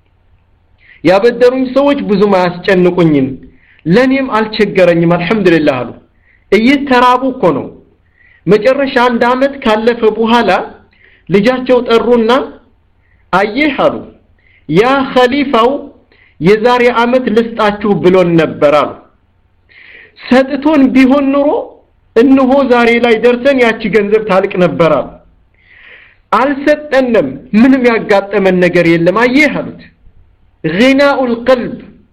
يا بدرون سوج بزو ما يسجنقونين لنيم الچگرنيم الحمد لله አሉ እየተራቡ እኮ ነው መጨረሻ አንድ አመት ካለፈ በኋላ ልጃቸው ጠሩና አየህ አሉ ያ ኸሊፋው የዛሬ አመት ልስጣችሁ ብሎን ነበር አሉ ሰጥቶን ቢሆን ኑሮ እንሆ ዛሬ ላይ ደርሰን ያቺ ገንዘብ ታልቅ ነበር አሉ አልሰጠንም ምንም ያጋጠመን ነገር የለም አየህ አሉት غناء القلب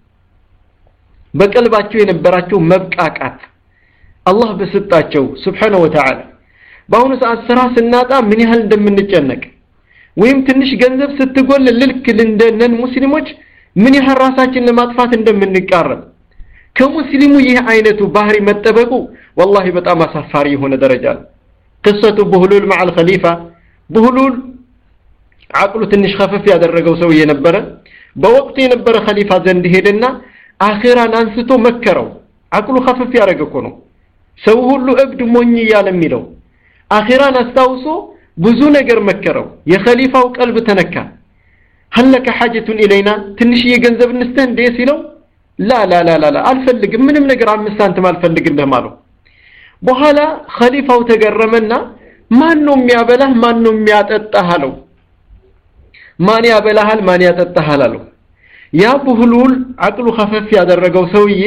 በቀልባቸው የነበራቸው መብቃቃት አላህ በሰጣቸው Subhanahu Wa Ta'ala በአሁኑ ሰዓት ስራ ስናጣ ምን ያህል እንደምንጨነቅ ወይም ትንሽ ገንዘብ ስትጎል ልልክ እንደነን ሙስሊሞች ምን ያህል ራሳችንን ለማጥፋት እንደምንቃረብ ከሙስሊሙ ይህ አይነቱ ባህሪ መጠበቁ والله በጣም አሳፋሪ የሆነ ደረጃ ነው قصه بهلول مع الخليفه بهلول عقله ትንሽ خفف ያደረገው ሰው የነበረ በወቅቱ የነበረ ኸሊፋ ዘንድ ሄደና አኺራን አንስቶ መከረው አቅሉ خفف ያደረገ እኮ ነው ሰው ሁሉ እብድ ሞኝ ይያል የሚለው አኺራን አስታውሶ ብዙ ነገር መከረው የኸሊፋው ቀልብ ተነካ هل لك حاجه الينا ትንሽ የገንዘብ እንስተ እንደ ሲለው لا لا لا لا አልፈልግም ምንም ነገር አምስት ሳንቲም አልፈልግልህም አለው በኋላ ኸሊፋው ተገረመና ማን ነው የሚያበላህ ማን ነው የሚያጠጣህ አለው ማን ያበላሃል ማን ያጠጣሃል አለው ያ بهلول عقله خفف ያደረገው ሰውዬ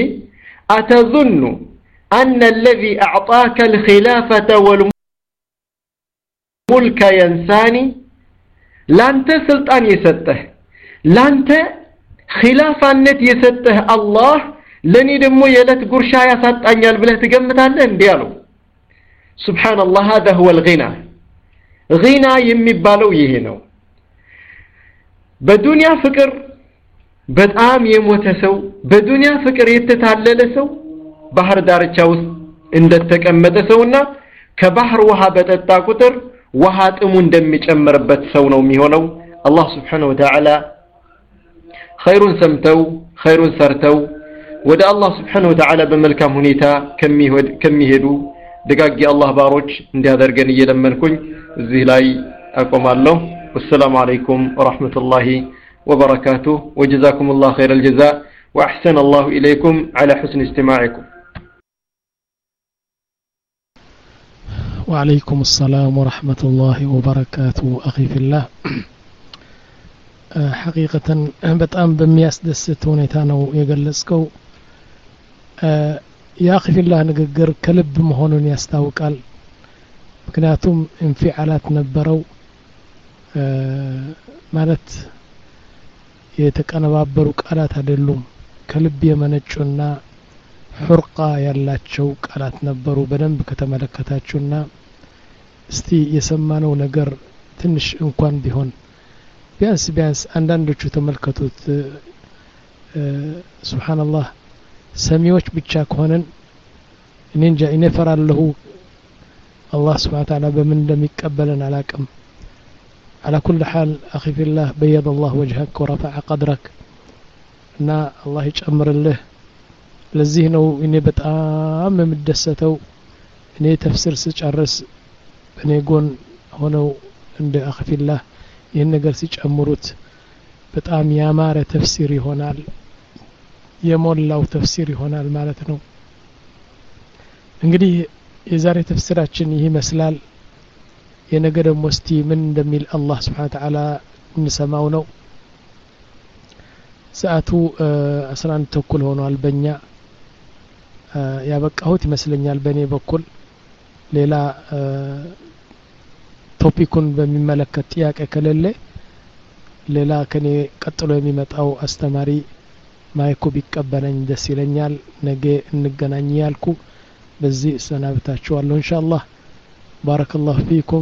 أتظن أن الذي أعطاك الخلافة والملك ሙልከ የንሳኒ ላንተ ስልጣን የሰጠህ ላንተ ኺላፋነት የሰጠህ አላህ ለኔ ደግሞ የለት ጉርሻ ያሳጣኛል ብለህ ትገምታለህ እንዴ አለው ሱብሃንአላህ هذا هو الغنى غنى የሚባለው ይሄ ነው በዱንያ ፍቅር በጣም የሞተ ሰው በዱንያ ፍቅር የተታለለ ሰው ባህር ዳርቻ ውስጥ እንደተቀመጠ ሰውና ከባህር ውሃ በጠጣ ቁጥር ውሃ ጥሙ እንደሚጨምርበት ሰው ነው የሚሆነው አላህ Subhanahu Wa Ta'ala ኸይሩን ሰምተው ኸይሩን ሰርተው ወደ አላህ Subhanahu Wa Ta'ala በመልካም ሁኔታ ከሚሄዱ ደጋግ የአላህ ባሮች እንዲያደርገን እየለመንኩኝ እዚህ ላይ አቆማለሁ والسلام عليكم ورحمة الله وبركاته وجزاكم الله خير الجزاء وأحسن الله إليكم على حسن استماعكم وعليكم السلام ورحمة الله وبركاته أخي في الله حقيقة بتأم بمياس دستون يتانو يقلسكو يا أخي في الله نقر كلب مهون يستوكال مكناتهم انفعالات نبرو ማለት የተቀነባበሩ ቃላት አይደሉም ከልብ የመነጩና ሑርቃ ያላቸው ቃላት ነበሩ በደንብ ከተመለከታችሁና እስቲ የሰማነው ነገር ትንሽ እንኳን ቢሆን ቢያንስ ቢያንስ አንዳንዶቹ ተመልከቱት ሱብሃንአላህ ሰሚዎች ብቻ ከሆነን እኔ እንጃ እኔ ፈራለሁ አላህ Subhanahu Wa Ta'ala በምን እንደሚቀበለን አላቅም على كل حال أخي في الله بيض الله وجهك ورفع قدرك نا الله يجمر له لزينه إني بتأم مدسته إني تفسير سجرس إني يقول هنا عند أخي في الله ينقل سجمروت بتأم يا مارة تفسيري هنا يمول لو تفسيري هنا المالتنا እንግዲህ የዛሬ ተፍሲራችን ይሄ መስላል የነገደ ሙስቲ ምን እንደሚል አላህ Subhanahu Wa Ta'ala እንሰማው ነው ሰዓቱ አስራ አንድ ተኩል ሆኗል በእኛ ያበቃሁት ይመስለኛል በእኔ በኩል ሌላ ቶፒኩን በሚመለከት ጥያቄ ከሌለ ሌላ ከኔ ቀጥሎ የሚመጣው አስተማሪ ማይኩ ቢቀበለኝ ደስ ይለኛል ነገ እንገናኝ ያልኩ በዚህ ሰናብታችኋለሁ ኢንሻአላህ ባረከላሁ ፊኩም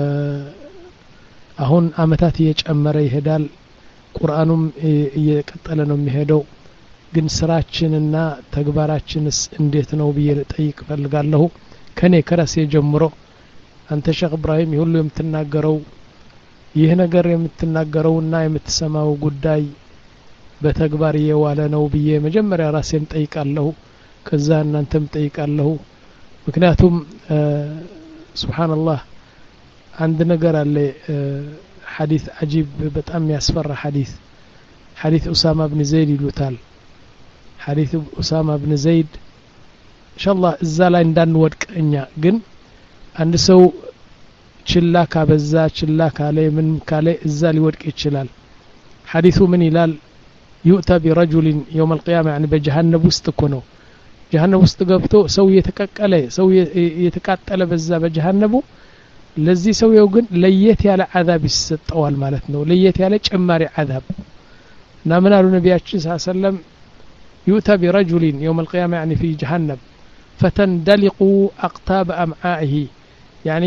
አሁን አመታት እየጨመረ ይሄዳል ቁርአኑም እየቀጠለ ነው የሚሄደው ግን ስራችንና ተግባራችንስ እንዴት ነው ብዬ ልጠይቅ ፈልጋለሁ ከኔ ከራሴ ጀምሮ አንተ ሼክ ኢብራሂም ይሁሉ የምትናገረው ይህ ነገር የምትናገረውና የምትሰማው ጉዳይ በተግባር የዋለ ነው ብዬ መጀመሪያ ራሴን ጠይቃለሁ ከዛ እናንተም ጠይቃለሁ ምክንያቱም ሱብሃንአላህ አንድ ነገር አለ ሐዲስ አጂብ በጣም ያስፈራ ሐዲስ ሐዲስ ኡሳማ ኢብኑ ዘይድ ይሉታል ሐዲስ ኡሳማ ኢብኑ ዘይድ ኢንሻአላህ እዛ ላይ እንዳንወድቅኛ ግን አንድ ሰው ችላ ካበዛ ችላ ካለ ምን ካለ እዛ ሊወድቅ ይችላል ሐዲሱ ምን ይላል يؤتى برجل يوم القيامة يعني بجهنم وسطكنو جهنم وسط ገብቶ ሰው የተቀቀለ ሰው የተቃጠለ በዛ በጀሃነሙ ለዚህ ሰው ይው ግን ለየት ያለ عذاب ይሰጠዋል ማለት ነው ለየት ያለ ጭማሪ عذاب እና ምን አሉ ነብያችን ሰለላሁ ዐለይሂ ወሰለም يؤتى برجل يوم القيامة يعني في جهنم فتندلق أقطاب أمعائه يعني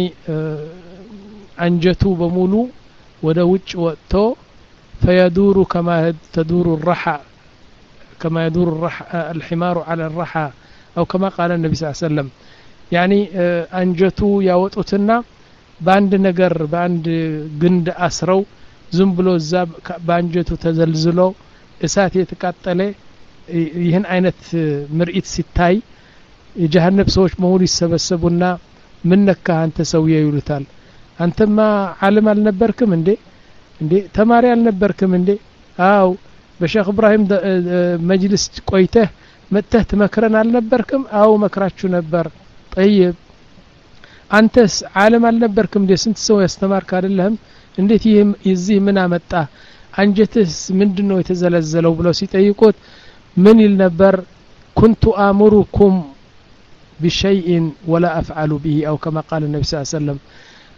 አንጀቱ በሙሉ ወደ ውጭ ወጥቶ فيدور كما تدور الرحى كما يدور الرحى الحمار على الرحى أو كما قال النبي صلى الله عليه وسلم يعني أنجتو ياوطوتنا باند نجر باند جند أسرو زنبلو الزاب بانجتو تزلزلو إسات يتقاتله ይህን አይነት ምርኢት ሲታይ የጀሃነም ሰዎች መሆኑ ይሰበሰቡና ምን ነካ አንተ ሰውዬ ይሉታል አንተማ ዓለም አልነበርክም እንዴ እንዴ ተማሪ አልነበርክም እንዴ አው በሼክ ኢብራሂም መጅልስ ቆይተህ መተህ ተመክረን አልነበርክም አው መክራችሁ ነበር طيب አንተስ ዓለም አልነበርክም እንዴ ስንት ሰው ያስተማርክ አይደለም እንዴት ይዚህ ምን አመጣ አንጀትስ ምንድነው የተዘለዘለው ብለው ሲጠይቁት ምን ይል ነበር كنت آمركم بشيء ولا أفعل به أو كما قال النبي صلى الله عليه وسلم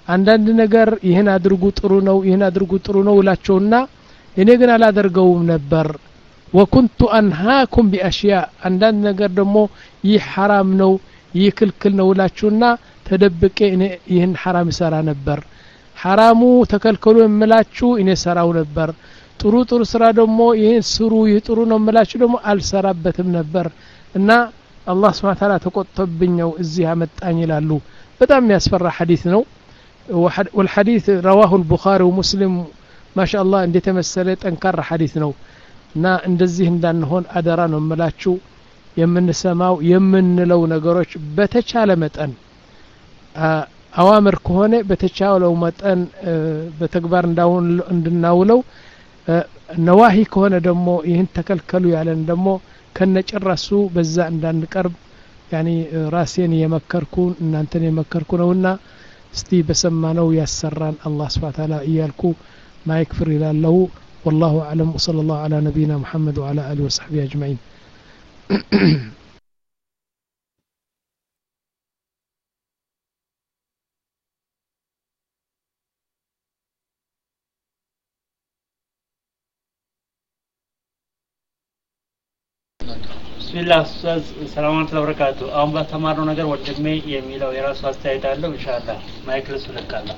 አንዳንድ ነገር ይሄን አድርጉ ጥሩ ነው ይሄን አድርጉ ጥሩ ነው ውላቸውና እኔ ግን አላደርገውም ነበር وكنت انهاكم باشياء አንዳንድ ነገር ደግሞ ይህ حرام ነው ይህ ክልክል ነው ውላችሁና ተደብቄ እኔ ይሄን حرام ሰራ ነበር حرامو ተከልከሉ እምላችሁ እኔ ሰራው ነበር ጥሩ ጥሩ ስራ ደግሞ ይሄን ስሩ ይጥሩ ነው እምላችሁ ደግሞ አልሰራበትም ነበር እና አላህ Subhanahu Wa Ta'ala ተቆጥቶብኛው እዚህ አመጣኝ ይላሉ በጣም ያስፈራ ሐዲስ ነው والحديث رواه البخاري ومسلم ما شاء الله እንደ ተመሰለ ጠንካራ ሐዲስ ነው እና እንደዚህ እንዳንሆን አደራ ነው እምላችሁ የምንሰማው የምንለው ነገሮች በተቻለ መጠን አዋምር ከሆነ በተቻለው መጠን በተግባር እንዳውን እንድናውለው ነዋሂ ከሆነ ደግሞ ይህን ተከልከሉ ያለን ደግሞ ከነጭራሱ በዛ እንዳንቀርብ ያኒ ራሴን የመከርኩ እናንተን የመከርኩ ነውና እስቲ በሰማነው ያሰራን አላህ Subhanahu Wa Ta'ala ይያልኩ ማይክፍር ይላልው والله اعلم وصلى الله على نبينا محمد وعلى اله وصحبه اجمعين ቢስሚላህ ሰላም አለይኩም ወበረካቱ አሁን በተማርነው ነገር ወንድሜ የሚለው የራሱ አስተያየት አለው ኢንሻአላህ ማይክ ለሱ ለካላ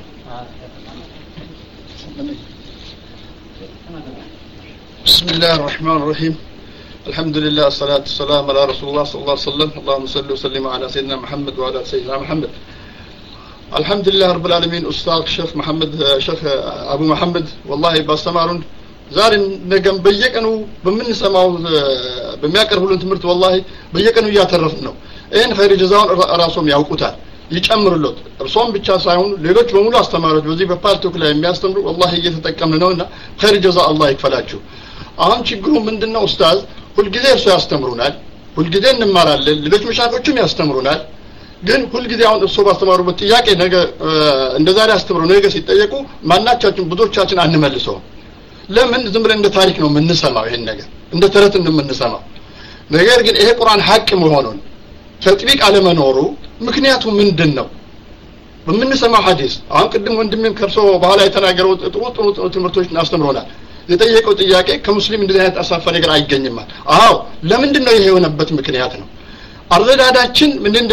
بسم الله الرحمن الرحيم الحمد لله والصلاة والسلام على رسول الله صلى الله عليه وسلم اللهم صل وسلم على سيدنا محمد وعلى سيدنا محمد الحمد لله رب العالمين أستاذ شيخ محمد شيخ أبو محمد والله باستمرون ዛሬ ነገም በየቀኑ በመንሰማው በሚያቀርቡልን ትምህርት والله በየቀኑ ያተረፍን ነው ይሄን ኸይር ጀዛውን ራስዎም ያውቁታል ይጨምሩለት እርሶም ብቻ ሳይሆን ሌሎች በሙሉ አስተማሪዎች በዚህ በፓርቲው ላይ የሚያስተምሩ والله እየተጠቀምን ነውና ኸይር ጀዛ አላህ ይክፈላችሁ አሁን ችግሩ ምንድነው ኡስታዝ ሁልጊዜ እርሶ ያስተምሩናል ሁልጊዜ እንማራለን ሌሎች መሻቆችም ያስተምሩናል ግን ሁልጊዜ አሁን እርሶ ባስተማሩበት ጥያቄ ነገ እንደዛሬ አስተምሩ ነገ ሲጠየቁ ማናቻችን ብዙዎቻችን አንመልሰው ለምን ዝም ብለን እንደ ታሪክ ነው የምንሰማው ይሄን ነገር እንደ ተረት እንደምንሰማው ነገር ግን ይሄ ቁርአን ሐቅ መሆኑን ተጥቢቅ አለመኖሩ ምክንያቱ ምንድነው በምንሰማው ሐዲስ አሁን ቅድም ወንድሜም ከርሶ በኋላ የተናገረው ጥሩ ጥሩ ትምህርቶችን አስተምሮናል የጠየቀው ጥያቄ ከሙስሊም እንደዚህ አይነት አሳፋሪ ነገር አይገኝም አዎ ለምንድነው ይሄ የሆነበት ምክንያት ነው አረዳዳችን ምንድነው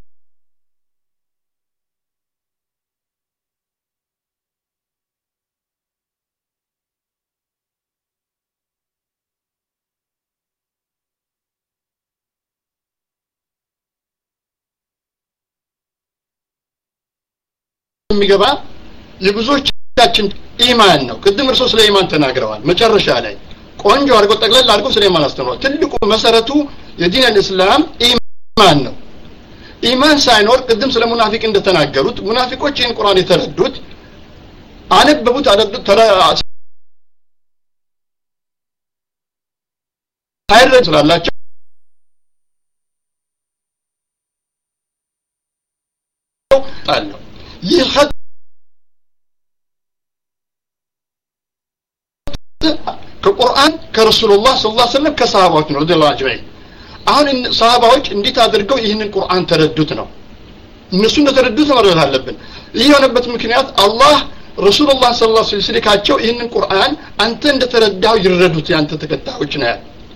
የሚገባ የብዙዎቻችን ኢማን ነው ቅድም እርሶ ስለ ኢማን ተናግረዋል መጨረሻ ላይ ቆንጆ አድርጎ ጠቅለል አድርጎ ስለ ኢማን አስተምሯል ትልቁ መሰረቱ የዲን አልእስላም ኢማን ነው ኢማን ሳይኖር ቅድም ስለ ሙናፊቅ እንደተናገሩት ሙናፊቆች ይህን ቁርአን የተረዱት አነበቡት አደረዱት ታይረድ ስላላቸው አለው ይህ ከቁርአን ከረሱላህ ሰለላሁ ዐለይሂ ወሰለም ከሰሃባዎች ነው ረዲየላሁ ዐንሁም አሁን ሰሃባዎች እንዴት አድርገው ይህንን ቁርአን ተረዱት ነው እነሱ እንደተረዱት መረዳት አለብን ይህ የሆነበት ምክንያት አላህ ረሱላህ ሰለላሁ ዐለይሂ ወሰለም ካቸው ይህንን ቁርአን አንተ እንደተረዳው ይረዱት ያንተ ተከታዮች ነው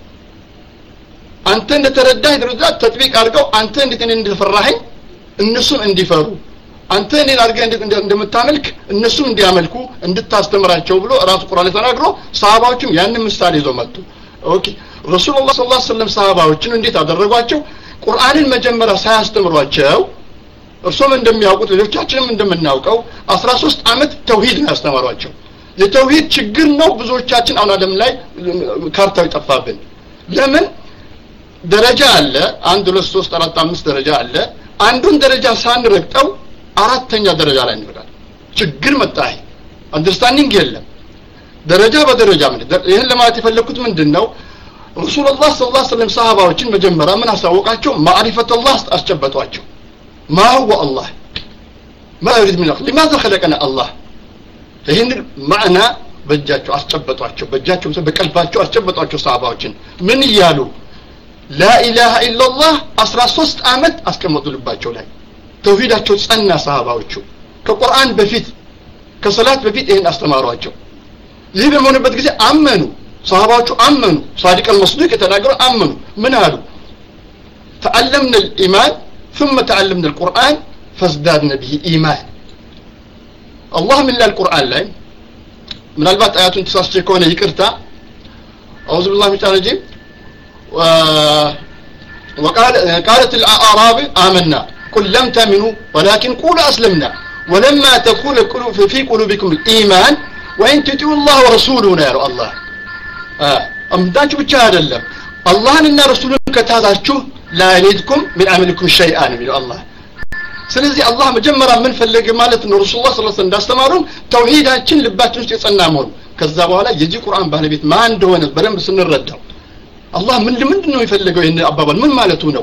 አንተ እንደተረዳህ ይረዱት ተጥቢቅ አድርገው አንተ እንዴት እንደፈራኸኝ እነሱም እንዲፈሩ አንተ እኔ አድርገህ እንደምታመልክ እነሱም እንዲያመልኩ እንድታስተምራቸው ብሎ ራሱ ቁርአን ተናግሮ ሰሃባዎችም ያንን ምሳሌ ይዘው መጡ ኦኬ ረሱላህ ሰለላሁ ዐለይሂ ወሰለም ሰሃባዎችን እንዴት አደረጓቸው ቁርአንን መጀመሪያ ሳያስተምሯቸው እርሶም እንደሚያውቁት ሌሎቻችንም እንደምናውቀው አስራ ሶስት አመት ተውሂድ ነው ያስተማሯቸው የተውሂድ ችግር ነው ብዙዎቻችን አሁን ዓለም ላይ ካርታው ይጠፋብን ለምን ደረጃ አለ አንድ ሁለት ሶስት አራት አምስት ደረጃ አለ አንዱን ደረጃ ሳንረግጠው አራተኛ ደረጃ ላይ እንወዳለን ችግር መጣይ አንደርስታንዲንግ የለም ደረጃ በደረጃ ምን ይሄን ለማለት የፈለኩት ምንድነው ረሱላህ ሰለላሁ ዐለይሂ ወሰለም ሰሃባዎችን መጀመሪያ ምን አሳወቃቸው ማዕሪፈት አላህ አስጨበጧቸው ما هو الله ما يريد من الله لماذا خلقنا الله ይሄን ማዕና በእጃቸው አስጨበጧቸው በእጃቸው በቀልባቸው አስጨበጧቸው ሰሃባዎችን ምን ይያሉ لا اله الا الله አስራ ሶስት አመት አስቀመጡ ልባቸው ላይ ተውሂዳቸው ጸና ሰሃባዎቹ ከቁርአን በፊት ከሰላት በፊት ይሄን አስተማሯቸው ይህ በመሆንበት ጊዜ አመኑ ሰሃባዎቹ አመኑ صادق المصدوق የተናገሩ አመኑ ምን አሉ تعلمنا الإيمان ثم تعلمنا القرآن فازدادنا به إيمان الله من القرآن لا من البات آيات تساسي كونه يكرتا أعوذ بالله من الرجيم وقال قالت الأعراب آمنا قل لم تؤمنوا ولكن قولوا أسلمنا ولما تدخل في قلوبكم الإيمان وإن تطيعوا الله ورسوله يا الله آه أمدانشو بتشاهد الله الله إن رسوله كتازاتشو لا يلدكم من عملكم شيئا من الله ስለዚህ አላህ መጀመሪያ ምን ፈለገ ማለት ነው ረሱላህ ሰለላሁ ዐለይሂ ወሰለም እንዳስተማሩን ተውሂዳችን ልባችን ውስጥ የጸና መሆኑ ከዛ በኋላ የዚህ ቁርአን ባለቤት ማን እንደሆነ በደንብ ስንረዳው አላህ ምን ምንድን ነው የፈለገው ይሄን አባባል ምን ማለቱ ነው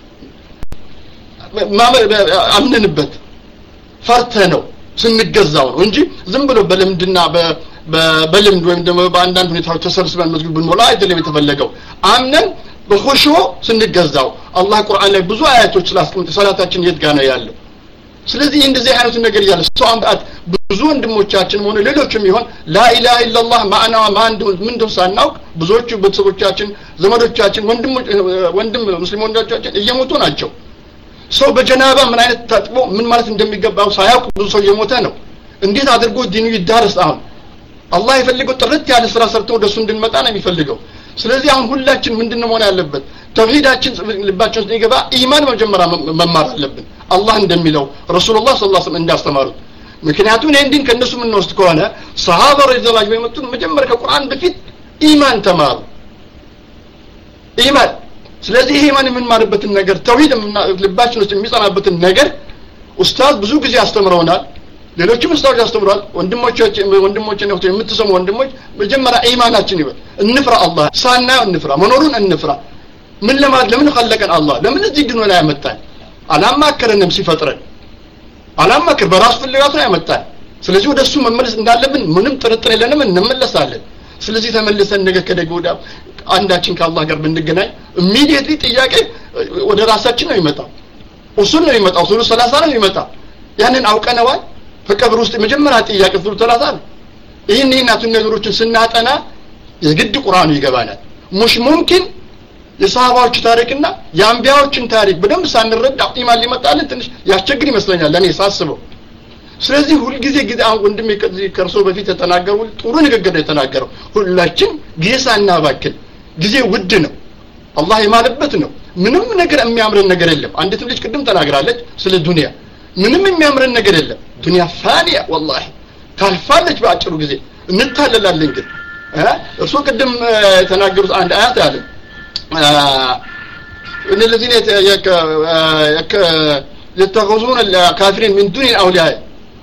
አምነንበት ፈርተ ነው ስንገዛው ነው እንጂ ዝም ብሎ በልምድና በልምድ ወይም ደግሞ በአንዳንድ ሁኔታዎች ተሰብስበን መዝግብ ብንሞላ አይደለም የተፈለገው አምነን በኹሹ ስንገዛው አላህ ቁርአን ላይ ብዙ አያቶች ስላስቀምጠ ሰላታችን የት ጋር ነው ያለው ስለዚህ እንደዚህ አይነት ነገር ያለ ሰው አምጣት ብዙ ወንድሞቻችን ሆነ ሌሎችም ይሆን ላ ኢላሃ ኢላላህ ማዕናዋ ማን ምን እንደሆነ ሳናውቅ ብዙዎቹ ቤተሰቦቻችን ዘመዶቻችን ወንድም ወንድም ሙስሊም ወንድሞቻችን እየሞቱ ናቸው ሰው በጀናባ ምን አይነት ታጥቦ ምን ማለት እንደሚገባው ሳያውቅ ብዙ ሰው እየሞተ ነው እንዴት አድርጎ ዲኑ ይዳረስ አሁን አላህ የፈልገው ጥርት ያለ ስራ ሰርቶ ወደሱ እንድንመጣ ነው የሚፈልገው ስለዚህ አሁን ሁላችን ምንድነው መሆን ያለበት ተውሂዳችን ልባችን ውስጥ ይገባ ኢማን መጀመሪያ መማር አለብን አላህ እንደሚለው ረሱላህ ሰለላሁ ዐለይሂ ወሰለም እንዳስተማሩት ምክንያቱም እንዲን ከነሱ ምን ወስድ ከሆነ ሰሃባ ረዲየላሁ ዐንሁ የመጡት መጀመሪያ ከቁርአን በፊት ኢማን ተማሩ ኢማን ስለዚህ ይሄ ማን የምንማርበትን ነገር ተውሂድ ልባችን ውስጥ የሚጸናበትን ነገር ኡስታዝ ብዙ ጊዜ አስተምረውናል ሌሎችም ኡስታዝ ያስተምራል ወንድሞቻችን ወንድሞችን ነው የምትሰሙ ወንድሞች መጀመሪያ ኢማናችን ይበል እንፍራ አላህ ሳና እንፍራ መኖሩን እንፍራ ምን ለማለት ለምን خلቀን አላህ ለምን እዚህ ድኖ ላይ ያመጣን አላማከረንም ሲፈጥረን አላማከር በራሱ ፍላጎት ነው ያመጣን ስለዚህ ወደሱ መመለስ እንዳለብን ምንም ጥርጥር የለንም እንመለሳለን ስለዚህ ተመልሰን ነገ ከደጎዳ አንዳችን ከአላህ ጋር ብንገናኝ ኢሚዲየትሊ ጥያቄ ወደ ራሳችን ነው ይመጣው ኡሱል ነው ይመጣው ኡሱል ሰላሳ ነው ይመጣው ያንን አውቀነዋል ፈቀብር ውስጥ መጀመሪያ ጥያቄ ኡሱል ሰላሳ ነው ይሄን እናቱን ነገሮችን ስናጠና የግድ ቁርአኑ ይገባናል ሙሽ ሙምኪን የሰሃባዎች ታሪክና የአንቢያዎችን ታሪክ በደንብ ሳንረዳ ኢማን ሊመጣልን ትንሽ ያስቸግር ይመስለኛል ለኔ ሳስበው ስለዚህ ሁሉ ጊዜ ጊዜ አሁን ወንድሜ ከዚህ ከርሶ በፊት ተናገሩ ጥሩ ንግግር ነው የተናገረው ሁላችን ጊዜ ሳናባክን ጊዜ ውድ ነው አላህ የማለበት ነው ምንም ነገር የሚያምረን ነገር የለም አንዲት ልጅ ቅድም ተናግራለች ስለ ዱንያ ምንም የሚያምረን ነገር የለም ዱንያ ፋኒያ والله ታልፋለች በአጭሩ ጊዜ እንታለላለን ግን እርሱ ቅድም ተናገሩት አንድ አያት አለ ان الذين يك يك يتخذون الكافرين من دون الاولياء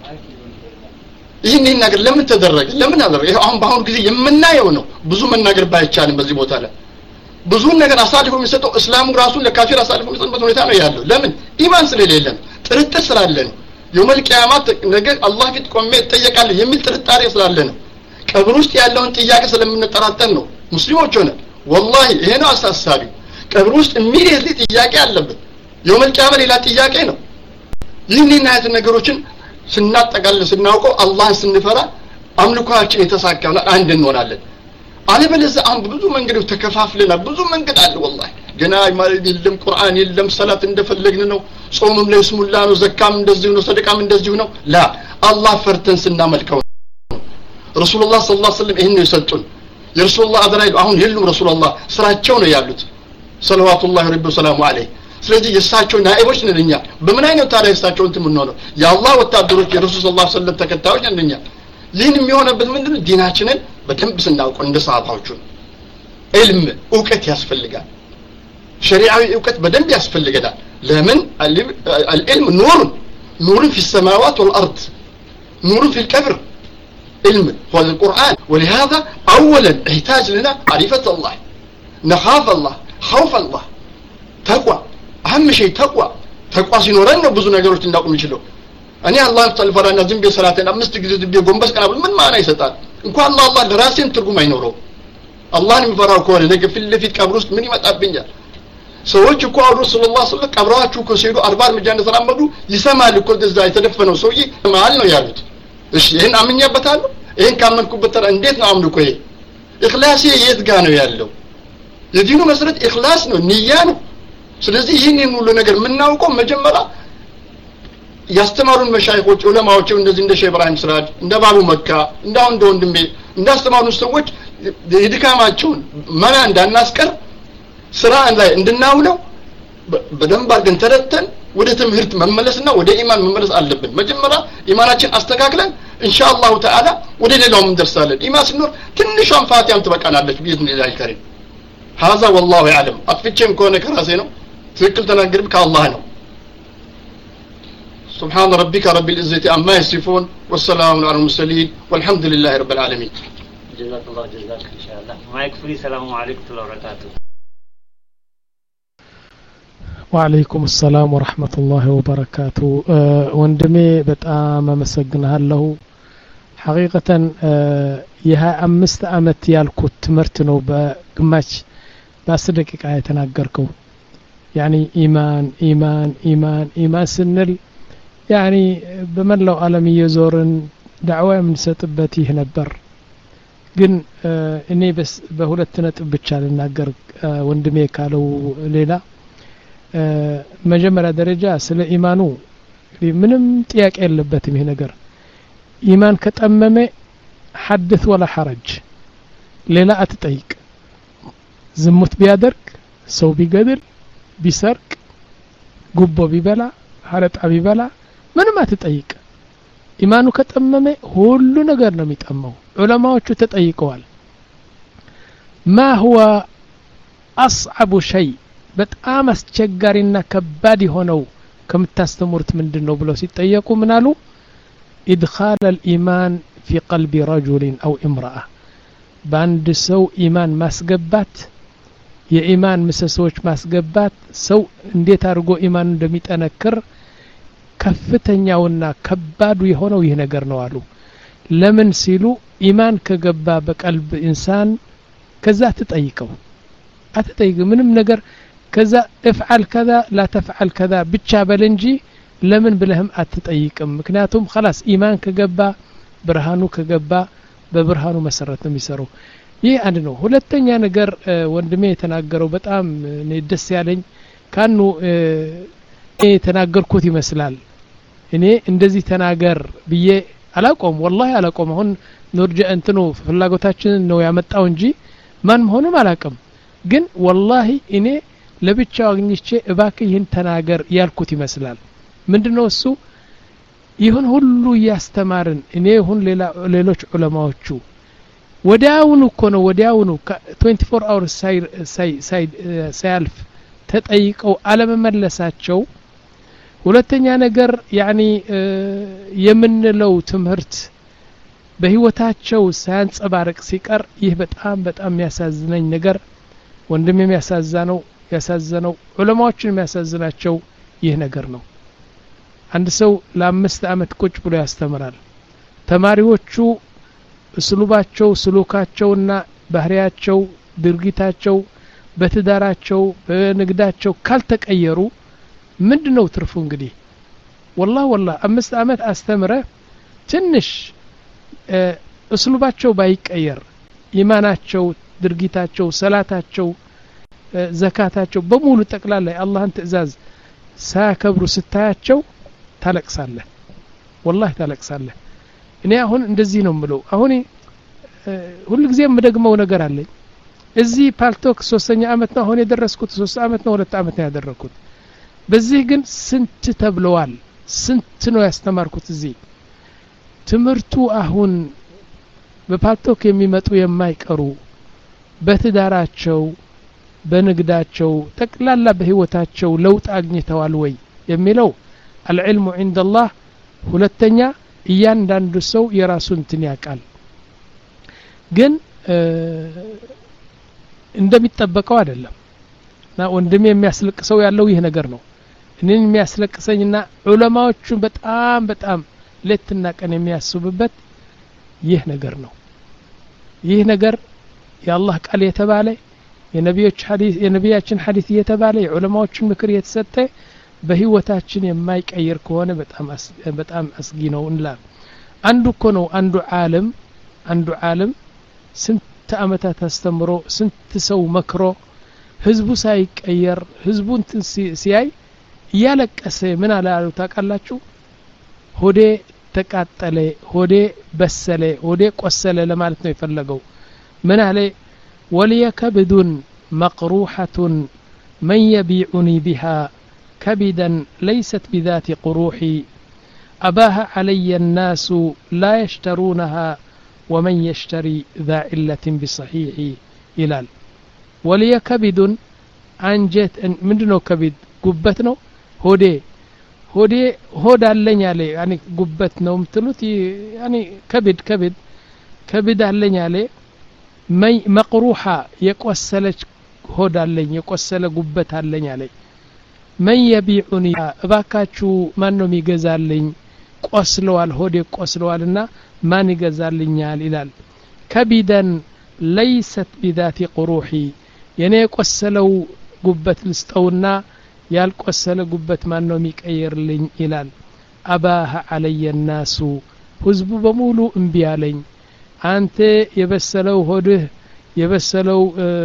ይህን ነገር ለምን ተደረገ ለምን አደረገ ይሄ አሁን በአሁን ጊዜ የምናየው ነው ብዙ መናገር ባይቻልም በዚህ ቦታ ላይ ብዙ ነገር አሳልፎ የሚሰጠው እስላሙ ራሱን ለካፊር አሳልፎ የሚሰጥበት ሁኔታ ነው ያለው ለምን ኢማን ስለሌለን ጥርጥር ስላለን የውመል ቂያማት ነገር አላህ ፊት ቆሜ እጠየቃለሁ የሚል ጥርጣሬ ስላለ ነው ቀብር ውስጥ ያለውን ጥያቄ ስለምንጠራጠር ነው ሙስሊሞች ሆነ والله ይሄ ነው አሳሳቢ ቀብር ውስጥ ኢሚዲየትሊ ጥያቄ አለበት የውመል ቂያማ ሌላ ጥያቄ ነው ይህንን አይነት ነገሮችን ስናጠቃልል ስናውቀው አላህን ስንፈራ አምልኮአችን የተሳካውና አንድ እንሆናለን አለበለዚያ አሁን ብዙ መንገዶች ተከፋፍለናል ብዙ መንገድ አለ والله ገና ማለት የለም ቁርአን የለም ሰላት እንደፈለግን ነው ጾምም ላይ ስሙላ ነው ዘካም እንደዚሁ ነው ሰደቃም እንደዚሁ ነው ላ አላህ ፈርተን ስናመልከው ረሱላህ ሰለላሁ ዐለይሂ ወሰለም ይሄን ነው የሰጡን የረሱላህ አድራይ አሁን የሉም ረሱላህ ስራቸው ነው ያሉት ሰለዋቱላሂ ረቢ ወሰላሙ ዐለይሂ ስለዚህ የሳቸው ናኢቦች ነንኛ በምን አይነት ታሪክ እሳቸው እንት ምን ነው የአላህ ወታደሮች የረሱል ሰለላሁ ዐለይሂ ወሰለም ተከታዮች ነንኛ ይህን የሚሆነበት ምንድነው ዲናችንን በደንብ ስናውቀው እንደ ሰሃባዎቹ ኢልም ዕውቀት ያስፈልጋል ሸሪዓዊ ዕውቀት በደንብ ያስፈልጋል ለምን العلم نور نور في السماوات والارض نور في القبر علم هو القرآن ولهذا اولا احتاج لنا معرفة الله نخاف الله خوف الله تقوى اهم شيء تقوى تقوى ሲኖረን ነው ብዙ ነገሮች እንዳውቁ ይችላል እኔ አላህ ተልፈራና ዝም ብዬ ሰላቴን አምስት ጊዜ ዝም ብዬ ጎንበስ ቀና ምን ማና ይሰጣል እንኳን አላህ አላህ ለራሴን ትርጉም አይኖረው አላህን የሚፈራው ከሆነ ነገ ፊት ለፊት ቀብር ውስጥ ምን ይመጣብኛል ሰዎች እኮ አሉ ሰለላሁ ዐለይሂ ወሰለም ቀብራችሁ እኮ ሲሄዱ አርባ እርምጃ እንደተራመዱ ይሰማል እኮ እንደዛ የተደፈነው ሰውዬ ማል ነው ያሉት እሺ ይሄን አምኛበታለሁ ይሄን ካመንኩበት ተራ እንዴት ነው አምልኮ ይሄ ኢኽላስ የት ጋር ነው ያለው የዲኑ መሰረት ኢኽላስ ነው ንያ ነው ስለዚህ ይሄንን ሁሉ ነገር ምናውቀው መጀመሪያ ያስተማሩን መሻይኾች ዑለማዎች እንደዚህ እንደ ሼህ ኢብራሂም ስራጅ እንደ ባቡ መካ እንዳው እንደ ወንድሜ እንዳስተማሩን ሰዎች የድካማቸውን ማና እንዳናስቀር ስራ ላይ እንድናውለው በደንብ አድርገን ተረተን ወደ ትምህርት መመለስና ወደ ኢማን መመለስ አለብን መጀመሪያ ኢማናችን አስተካክለን ኢንሻአላሁ ተዓላ ወደ ሌላው እንደርሳለን ኢማን ሲኖር ትንሿን ፋቲሃም ትበቃናለች ቢኢዝኒላሂ ከሪም هذا والله يعلم አጥፍቼም ከሆነ ከራሴ ነው ትክክል ተናገርም ከአላህ ነው سبحان ربك رب العزة عما يصفون والسلام على المرسلين والحمد لله رب العالمين جزاك الله جزاك ان شاء الله ما يكفي السلام عليكم ورحمه الله وبركاته وعليكم السلام ورحمة الله وبركاته وندمي በጣም አመሰግናለሁ حقيقة ይሄ አምስት አመት ያልኩት ትምህርት ነው በግማሽ በአስር ደቂቃ የተናገርከው يعني إيمان إيمان إيمان إيمان سنل يعني بملو ዓለም እየዞርን ዳዕዋ የምንሰጥበት ይህ ነበር ግን እኔ በስ በሁለት ነጥብ ብቻ ልናገር ወንድሜ ካለው ሌላ መጀመሪያ ደረጃ ስለ ኢማኑ ምንም ጥያቄ የለበትም ይሄ ነገር ኢማን ከጠመመ حدث ولا حرج ሌላ አትጠይቅ ዝሙት ቢያደርግ ሰው ቢገድል ቢሰርቅ ጉቦ ቢበላ ሐረጣ ቢበላ ምንም አትጠይቅ ኢማኑ ከጠመመ ሁሉ ነገር ነው የሚጠመው ዑለማዎቹ ተጠይቀዋል ما هو أصعب شيء በጣም አስቸጋሪና ከባድ የሆነው ከምታስተምሩት ምንድነው ብለው ሲጠየቁ ምን አሉ إدخال الإيمان في قلب رجل أو امرأة باند سو إيمان ማስገባት የኢማን ምሰሶች ማስገባት ሰው እንዴት አድርጎ ኢማን እንደሚጠነክር ከፍተኛውና ከባዱ የሆነው ይህ ነገር ነው አሉ ለምን ሲሉ ኢማን ከገባ በቀልብ ኢንሳን ከዛ ተጠይቀው አትጠይቅ ምንም ነገር ከዛ افعل كذا لا تفعل كذا ብቻ በል እንጂ ለምን ብለህም አትጠይቅም ምክንያቱም خلاص ኢማን ከገባ ብርሃኑ ከገባ በብርሃኑ መሰረት ነው የሚሰራው ይህ አንድ ነው ሁለተኛ ነገር ወንድሜ የተናገረው በጣም እኔ ደስ ያለኝ ካኑ እኔ ተናገርኩት ይመስላል እኔ እንደዚህ ተናገር ብዬ አላቆም والله አላቆም አሁን ኑርጀ እንትኑ ፍላጎታችን ነው ያመጣው እንጂ ማን መሆኑም አላቀም ግን والله እኔ ለብቻው አግኝቼ እባክህ ይህን ተናገር ያልኩት ይመስላል ምንድነው እሱ ይሁን ሁሉ ያስተማርን እኔ ይሁን ሌላ ሌሎች ዑለማዎቹ ወዲያውኑ እኮ ነው ወዲያውኑ twenty-four hours ሳይ ሳይ ሳይ ሳይልፍ ተጠይቀው አለመመለሳቸው ሁለተኛ ነገር ያኒ የምንለው ትምህርት በህይወታቸው ሳያንጸባርቅ ሲቀር ይህ በጣም በጣም የሚያሳዝነኝ ነገር ወንድም የሚያሳዝነው ያሳዝነው ዑለማዎችን የሚያሳዝናቸው ይህ ነገር ነው አንድ ሰው ለአምስት አመት ቁጭ ብሎ ያስተምራል ተማሪዎቹ እስሉባቸው ስሉካቸውና ባህሪያቸው ድርጊታቸው በትዳራቸው በንግዳቸው ካልተቀየሩ ምንድነው ትርፉ እንግዲህ والله والله አምስት አመት አስተምረ ትንሽ እስሉባቸው ባይቀየር ኢማናቸው ድርጊታቸው ሰላታቸው ዘካታቸው በሙሉ ጠቅላላ የአላህን ትእዛዝ ሳያከብሩ ስታያቸው ታለቅሳለህ والله ታለቅሳለህ እኔ አሁን እንደዚህ ነው ምለው አሁን ሁሉ ጊዜ የምደግመው ነገር አለኝ እዚህ ፓልቶክ ሶስተኛ አመት ነው አሁን የደረስኩት ሶስት አመት ነው ሁለት አመት ነው ያደረኩት በዚህ ግን ስንት ተብለዋል ስንት ነው ያስተማርኩት እዚህ ትምርቱ አሁን በፓልቶክ የሚመጡ የማይቀሩ በትዳራቸው በንግዳቸው ጠቅላላ በህይወታቸው ለውጥ አግኝተዋል ወይ የሚለው العلم عند الله ሁለተኛ እያንዳንዱ ሰው የራሱን እንትን ያቃል ግን እንደሚጠበቀው አይደለም ና ወንድም የሚያስለቅሰው ያለው ይሄ ነገር ነው እኔን የሚያስለቅሰኝና ዑለማዎቹ በጣም በጣም ለትና ቀን የሚያስቡበት ይህ ነገር ነው ይህ ነገር የአላህ ቃል የተባለ የነቢዮች ሐዲስ የነቢያችን ሐዲስ እየተባለ የዑለማዎችን ምክር እየተሰጠ በህይወታችን የማይቀየር ከሆነ በጣም በጣም አስጊ ነው እንላለን። አንዱ እኮ ነው አንዱ ዓለም አንዱ ዓለም ስንት አመታት አስተምሮ ስንት ሰው መክሮ ህዝቡ ሳይቀየር ህዝቡ እንትን ሲያይ እያለቀሰ ምን አላሉ ታውቃላችሁ? ሆዴ ተቃጠለ፣ ሆዴ በሰለ፣ ሆዴ ቆሰለ ለማለት ነው የፈለገው። ምን አለ? ወልየከብዱን መቅሩሐቱን መን የቢዑኒ ቢሃ ከቢደን ለይሰት ቢዛቲ ቁሩሒ አባሃ ዓለየ الناس لا يشترونها ومن يشتري ذا علة بصحيح ይላል። ወልየከብዱን አንጀት ምንድነው? ከቢድ ጉበት ነው። ሆዴ ሆዴ ሆድ አለኝ አለ ያኒ ጉበት ነው ምትሉት ያኒ ከቢድ ከቢድ ከቢድ አለኝ አለ መይ መቅሩሃ የቆሰለች ሆድ አለኝ የቆሰለ ጉበት አለኝ አለ። መን የቢዑኒ እባካችሁ ማን ነው የሚገዛልኝ? ቆስለዋል ሆዴ ቆስለዋልና ማን ይገዛልኛል ይላል። ከቢደን ለይሰት ቢዛቲ ቁሩሒ የኔ የቆሰለው ጉበት ልስጠውና ያልቆሰለ ጉበት ማን ነው የሚቀየርልኝ ይላል። አባህ ዓለየ الناس ህዝቡ በሙሉ እምቢ አለኝ። አንተ የበሰለው ሆድህ የበሰለው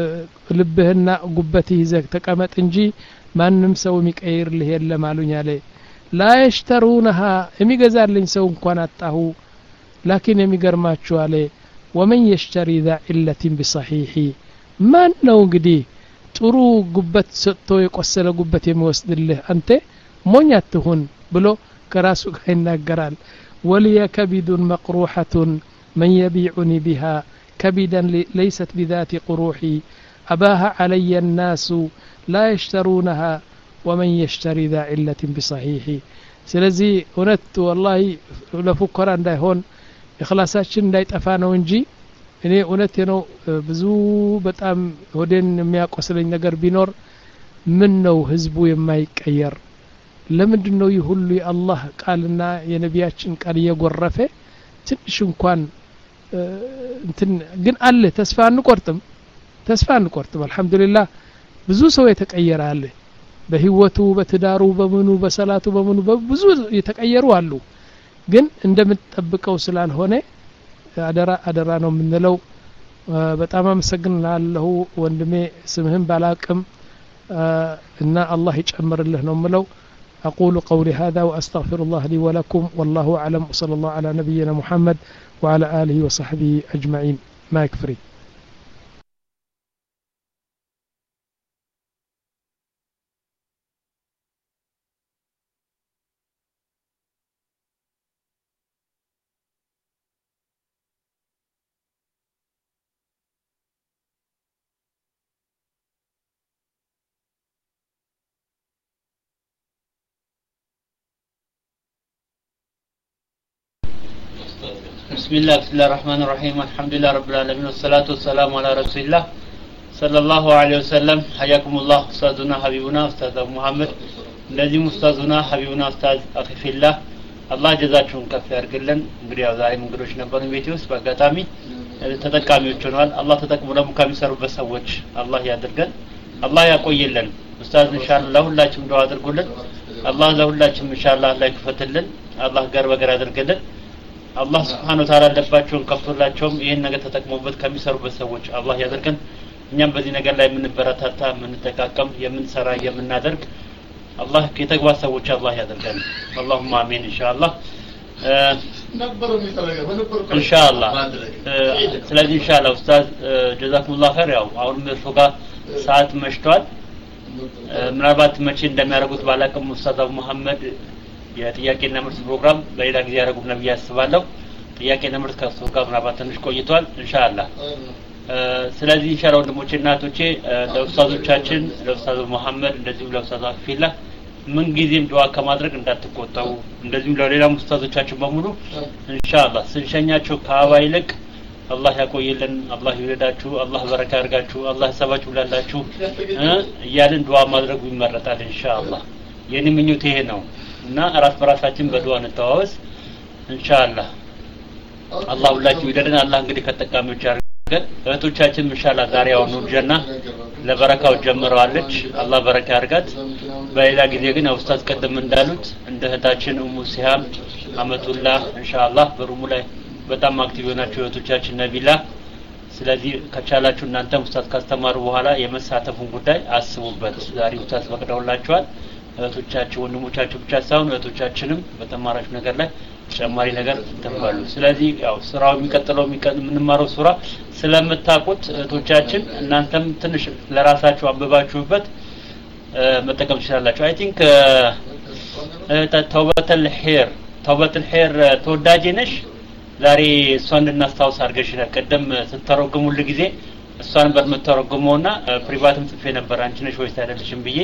ልብህና ጉበትህ ይዘህ ተቀመጥ እንጂ ማንም ሰው የሚቀይርልህ የለም አሉኝ አለ። ላ يشترونها የሚገዛልኝ ሰው እንኳን አጣሁ። ላኪን የሚገርማችሁ አለ ومن يشتري ذا علة بصحيح ማን ነው እንግዲህ ጥሩ ጉበት ሰጥቶ የቆሰለ ጉበት የሚወስድልህ? አንተ ሞኝ አትሁን ብሎ ከራሱ ጋር ይናገራል። ወልየከብዱን መቅሩሐቱን መን የቢዑኒ ቢሃ ከቢደን ለይሰት ቢዛቲ ቁሩሒ አባሃ ዓለየ الناس لا يشترونها ومن يشتري ذا علة بصحيح ስለዚህ እውነት ወላሂ ለፉከራ እንዳይሆን ኢኽላሳችን እንዳይጠፋ ነው እንጂ እኔ እውነት ነው ብዙ በጣም ሆዴን የሚያቆስለኝ ነገር ቢኖር ምን ነው ህዝቡ የማይቀየር? ለምንድነው ይሁሉ የአላህ ቃልና የነቢያችን ቃል እየጎረፈ ትንሽ እንኳን እንትን ግን አለ ተስፋ አንቆርጥም ተስፋ አንቆርጥም። አልহামዱሊላህ ብዙ ሰው የተቀየረ አለ በህይወቱ በትዳሩ በመኑ በሰላቱ በመኑ ብዙ የተቀየሩ አሉ። ግን እንደምትጠብቀው ስላልሆነ አደራ አደራ ነው የምንለው። በጣም አመሰግናለሁ ወንድሜ ስምህን ባላቅም እና አላህ ይጨምርልህ ነው የምለው። أقول قولي هذا وأستغفر الله لي ولكم والله أعلم وصلى الله على نبينا محمد وعلى آله وصحبه أجمعين. ما يكفري. بسم الله بسم الله الرحمن الرحيم الحمد لله رب العالمين والصلاة والسلام على رسول الله صلى الله عليه وسلم. حياكم الله أستاذنا حبيبنا أستاذ أبو محمد እንደዚህም ኡስታዙና ሐቢቡና ኡስታዝ አኺፊላህ አላህ ጀዛችሁን ከፍ ያርግልን። እንግዲህ ያው ዛሬ እንግዶች ነበሩ ቤቴ ውስጥ በአጋጣሚ ተጠቃሚዎች ሆነዋል። አላህ ተጠቅሞ ደግሞ ከሚሰሩበት ሰዎች አላህ ያድርገን፣ አላህ ያቆይልን። ኡስታዝ ኢንሻአላህ ለሁላችንም ዱዓ አድርጉልን። አላህ ለሁላችንም ኢንሻአላህ አላህ ይክፈትልን፣ አላህ ጋር በገር ያድርግልን። አላህ Subhanahu Wa Ta'ala ለባቸውን ከፍቶላቸውም ይሄን ነገር ተጠቅሞበት ከሚሰሩበት ሰዎች አላህ ያድርገን። እኛም በዚህ ነገር ላይ የምንበረታታ የምንጠቃቀም የምንሰራ የምናደርግ አላህ ከተግባር ሰዎች አላህ ያድርገን። اللهم آمين إن شاء الله إن شاء الله ስለዚህ إن شاء الله ኡስታዝ ጀዛኩም الله خير። ያው አሁን መስጋ ሰዓት መሽቷል። ምናልባት መቼ እንደሚያደርጉት ባላቅም ኡስታዝ አቡ መሐመድ የጥያቄና መልስ ፕሮግራም በሌላ ጊዜ ያደርጉት ነብይ ያስባለሁ። ጥያቄና መልስ ከሱ ጋር ምናልባት ትንሽ ቆይቷል ኢንሻአላህ። ስለዚህ ኢንሻአላህ ወንድሞቼ እናቶቼ ለኡስታዞቻችን ለኡስታዝ መሐመድ እንደዚሁ ለኡስታዝ አፊላ ምን ጊዜም ዱዓ ከማድረግ እንዳትቆጠቡ፣ እንደዚሁ ለሌላ ኡስታዞቻችን በሙሉ ኢንሻአላህ ስንሸኛቸው ከአባ ይልቅ አላህ ያቆይልን፣ አላህ ይወዳችሁ፣ አላህ በረካ ያርጋችሁ፣ አላህ ሰባችሁ ላላችሁ እያልን ዱዓ ማድረጉ ይመረጣል ኢንሻአላህ። የኔ ምኞት ይሄ ነው እና ራስ በራሳችን በዱዓ እንተዋወስ ኢንሻአላህ። አላህ ሁላችሁ ይደረን። አላህ እንግዲህ ከተጠቃሚዎች ያርገን። ግን እህቶቻችን ኢንሻአላህ ዛሬ ያው ኑር ጀና ለበረካው ጀምረዋለች አላህ በረካ ያርጋት በሌላ ጊዜ ግን ኡስታዝ ቀደም እንዳሉት እንደ እህታችን ኡሙ ሲሃም አመቱላህ ኢንሻአላህ በሩሙ ላይ በጣም አክቲቭ ናቸው እህቶቻችን ነቢላ ስለዚህ ከቻላችሁ እናንተ ኡስታዝ ካስተማሩ በኋላ የመሳተፉን ጉዳይ አስቡበት ዛሬ ኡስታዝ ፈቅደውላችኋል እህቶቻችሁ ወንድሞቻችሁ ብቻ ሳይሆን እህቶቻችንም በተማራችሁ ነገር ላይ ተጨማሪ ነገር ተንባሉ ስለዚህ ያው ስራው የሚቀጥለው የምንማረው ሱራ ስለምታቁት እህቶቻችን እናንተም ትንሽ ለራሳችሁ አበባችሁበት መጠቀም ትችላላችሁ አይ ቲንክ ተውበተል ኺር ተውበተል ኺር ተወዳጅ ነሽ ዛሬ እሷን እናስታውስ አድርገሽናል ቀደም ስትተረጉሙልኝ ጊዜ እሷን በመተረጉሙና ፕራይቬትም ጽፌ ነበር አንቺ ነሽ ወይስ አይደለሽም ብዬ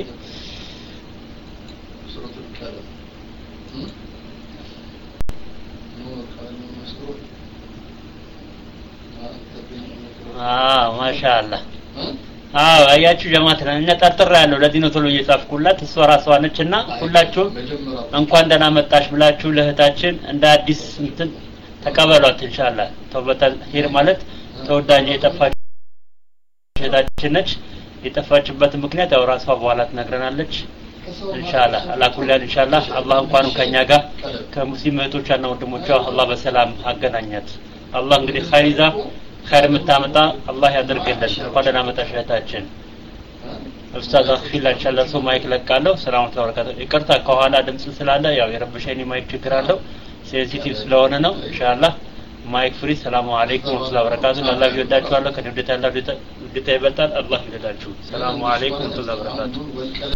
አዎ ማሻአላህ አዎ አያችሁ ጀማዓት እና ጠርጥራ ያለው ለዚህ ነው ቶሎ እየጻፍኩላት እሷ ራሷ ነችና ሁላችሁም እንኳን ደህና መጣሽ ብላችሁ ለእህታችን እንደ አዲስ እንትን ተቀበሏት ኢንሻአላህ ተውበተል ኺር ማለት ተወዳጅ የጠፋች እህታችን ነች የጠፋችበት ምክንያት ያው ራሷ በኋላ ትነግረናለች ኢንሻአላህ አላኩላን ኢንሻአላህ አላህ እንኳን ከኛ ጋር ከሙስሊም እህቶችና ወንድሞቿ አላህ በሰላም አገናኛት አላህ እንግዲህ ኸይዛ ኸይር መታመጣ አላህ ያደርግልን እንኳን ደህና መጣሽ እህታችን ኡስታዝ አኺላ ኢንሻአላህ ሰው ማይክ ለቃለሁ ሰላም ተወረከተ ይቅርታ ከኋላ ድምጽ ስላለ ያው የረብሸኝ ማይክ ችግር አለው ሴንሲቲቭ ስለሆነ ነው ኢንሻአላህ ማይክ ፍሪ ሰላም አለይኩም ወራህመቱላሂ ወበረካቱ አላህ ይወዳችኋል ከድብደት ያለው ድብደት ይበልጣል አላህ ይወዳችሁ ሰላም አለይኩም ወራህመቱላሂ ወበረካቱ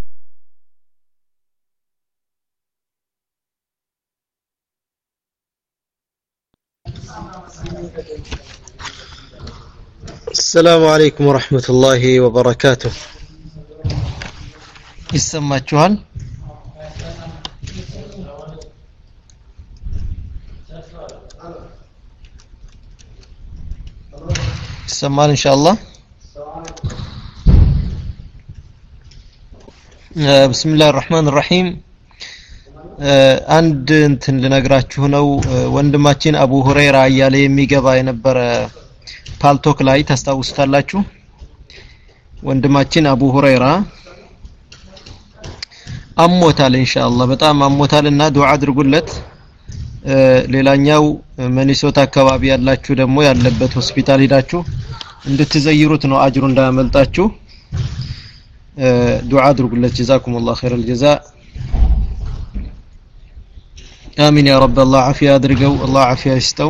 السلام عليكم ورحمة الله وبركاته يسمعكم يسمعنا إن شاء الله بسم الله الرحمن الرحيم አንድ እንትን ልነግራችሁ ነው ወንድማችን አቡ ሁረይራ እያለ የሚገባ የነበረ ፓልቶክ ላይ ታስታውሱታላችሁ ወንድማችን አቡ ሁረይራ አሞታል ኢንሻአላህ በጣም አሞታልና ዱዓ አድርጉለት ሌላኛው መኒሶታ አካባቢ ያላችሁ ደግሞ ያለበት ሆስፒታል ሄዳችሁ እንድትዘይሩት ነው አጅሩ እንዳያመልጣችሁ ዱዓ አድርጉለት ጀዛኩሙላህ ኸይረል ጀዛ آمين يا رب الله عافية أدرجوا الله عافية يستو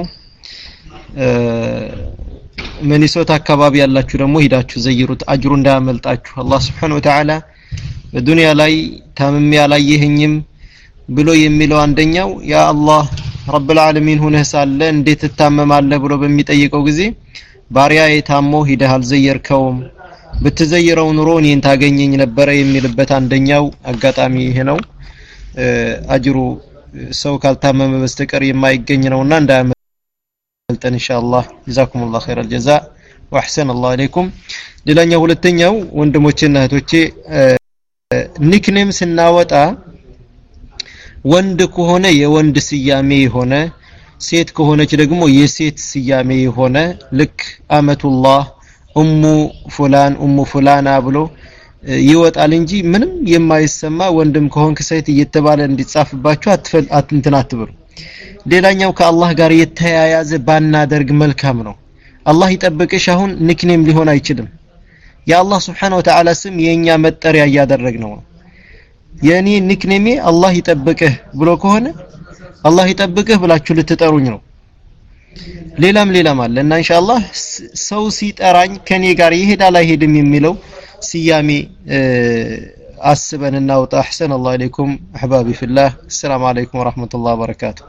منيسوتا كباب يلا تشرمو هداتشو زيروت أجرون دامل تأجو الله سبحانه وتعالى الدنيا لاي تامم يا يهنيم بلو يميلو عندنياو يا الله رب العالمين هنا سالن ديت التامم على بلو بميت أيكو جزي باريا يتامو هدها الزير كوم بتزيرو نروني انتاجيني نبرة يميل بت عندنياو أقطامي هناو أجرو سو ካልታመመ በስተቀር የማይገኝ ነውና እንዳያመልጠን ኢንሻአላህ ጀዛኩሙላህ ኸይረል ጀዛ ወአህሰን አላህ አለይኩም ሌላኛው ሁለተኛው ወንድሞቼና እህቶቼ ኒክኔም ስናወጣ ወንድ ከሆነ የወንድ ስያሜ የሆነ ሴት ከሆነች ደግሞ የሴት ስያሜ የሆነ ልክ አመቱላህ ኡሙ ፉላን ኡሙ ፉላና ብሎ ይወጣል እንጂ ምንም የማይሰማ ወንድም ከሆንክ ሴት እየተባለ እንዲጻፍባችሁ አትፈል አትንተን አትብሩ ሌላኛው ከአላህ ጋር የተያያዘ ባናደርግ መልካም ነው አላህ ይጠብቅሽ አሁን ኒክኔም ሊሆን አይችልም የአላህ Subhanahu Wa Ta'ala ስም የኛ መጠሪያ ያያደረግነው የኔ ኒክኔሜ አላህ ይጠብቅህ ብሎ ከሆነ አላህ ይጠብቅህ ብላችሁ ልትጠሩኝ ነው ሌላም ሌላም አለ እና ኢንሻአላህ ሰው ሲጠራኝ ከኔ ጋር ይሄዳል አይሄድም የሚለው سيامي أسبن النوط أحسن الله عليكم أحبابي في الله السلام عليكم ورحمة الله وبركاته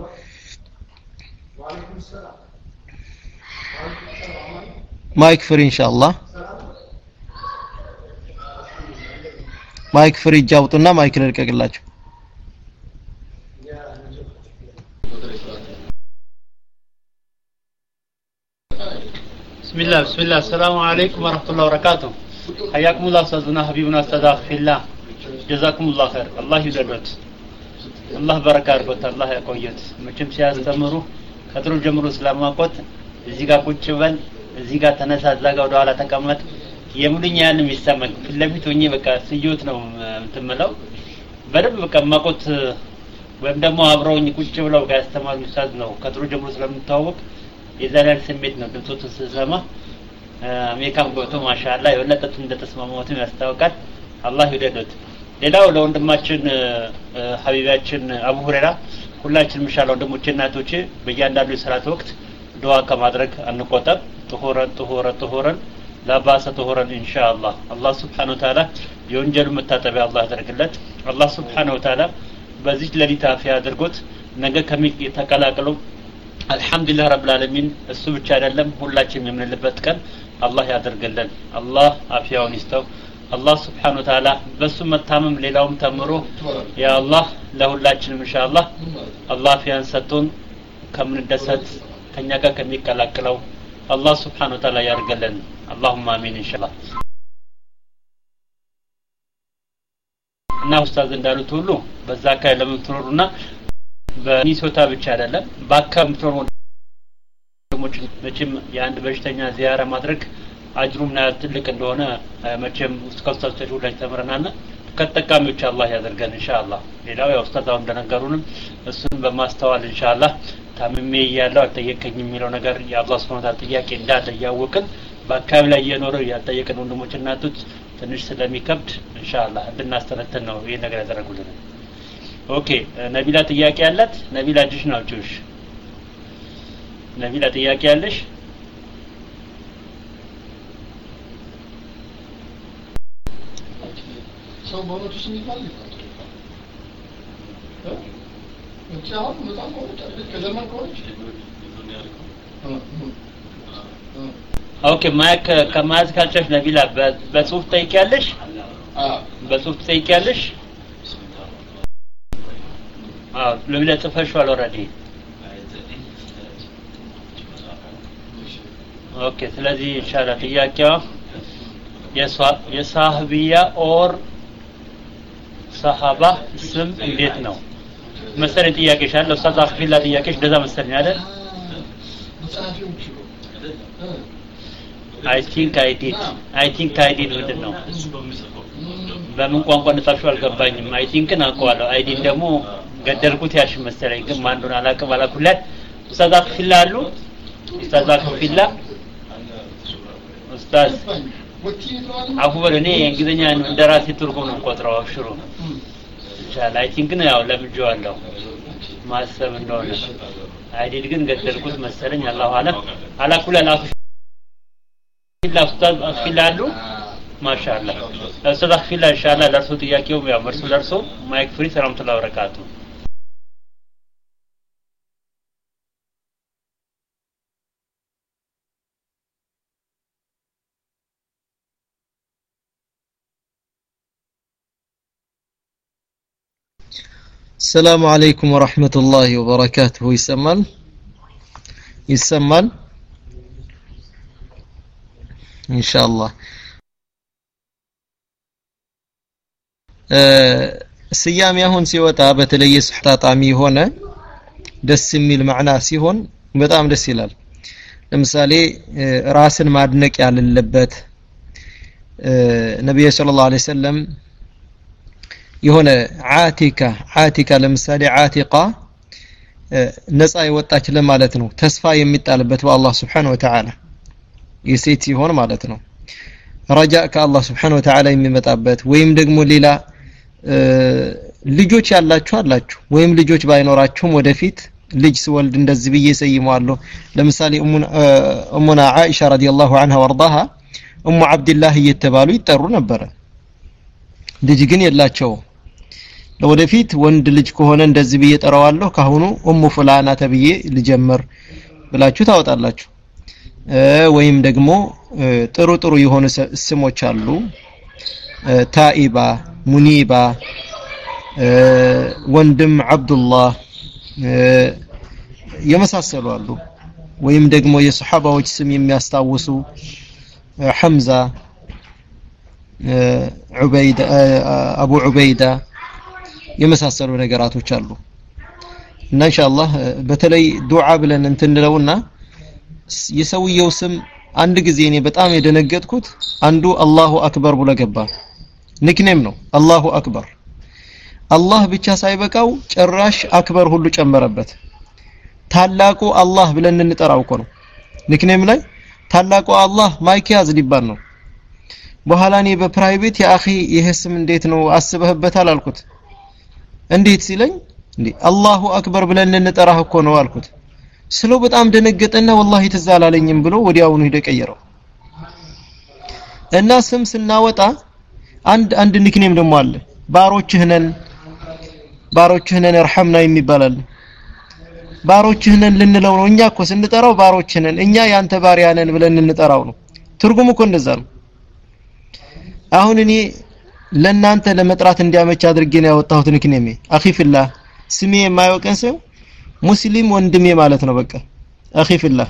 مايك فري إن شاء الله مايك فري جاوتنا مايك نركا قلاج بسم الله بسم الله السلام عليكم ورحمة الله وبركاته حياكم الله أستاذنا حبيبنا أستاذ في الله جزاكم الله خير الله يجزاك الله بركة أربط الله يقويت مچم سياز تمرو كترو جمرو اسلام وقت እዚህ ጋር ቁጭ በል እዚህ ጋር ተነሳ እዛ ጋር ወደ ኋላ ተቀመጥ የሙሉኛ ያንም ይሰማኝ ፍለፊት ሆኜ በቃ ስዩት ነው እንትምለው በደንብ በቃ ማቆት ወይም ደግሞ አብረውኝ ቁጭ ብለው ጋር ያስተማሩ ኡስታዝ ነው ከጥሩ ጀምሮ ስለምታወቅ የዛሬን ስሜት ነው ድምፁን ስሰማ አሜሪካን ጎቶ ማሻአላ የወለጠት እንደተስማማው ያስታውቃል አላህ ይወደዱት ሌላው ለወንድማችን ሐቢባችን አቡ ሁረይራ ሁላችንም ኢንሻአላህ ወንድሞቼ እናቶቼ በእያንዳንዱ የሰላት ወቅት ዱዓ ከማድረግ አንቆጠብ ጥሁረን ጥሁረን ጥሁረን ላባሰ ጥሁረን ኢንሻአላህ አላህ Subhanahu Wa Ta'ala የወንጀሉ መታጠቢያ አላህ ያደርግለት አላህ Subhanahu Wa Ta'ala በዚህ ለሊት አፊያ አድርጎት ነገ ከሚተቀላቀሉ አልহামዱሊላህ ረብል ዓለሚን እሱ ብቻ አይደለም ሁላችንም የምንልበት ቀን አላህ ያደርግልን አላህ አፊያውን ይስጠው አላህ Subhanahu Wa Ta'ala በሱ መታመም ሌላውም ተምሮ ያ አላህ ለሁላችንም ኢንሻአላህ አላህ አፊያን ሰጥቶን ከምንደሰት ከኛ ጋር ከሚቀላቀለው አላህ Subhanahu Wa Ta'ala ያርገልን اللهم امين ان شاء الله እና ኡስታዝ እንዳሉት ሁሉ በዛ ካይ ለምትኖሩና በሚሶታ ብቻ አይደለም ባካም ትኖሩ ደሞች መቼም የአንድ በሽተኛ ዚያራ ማድረግ አጅሩምና ትልቅ እንደሆነ መቼም ኡስታዞች ሁሉ ተመረናና ከተጠቃሚዎች አላህ ያደርገን ኢንሻአላህ ሌላው ያው ኡስታዛው እንደነገሩንም እሱን በማስተዋል ኢንሻአላህ ታምሜ ያለው አጠየቀኝ የሚለው ነገር የአላህ Subhanahu Wa Ta'ala ጥያቄ እንዳለ ያወቅን በአካባቢ ላይ የኖረው ያጠየቀን ወንድሞች እናቶች ትንሽ ስለሚከብድ ኢንሻአላህ እንድናስተነተን ነው ይሄ ነገር ያደረጉልን ኦኬ ነቢላ ጥያቄ አላት ነቢላ ዲሽ ናውጭሽ ነቢላ ጥያቄ አለሽ ሰው ቦኖቱ ሲሚባል እ እንቻው በጣም ነው ከዘመን ቆይች ኦኬ ማይክ ከማዝ ካልቸሽ ነቢላ በጽሁፍ ጠይቂያለሽ አ በጽሁፍ ጠይቂያለሽ አዎ ነቢላ ጽፈሽዋል ኦሬዲ ኦኬ ስለዚህ ኢንሻአላህ ጥያቄዋ የሳህቢያ ኦር ሰሃባ ስም እንዴት ነው መሰለኝ ጥያቄሽ አለ ኡስታዝ አፍሪላ ጥያቄሽ እንደዛ መሰለኝ አይደል I think I did I think I did ምንድን ነው በምን ቋንቋ እንደጻፍሽው አልገባኝም I think እናውቀዋለሁ I did ደግሞ ገደልኩት ያልሽ መሰለኝ ግን ማን እንደሆነ አላውቅም አላኩለት ኡስታዝ አፍሪላ አሉ ኡስታዝ አፍሪላ ኡስታዝ አፉበል እኔ እንግሊዘኛ እንደራሴ ትርጉም ነው ቆጥረው አሽሩ ኢንሻአላህ አይ ቲንክ ነው ያው ለምጄዋለሁ ማሰብ እንደሆነ አይዲድ ግን ገደልኩት መሰለኝ አላሁ አለም አላኩላ አፉ ኢላ ኡስታዝ አፍላሉ ማሻአላህ ኡስታዝ አፍላ ኢንሻአላህ ለርሱ ጥያቄው ያው መርሱ ለርሱ ማይክ ፍሪ ሰላም ተላ ወረካቱ السلام عليكم ورحمة الله وبركاته يسمال يسمال إن شاء الله سيام يهون سيوتا بتلي صحتا طعمي هنا دس የሚል ማዕና ሲሆን በጣም ደስ ይላል ለምሳሌ ራስን ማድነቅ ያለበት ነብዩ ሰለላሁ ዐለይሂ ወሰለም የሆነ አቲካ አቲካ ለምሳሌ አቲቃ ነፃ የወጣች ለማለት ነው ተስፋ የሚጣልበት በአላህ Subhanahu Wa Ta'ala የሴት ሲሆን ማለት ነው ረጃ ከአላህ Subhanahu Wa Ta'ala የሚመጣበት ወይም ደግሞ ሌላ ልጆች ያላችሁ አላችሁ ወይም ልጆች ባይኖራችሁም ወደፊት ልጅ ስወልድ እንደዚህ ብዬ ሰይመዋለሁ ለምሳሌ ኡሙና አይሻ ረዲየላሁ ዐንሃ ወርዳሃ ኡሙ አብዱላህ እየተባሉ ይጠሩ ነበር ልጅ ግን የላቸው ለወደፊት ወንድ ልጅ ከሆነ እንደዚህ ብዬ ጠራዋለሁ ካሁኑ ኡሙ ፍላና ተብዬ ልጀምር ብላችሁ ታወጣላችሁ ወይም ደግሞ ጥሩ ጥሩ የሆኑ ስሞች አሉ ታኢባ ሙኒባ ወንድም አብዱላህ የመሳሰሉ አሉ ወይም ደግሞ የሱሐባዎች ስም የሚያስታውሱ ሐምዛ ዑበይዳ አቡ ዑበይዳ የመሳሰሉ ነገራቶች አሉ እና ኢንሻአላህ በተለይ ዱዓ ብለን እንትንለውና የሰውየው ስም አንድ ጊዜ እኔ በጣም የደነገጥኩት አንዱ አላሁ አክበር ብሎ ገባ ኒክኔም ነው አላሁ አክበር አላህ ብቻ ሳይበቃው ጭራሽ አክበር ሁሉ ጨመረበት ታላቁ አላህ ብለን እንጠራው እኮ ነው ኒክኔም ላይ ታላቁ አላህ ማይክ ያዝ ሊባል ነው በኋላ እኔ በፕራይቬት ያ اخي ይሄ ስም እንዴት ነው አስበህበታል አልኩት እንዴት ሲለኝ እንዴ አላሁ አክበር ብለን እንጠራህ እኮ ነው አልኩት ስለው በጣም ደነገጠና ወላሂ ተዛላለኝም ብሎ ወዲያውኑ ሄደ ቀየረው እና ስም ስናወጣ አንድ አንድ ኒክኔም ደሞ አለ ባሮችህ ነን ባሮችህ ነን እርሐምና የሚባላል ባሮችህ ነን ልንለው ነው እኛ እኮ ስንጠራው ባሮችህ ነን እኛ ያንተ ባሪያ ነን ብለን እንጠራው ነው ትርጉሙ እኮ እንደዛ ነው አሁን እኔ ለናንተ ለመጥራት እንዲያመች አድርጌ ነው ያወጣሁት ኒክኔም አኺ ፊላህ ስሜ የማይወቀን ሰው ሙስሊም ወንድሜ ማለት ነው በቃ አኺ ፊላህ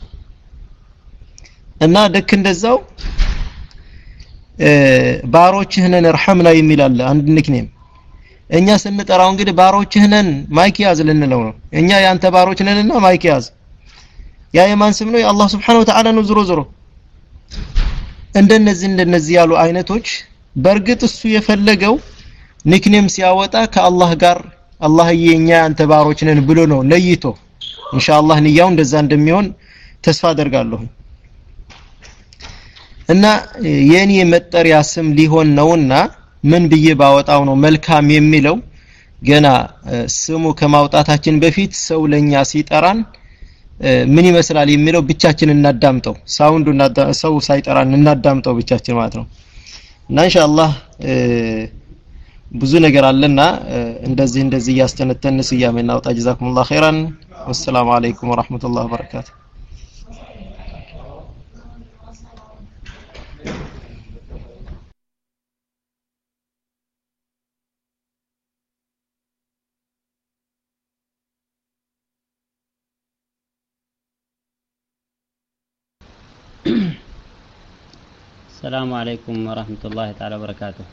እና ደክ እንደዛው ባሮችህ ነን እርሐምና የሚላል አንድ ኒክኔም እኛ ስንጠራው እንግዲህ ባሮችህ ነን ማይክ ያዝ ልንለው ነው እኛ ያንተ ባሮች ነንና ማይክ ያዝ ያ የማን ስም ነው የአላህ Subhanahu Wa Ta'ala ነው ዝሮ ዝሮ እንደነዚህ እንደነዚህ ያሉ አይነቶች በርግጥ እሱ የፈለገው ኒክኔም ሲያወጣ ከአላህ ጋር አላህዬ እኛ ያንተ ባሮች ነን ብሎ ነው ለይቶ ኢንሻአላህ ንያው እንደዛ እንደሚሆን ተስፋ አደርጋለሁ እና የኔ መጠሪያ ስም ሊሆን ነውና ምን ብዬ ባወጣው ነው መልካም የሚለው ገና ስሙ ከማውጣታችን በፊት ሰው ለኛ ሲጠራን ምን ይመስላል የሚለው ብቻችን እናዳምጠው ሳውንዱ ሰው ሳይጠራን እናዳምጠው ብቻችን ማለት ነው እና ኢንሻአላህ ብዙ ነገር አለና እንደዚህ እንደዚህ ያስተነተን ስያሜ እናውጣ ጀዛኩሙላህ ኸይራን ወሰላሙ አለይኩም ወራህመቱላሂ ወበረካቱ السلام عليكم ورحمة الله تعالى وبركاته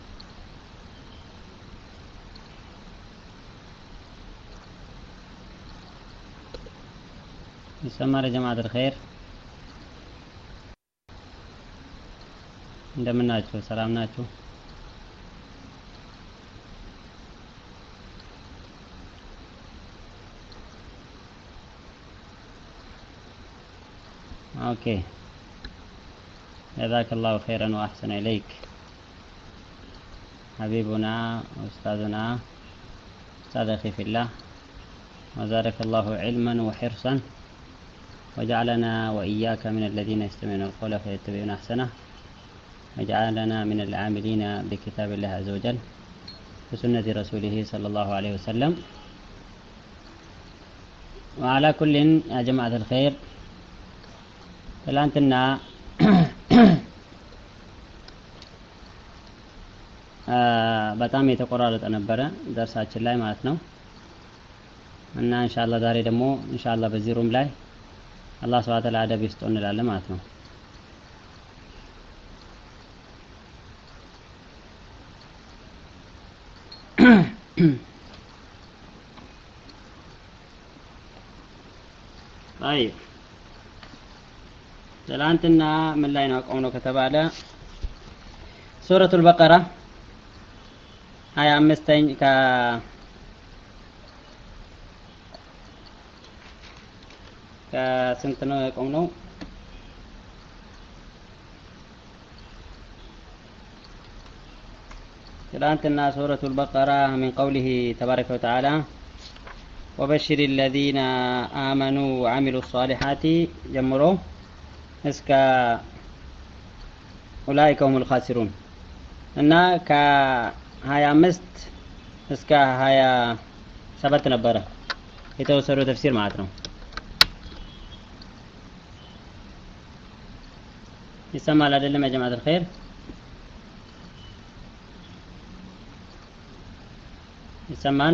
يسمى يا جماعة الخير እንደምን ናችሁ ሰላም ናችሁ ኦኬ جزاك الله خيرا وأحسن إليك حبيبنا وأستاذنا أستاذ أخي في الله وزادك الله علما وحرصا وجعلنا وإياك من الذين يستمعون القول فيتبعون أحسنه وجعلنا من العاملين بكتاب الله عز وجل وسنة رسوله صلى الله عليه وسلم وعلى كل يا جماعة الخير فلانتنا በጣም የተቆራረጠ ነበረ ደርሳችን ላይ ማለት ነው እና ኢንሻአላህ ዛሬ ደግሞ ኢንሻአላህ በዚህ ሩም ላይ አላህ Subhanahu Wa Ta'ala አደብ ይስጠው እንላለን ማለት ነው አይ ትላንትና ምን ላይ ነው አቆምነው ከተባለ ሱረቱል በቀራ ሀያ አምስተኛ ከ ከስንት ነው ያቆምነው ትላንትና ሱረቱል በቀራ من قوله تبارك وتعالى وبشر الذين آمنوا وعملوا الصالحات جمروا እስከ أولئك هم الخاسرون እና ከሀያ አምስት እስከ ሀያ ሰባት ነበረ የተወሰደው ተፍሲር ማለት ነው ይሰማል አይደለም يا جماعة الخير ይሰማል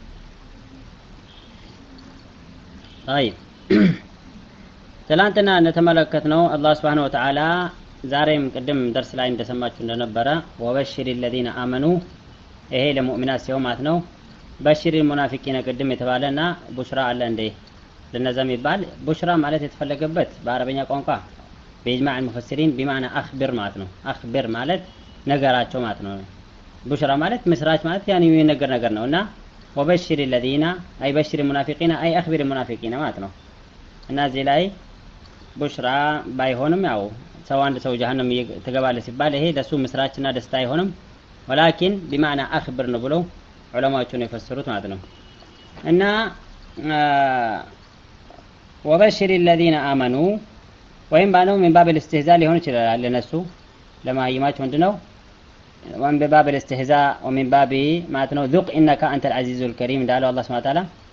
طيب ትላንትና እንደተመለከትነው አላህ Subhanahu Wa Ta'ala ዛሬም ቅድም ደርስ ላይ እንደሰማችሁ እንደነበረ ወበሽር الذين آمنوا ይሄ ለሙእሚናት ሲሆን ማለት ነው በሽር المنافقين ቅድም የተባለና ቡሽራ አለ እንዴ ለነዛም ይባል ቡሽራ ማለት የተፈለገበት በአረበኛ ቋንቋ بإجماع المفسرين بمعنى أخبر معناتنا أخبر مالت نجاراتشو معناتنا بشرى مالت مسراج مالت يعني ينجر نجرنا قلنا وبشر الذين أي بشر المنافقين أي أخبر المنافقين معناتنا الناس لاي بشرى بايهونم ياو سواء عند سو جهنم تقبل سبال هي دسو مسراجنا دستاي هونم ولكن بمعنى أخبر نقولوا علماء شنو يفسروا معناتنا إن آه وبشر الذين آمنوا وإن بانوا من باب الاستهزاء لهون كذا لنسو لما هي ما تندنو ومن باب الاستهزاء ومن باب ما تنو ذق إنك أنت العزيز الكريم دعا الله سبحانه وتعالى